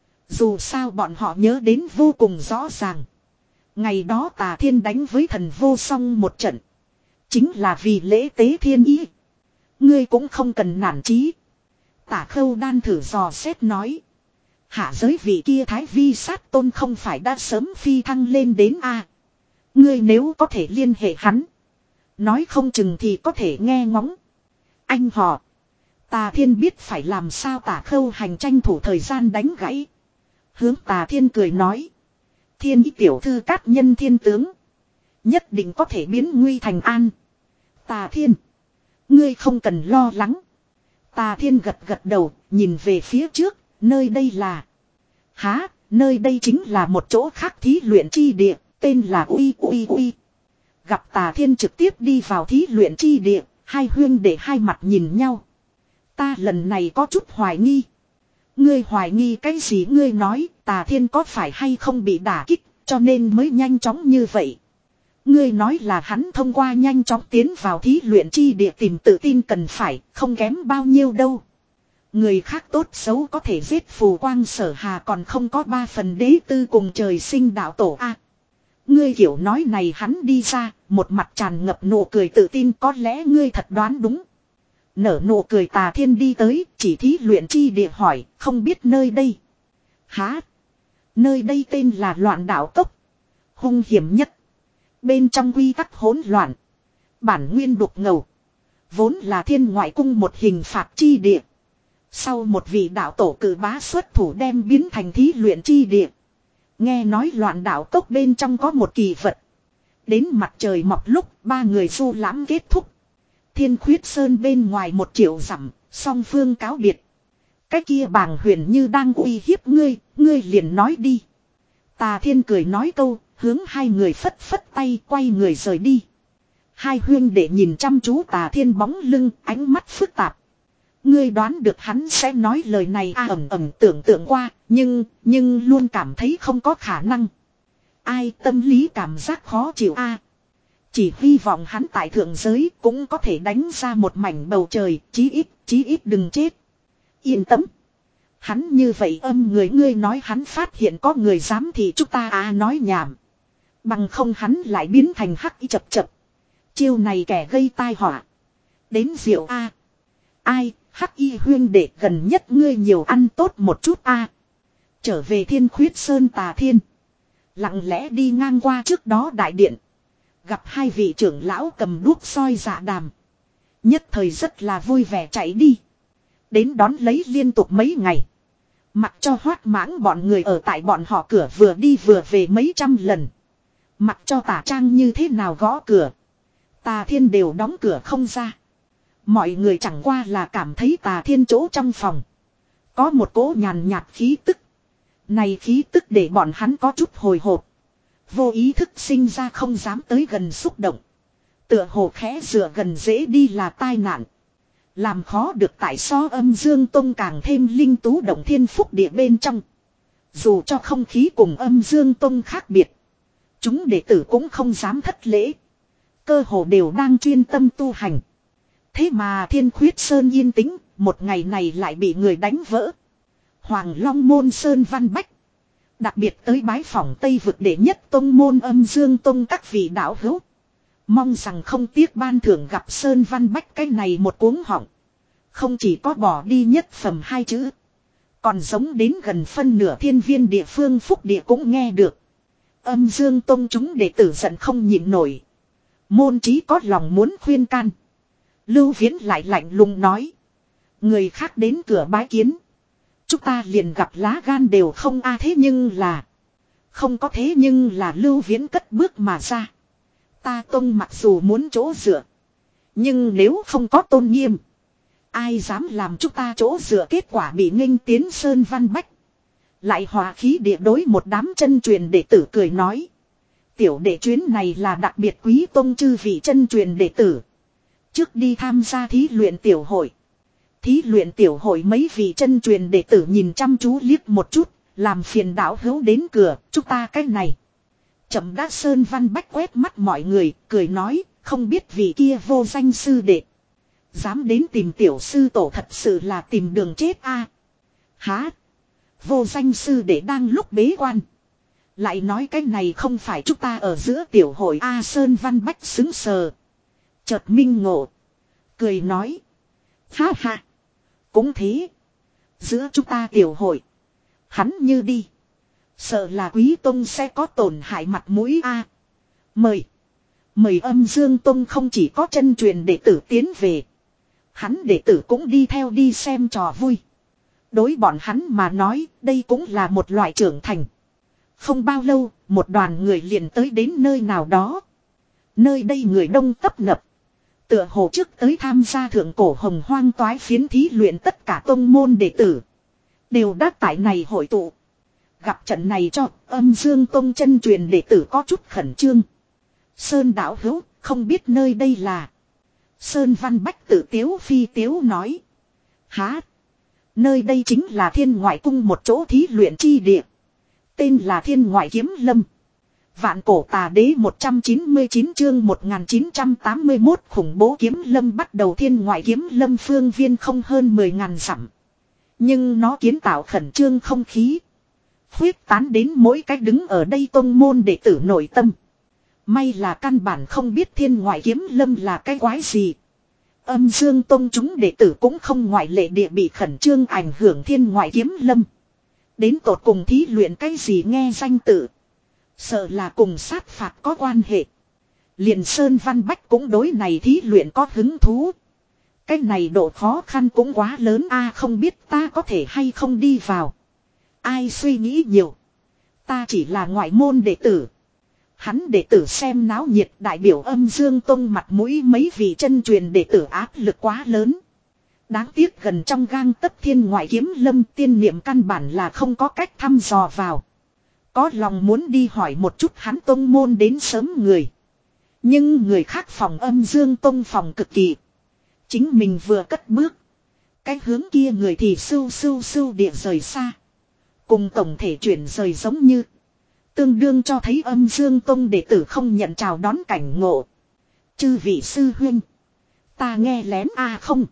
Dù sao bọn họ nhớ đến vô cùng rõ ràng. Ngày đó tà thiên đánh với thần vô song một trận. Chính là vì lễ tế thiên ý. Ngươi cũng không cần nản chí. Tả Khâu đan thử dò xét nói. Hạ giới vị kia thái vi sát tôn không phải đã sớm phi thăng lên đến a. Ngươi nếu có thể liên hệ hắn. Nói không chừng thì có thể nghe ngóng. Anh họ. Tà thiên biết phải làm sao Tả Khâu hành tranh thủ thời gian đánh gãy. Hướng tà thiên cười nói. Thiên ý tiểu thư cát nhân thiên tướng. Nhất định có thể biến nguy thành an. Tà thiên. Ngươi không cần lo lắng. Tà thiên gật gật đầu, nhìn về phía trước, nơi đây là. Há, nơi đây chính là một chỗ khác thí luyện chi địa, tên là Uy Uy Uy. Gặp tà thiên trực tiếp đi vào thí luyện chi địa, hai huyên để hai mặt nhìn nhau. Ta lần này có chút hoài nghi. Ngươi hoài nghi cái gì ngươi nói, tà thiên có phải hay không bị đả kích, cho nên mới nhanh chóng như vậy. Ngươi nói là hắn thông qua nhanh chóng tiến vào thí luyện chi địa tìm tự tin cần phải, không kém bao nhiêu đâu. Người khác tốt xấu có thể giết phù quang sở hà còn không có ba phần đế tư cùng trời sinh đạo tổ a. Ngươi kiểu nói này hắn đi ra, một mặt tràn ngập nụ cười tự tin có lẽ ngươi thật đoán đúng. Nở nụ cười tà thiên đi tới, chỉ thí luyện chi địa hỏi, không biết nơi đây. Hả? Nơi đây tên là Loạn Đạo Cốc. Hung hiểm nhất. Bên trong quy tắc hỗn loạn. Bản nguyên đục ngầu. Vốn là thiên ngoại cung một hình phạt chi địa. Sau một vị đạo tổ cử bá xuất thủ đem biến thành thí luyện chi địa. Nghe nói Loạn Đạo Cốc bên trong có một kỳ vật. Đến mặt trời mọc lúc ba người du lãm kết thúc. Thiên Khuyết Sơn bên ngoài một triệu dặm, song phương cáo biệt. Cái kia bàng huyền như đang uy hiếp ngươi, ngươi liền nói đi. Tà thiên cười nói câu, hướng hai người phất phất tay quay người rời đi. Hai huyên để nhìn chăm chú tà thiên bóng lưng, ánh mắt phức tạp. Ngươi đoán được hắn sẽ nói lời này à ẩm ẩm tưởng tượng qua, nhưng, nhưng luôn cảm thấy không có khả năng. Ai tâm lý cảm giác khó chịu a. Chỉ hy vọng hắn tại thượng giới cũng có thể đánh ra một mảnh bầu trời, chí ít, chí ít đừng chết. Yên tâm. Hắn như vậy âm người ngươi nói hắn phát hiện có người dám thì chúng ta à nói nhảm. Bằng không hắn lại biến thành hắc y chập chập. Chiêu này kẻ gây tai họa. Đến rượu a. Ai, hắc y huyên đệ gần nhất ngươi nhiều ăn tốt một chút a. Trở về Thiên Khuyết Sơn tà thiên. Lặng lẽ đi ngang qua trước đó đại điện. Gặp hai vị trưởng lão cầm đuốc soi dạ đàm. Nhất thời rất là vui vẻ chạy đi. Đến đón lấy liên tục mấy ngày. Mặc cho hoát mãng bọn người ở tại bọn họ cửa vừa đi vừa về mấy trăm lần. Mặc cho tả trang như thế nào gõ cửa. Tà thiên đều đóng cửa không ra. Mọi người chẳng qua là cảm thấy tà thiên chỗ trong phòng. Có một cỗ nhàn nhạt khí tức. Này khí tức để bọn hắn có chút hồi hộp. Vô ý thức sinh ra không dám tới gần xúc động. Tựa hồ khẽ dựa gần dễ đi là tai nạn. Làm khó được tại so âm dương tông càng thêm linh tú động thiên phúc địa bên trong. Dù cho không khí cùng âm dương tông khác biệt. Chúng đệ tử cũng không dám thất lễ. cơ hồ đều đang chuyên tâm tu hành. Thế mà Thiên Khuyết Sơn yên tĩnh, một ngày này lại bị người đánh vỡ. Hoàng Long môn Sơn Văn Bách đặc biệt tới bái phỏng Tây vực đệ nhất tông môn Âm Dương Tông các vị đạo hữu. Mong rằng không tiếc ban thưởng gặp Sơn Văn Bách cái này một cuống họng. Không chỉ có bỏ đi nhất phẩm hai chữ. Còn giống đến gần phân nửa thiên viên địa phương phúc địa cũng nghe được. Âm Dương Tông chúng đệ tử giận không nhịn nổi. Môn trí có lòng muốn khuyên can. Lưu Viễn lại lạnh lùng nói. Người khác đến cửa bái kiến. Chúng ta liền gặp lá gan đều không a thế nhưng là. Không có thế nhưng là Lưu Viễn cất bước mà ra. Ta Tông mặc dù muốn chỗ dựa. Nhưng nếu không có tôn nghiêm. Ai dám làm chúng ta chỗ dựa kết quả bị nghênh tiến Sơn Văn Bách. Lại hòa khí địa đối một đám chân truyền đệ tử cười nói. Tiểu đệ chuyến này là đặc biệt quý tông chư vị chân truyền đệ tử. Trước đi tham gia thí luyện tiểu hội. Thí luyện tiểu hội mấy vị chân truyền đệ tử nhìn chăm chú liếc một chút. Làm phiền đạo hữu đến cửa, chúng ta cái này. Chậm đã Sơn Văn Bách quét mắt mọi người, cười nói, không biết vị kia vô danh sư đệ. Dám đến tìm tiểu sư tổ thật sự là tìm đường chết a. À, há. Vô danh sư đệ đang lúc bế quan. Lại nói cái này không phải chúng ta ở giữa tiểu hội A à, Sơn Văn Bách xứng sờ. Chợt minh ngộ. Cười nói. Ha ha. Cũng thế. Giữa chúng ta tiểu hội. Hắn như đi. Sợ là Quý Tông sẽ có tổn hại mặt mũi a. À, mời. Mời Âm Dương Tông không chỉ có chân truyền đệ tử tiến về. Hắn đệ tử cũng đi theo đi xem trò vui. Đối bọn hắn mà nói, đây cũng là một loại trưởng thành. Không bao lâu, một đoàn người liền tới đến nơi nào đó. Nơi đây người đông tấp nập. Tựa hồ trước tới tham gia thượng cổ hồng hoang toái phiến thí luyện tất cả tông môn đệ tử. Đều đã tại này hội tụ. Gặp trận này cho Âm Dương Tông chân truyền đệ tử có chút khẩn trương. Sơn đạo hữu, không biết nơi đây là. Sơn Văn Bách tự tiếu phi tiếu nói. Há. Nơi đây chính là Thiên Ngoại Cung một chỗ thí luyện chi địa. Tên là Thiên Ngoại Kiếm Lâm. Vạn cổ tà đế một trăm chín mươi chín chương một nghìn chín trăm tám mươi mốt khủng bố kiếm lâm bắt đầu. Thiên Ngoại Kiếm Lâm phương viên không hơn mười ngàn dặm. Nhưng nó kiến tạo khẩn trương không khí. Khuyết tán đến mỗi cách đứng ở đây tông môn đệ tử nội tâm. May là căn bản không biết Thiên Ngoại Kiếm Lâm là cái quái gì. Âm Dương Tông chúng đệ tử cũng không ngoại lệ địa bị khẩn trương ảnh hưởng Thiên Ngoại Kiếm Lâm. Đến tột cùng thí luyện cái gì nghe danh tự. Sợ là cùng sát phạt có quan hệ. Liền Sơn Văn Bách cũng đối này thí luyện có hứng thú. Cái này độ khó khăn cũng quá lớn a, à, không biết ta có thể hay không đi vào. Ai suy nghĩ nhiều. Ta chỉ là ngoại môn đệ tử. Hắn đệ tử xem náo nhiệt đại biểu Âm Dương Tông mặt mũi mấy vị chân truyền đệ tử áp lực quá lớn. Đáng tiếc gần trong gang tấc Thiên Ngoại Kiếm Lâm tiên niệm căn bản là không có cách thăm dò vào. Có lòng muốn đi hỏi một chút hắn tông môn đến sớm người. Nhưng người khác phòng Âm Dương Tông phòng cực kỳ. Chính mình vừa cất bước. Cái hướng kia người thì sưu sưu sưu địa rời xa. Cùng tổng thể chuyển rời giống như. Tương đương cho thấy Âm Dương Tông đệ tử không nhận chào đón cảnh ngộ. Chư vị sư huynh. Ta nghe lén a à không.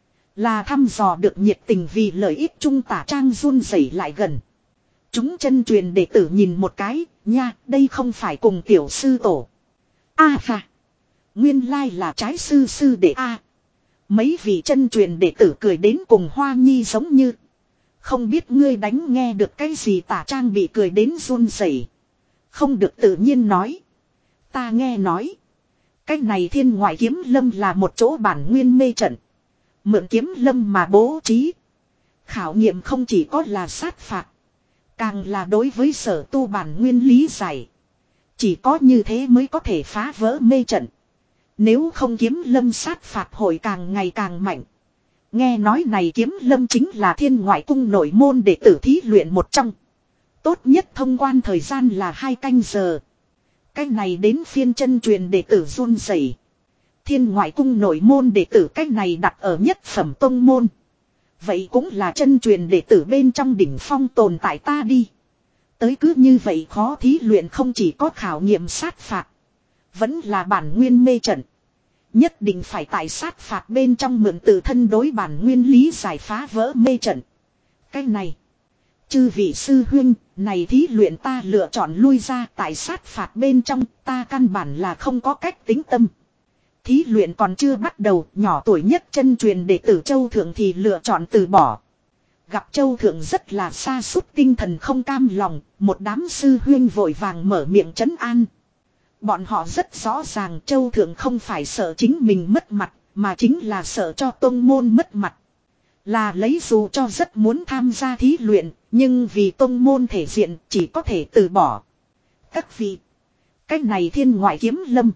Là thăm dò được nhiệt tình vì lợi ích trung tả trang run rẩy lại gần. Chúng chân truyền đệ tử nhìn một cái, nha, đây không phải cùng tiểu sư tổ. A à, ha. Nguyên lai là trái sư sư đệ a. À. Mấy vị chân truyền đệ tử cười đến cùng Hoa Nhi giống như. Không biết ngươi đánh nghe được cái gì tả trang bị cười đến run rẩy. Không được tự nhiên nói. Ta nghe nói. Cái này Thiên Ngoại Kiếm Lâm là một chỗ bản nguyên mê trận. Mượn kiếm lâm mà bố trí. Khảo nghiệm không chỉ có là sát phạt. Càng là đối với sở tu bản nguyên lý giải. Chỉ có như thế mới có thể phá vỡ mê trận. Nếu không kiếm lâm sát phạt hội càng ngày càng mạnh. Nghe nói này kiếm lâm chính là Thiên Ngoại Cung nội môn để tử thí luyện một trong. Tốt nhất thông quan thời gian là hai canh giờ. Cái này đến phiên chân truyền đệ tử run rẩy. Thiên Ngoại Cung nội môn đệ tử cách này đặt ở nhất phẩm tông môn. Vậy cũng là chân truyền đệ tử bên trong đỉnh phong tồn tại ta đi. Tới cứ như vậy khó thí luyện không chỉ có khảo nghiệm sát phạt. Vẫn là bản nguyên mê trận. Nhất định phải tại sát phạt bên trong mượn tự thân đối bản nguyên lý giải phá vỡ mê trận. Cái này. Chư vị sư huynh, này thí luyện ta lựa chọn lui ra tại sát phạt bên trong, ta căn bản là không có cách tính tâm. Thí luyện còn chưa bắt đầu, nhỏ tuổi nhất chân truyền đệ tử Châu Thượng thì lựa chọn từ bỏ. Gặp Châu Thượng rất là sa sút tinh thần không cam lòng, một đám sư huynh vội vàng mở miệng trấn an. Bọn họ rất rõ ràng Châu Thượng không phải sợ chính mình mất mặt, mà chính là sợ cho tông môn mất mặt. Là lấy dù cho rất muốn tham gia thí luyện, nhưng vì tông môn thể diện chỉ có thể từ bỏ. Các vị, cách này thiên ngoại kiếm lâm.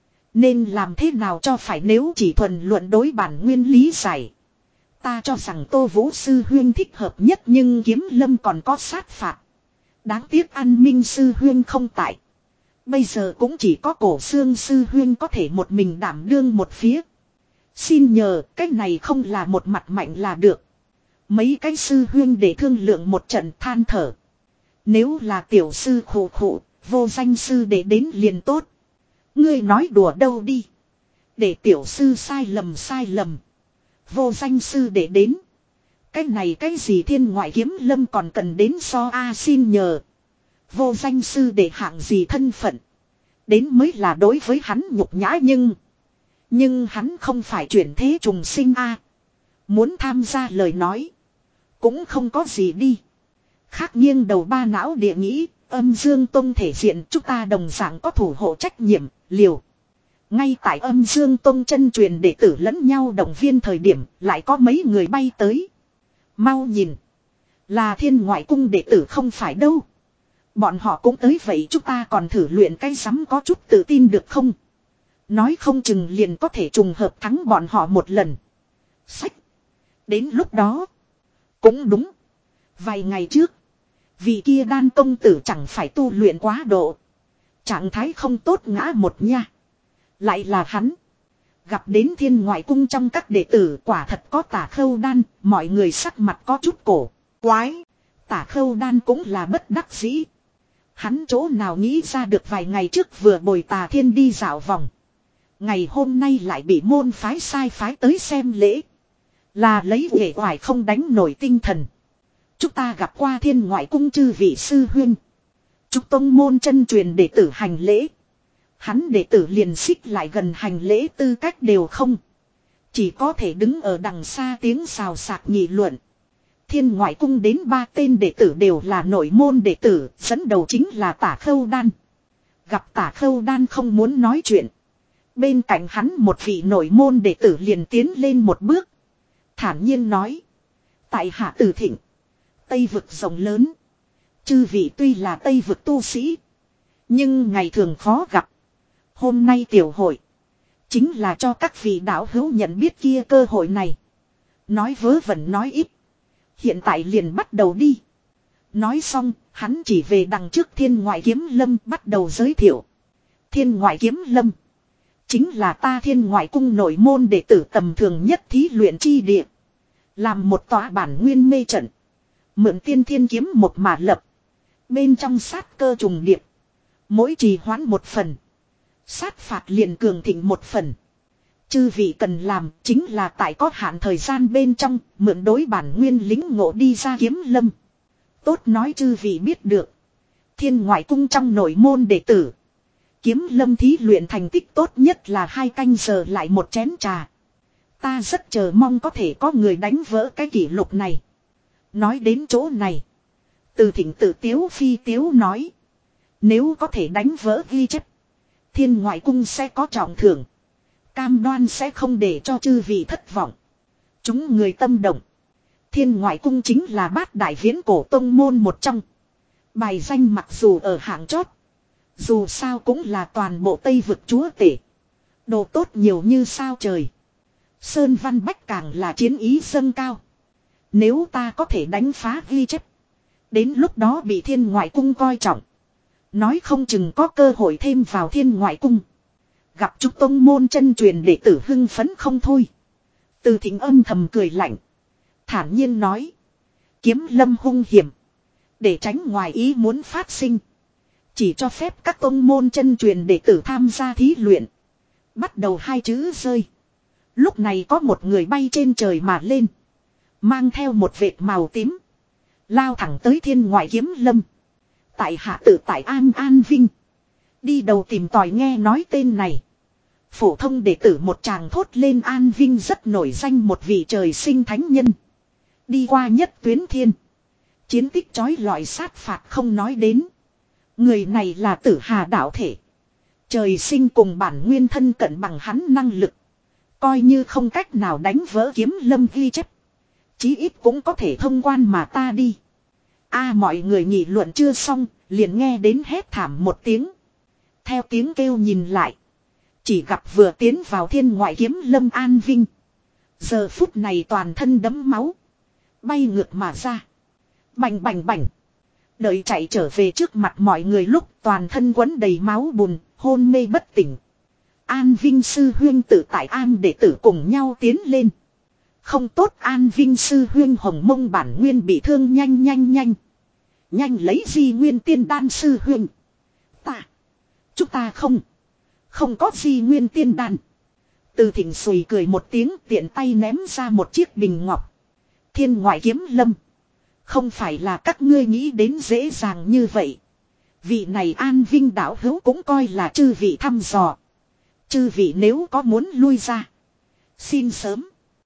Nên làm thế nào cho phải nếu chỉ thuần luận đối bản nguyên lý giải. Ta cho rằng Tô Vũ sư huyên thích hợp nhất nhưng kiếm lâm còn có sát phạt. Đáng tiếc An Minh sư huyên không tại. Bây giờ cũng chỉ có Cổ Xương sư huyên có thể một mình đảm đương một phía. Xin nhờ cái này không là một mặt mạnh là được. Mấy cái sư huyên để thương lượng một trận than thở. Nếu là tiểu sư khổ khổ, vô danh sư để đến liền tốt. Ngươi nói đùa đâu đi. Để tiểu sư sai lầm sai lầm. Vô danh sư để đến. Cái này cái gì thiên ngoại kiếm lâm còn cần đến so a xin nhờ. Vô danh sư để hạng gì thân phận. Đến mới là đối với hắn nhục nhã nhưng. Nhưng hắn không phải chuyển thế trùng sinh a. Muốn tham gia lời nói. Cũng không có gì đi. Khác nghiêng đầu ba não địa nghĩ. Âm Dương Tông thể diện chúng ta đồng dạng có thủ hộ trách nhiệm, liều. Ngay tại Âm Dương Tông chân truyền đệ tử lẫn nhau động viên thời điểm lại có mấy người bay tới. Mau nhìn. Là Thiên Ngoại Cung đệ tử không phải đâu. Bọn họ cũng tới vậy chúng ta còn thử luyện cái rắm có chút tự tin được không? Nói không chừng liền có thể trùng hợp thắng bọn họ một lần. Sách. Đến lúc đó. Cũng đúng. Vài ngày trước. Vị kia đan công tử chẳng phải tu luyện quá độ. Trạng thái không tốt ngã một nha. Lại là hắn. Gặp đến Thiên Ngoại Cung trong các đệ tử quả thật có Tả Khâu Đan. Mọi người sắc mặt có chút cổ. Quái. Tả Khâu Đan cũng là bất đắc dĩ. Hắn chỗ nào nghĩ ra được vài ngày trước vừa bồi Tà Thiên đi dạo vòng. Ngày hôm nay lại bị môn phái sai phái tới xem lễ. Là lấy uể oải không đánh nổi tinh thần. Chúng ta gặp qua Thiên Ngoại Cung chư vị sư huynh. Chúc tông môn chân truyền đệ tử hành lễ. Hắn đệ tử liền xích lại gần hành lễ tư cách đều không. Chỉ có thể đứng ở đằng xa tiếng xào xạc nghị luận. Thiên Ngoại Cung đến ba tên đệ tử đều là nội môn đệ tử, dẫn đầu chính là Tả Khâu Đan. Gặp Tả Khâu Đan không muốn nói chuyện. Bên cạnh hắn một vị nội môn đệ tử liền tiến lên một bước. Thản nhiên nói. Tại hạ Từ Thịnh. Tây vực rộng lớn. Chư vị tuy là Tây vực tu sĩ. Nhưng ngày thường khó gặp. Hôm nay tiểu hội. Chính là cho các vị đạo hữu nhận biết kia cơ hội này. Nói vớ vẩn nói ít. Hiện tại liền bắt đầu đi. Nói xong, hắn chỉ về đằng trước Thiên Ngoại Kiếm Lâm bắt đầu giới thiệu. Thiên Ngoại Kiếm Lâm. Chính là ta Thiên Ngoại Cung nội môn đệ tử tầm thường nhất thí luyện chi địa. Làm một tòa bản nguyên mê trận. Mượn tiên thiên kiếm một mà lập. Bên trong sát cơ trùng điệp. Mỗi trì hoãn một phần. Sát phạt liền cường thịnh một phần. Chư vị cần làm chính là tại có hạn thời gian bên trong mượn đối bản nguyên lính ngộ đi ra kiếm lâm. Tốt nói chư vị biết được. Thiên Ngoại Cung trong nội môn đệ tử. Kiếm lâm thí luyện thành tích tốt nhất là hai canh giờ lại một chén trà. Ta rất chờ mong có thể có người đánh vỡ cái kỷ lục này. Nói đến chỗ này. Từ Thịnh tự tiếu phi tiếu nói. Nếu có thể đánh vỡ ghi chép. Thiên Ngoại Cung sẽ có trọng thưởng. Cam đoan sẽ không để cho chư vị thất vọng. Chúng người tâm động. Thiên Ngoại Cung chính là bát đại viễn cổ tông môn một trong. Bài danh mặc dù ở hạng chót. Dù sao cũng là toàn bộ Tây vực chúa tể. Đồ tốt nhiều như sao trời. Sơn Văn Bách càng là chiến ý dâng cao. Nếu ta có thể đánh phá ghi chép. Đến lúc đó bị Thiên Ngoại Cung coi trọng. Nói không chừng có cơ hội thêm vào Thiên Ngoại Cung. Gặp trúc tông môn chân truyền đệ tử hưng phấn không thôi. Từ Thịnh âm thầm cười lạnh. Thản nhiên nói. Kiếm lâm hung hiểm. Để tránh ngoài ý muốn phát sinh. Chỉ cho phép các tôn môn chân truyền đệ tử tham gia thí luyện. Bắt đầu hai chữ rơi. Lúc này có một người bay trên trời mà lên. Mang theo một vệt màu tím. Lao thẳng tới Thiên Ngoại Kiếm Lâm. Tại hạ tự tại An An Vinh. Đi đầu tìm tòi nghe nói tên này. Phổ thông đệ tử một chàng thốt lên An Vinh rất nổi danh một vị trời sinh thánh nhân. Đi qua nhất tuyến thiên. Chiến tích chói lọi sát phạt không nói đến. Người này là Tử Hà đạo thể. Trời sinh cùng bản nguyên thân cận bằng hắn năng lực. Coi như không cách nào đánh vỡ Kiếm Lâm ghi chép. Chí ít cũng có thể thông quan mà ta đi. A mọi người nghị luận chưa xong, liền nghe đến hét thảm một tiếng. Theo tiếng kêu nhìn lại. Chỉ gặp vừa tiến vào Thiên Ngoại Kiếm Lâm An Vinh. Giờ phút này toàn thân đẫm máu. Bay ngược mà ra. Bành bành bành. Đợi chạy trở về trước mặt mọi người lúc toàn thân quấn đầy máu bùn, hôn mê bất tỉnh. An Vinh sư huyên tự tại An đệ tử cùng nhau tiến lên. Không tốt An Vinh sư huyên hồng mông bản nguyên bị thương nhanh nhanh nhanh. Nhanh lấy di nguyên tiên đan sư huyên. Ta. Chúng ta không. Không có di nguyên tiên đan. Từ Thịnh Sùi cười một tiếng tiện tay ném ra một chiếc bình ngọc. Thiên Ngoại Kiếm Lâm. Không phải là các ngươi nghĩ đến dễ dàng như vậy. Vị này An Vinh đạo hữu cũng coi là chư vị thăm dò. Chư vị nếu có muốn lui ra. Xin sớm.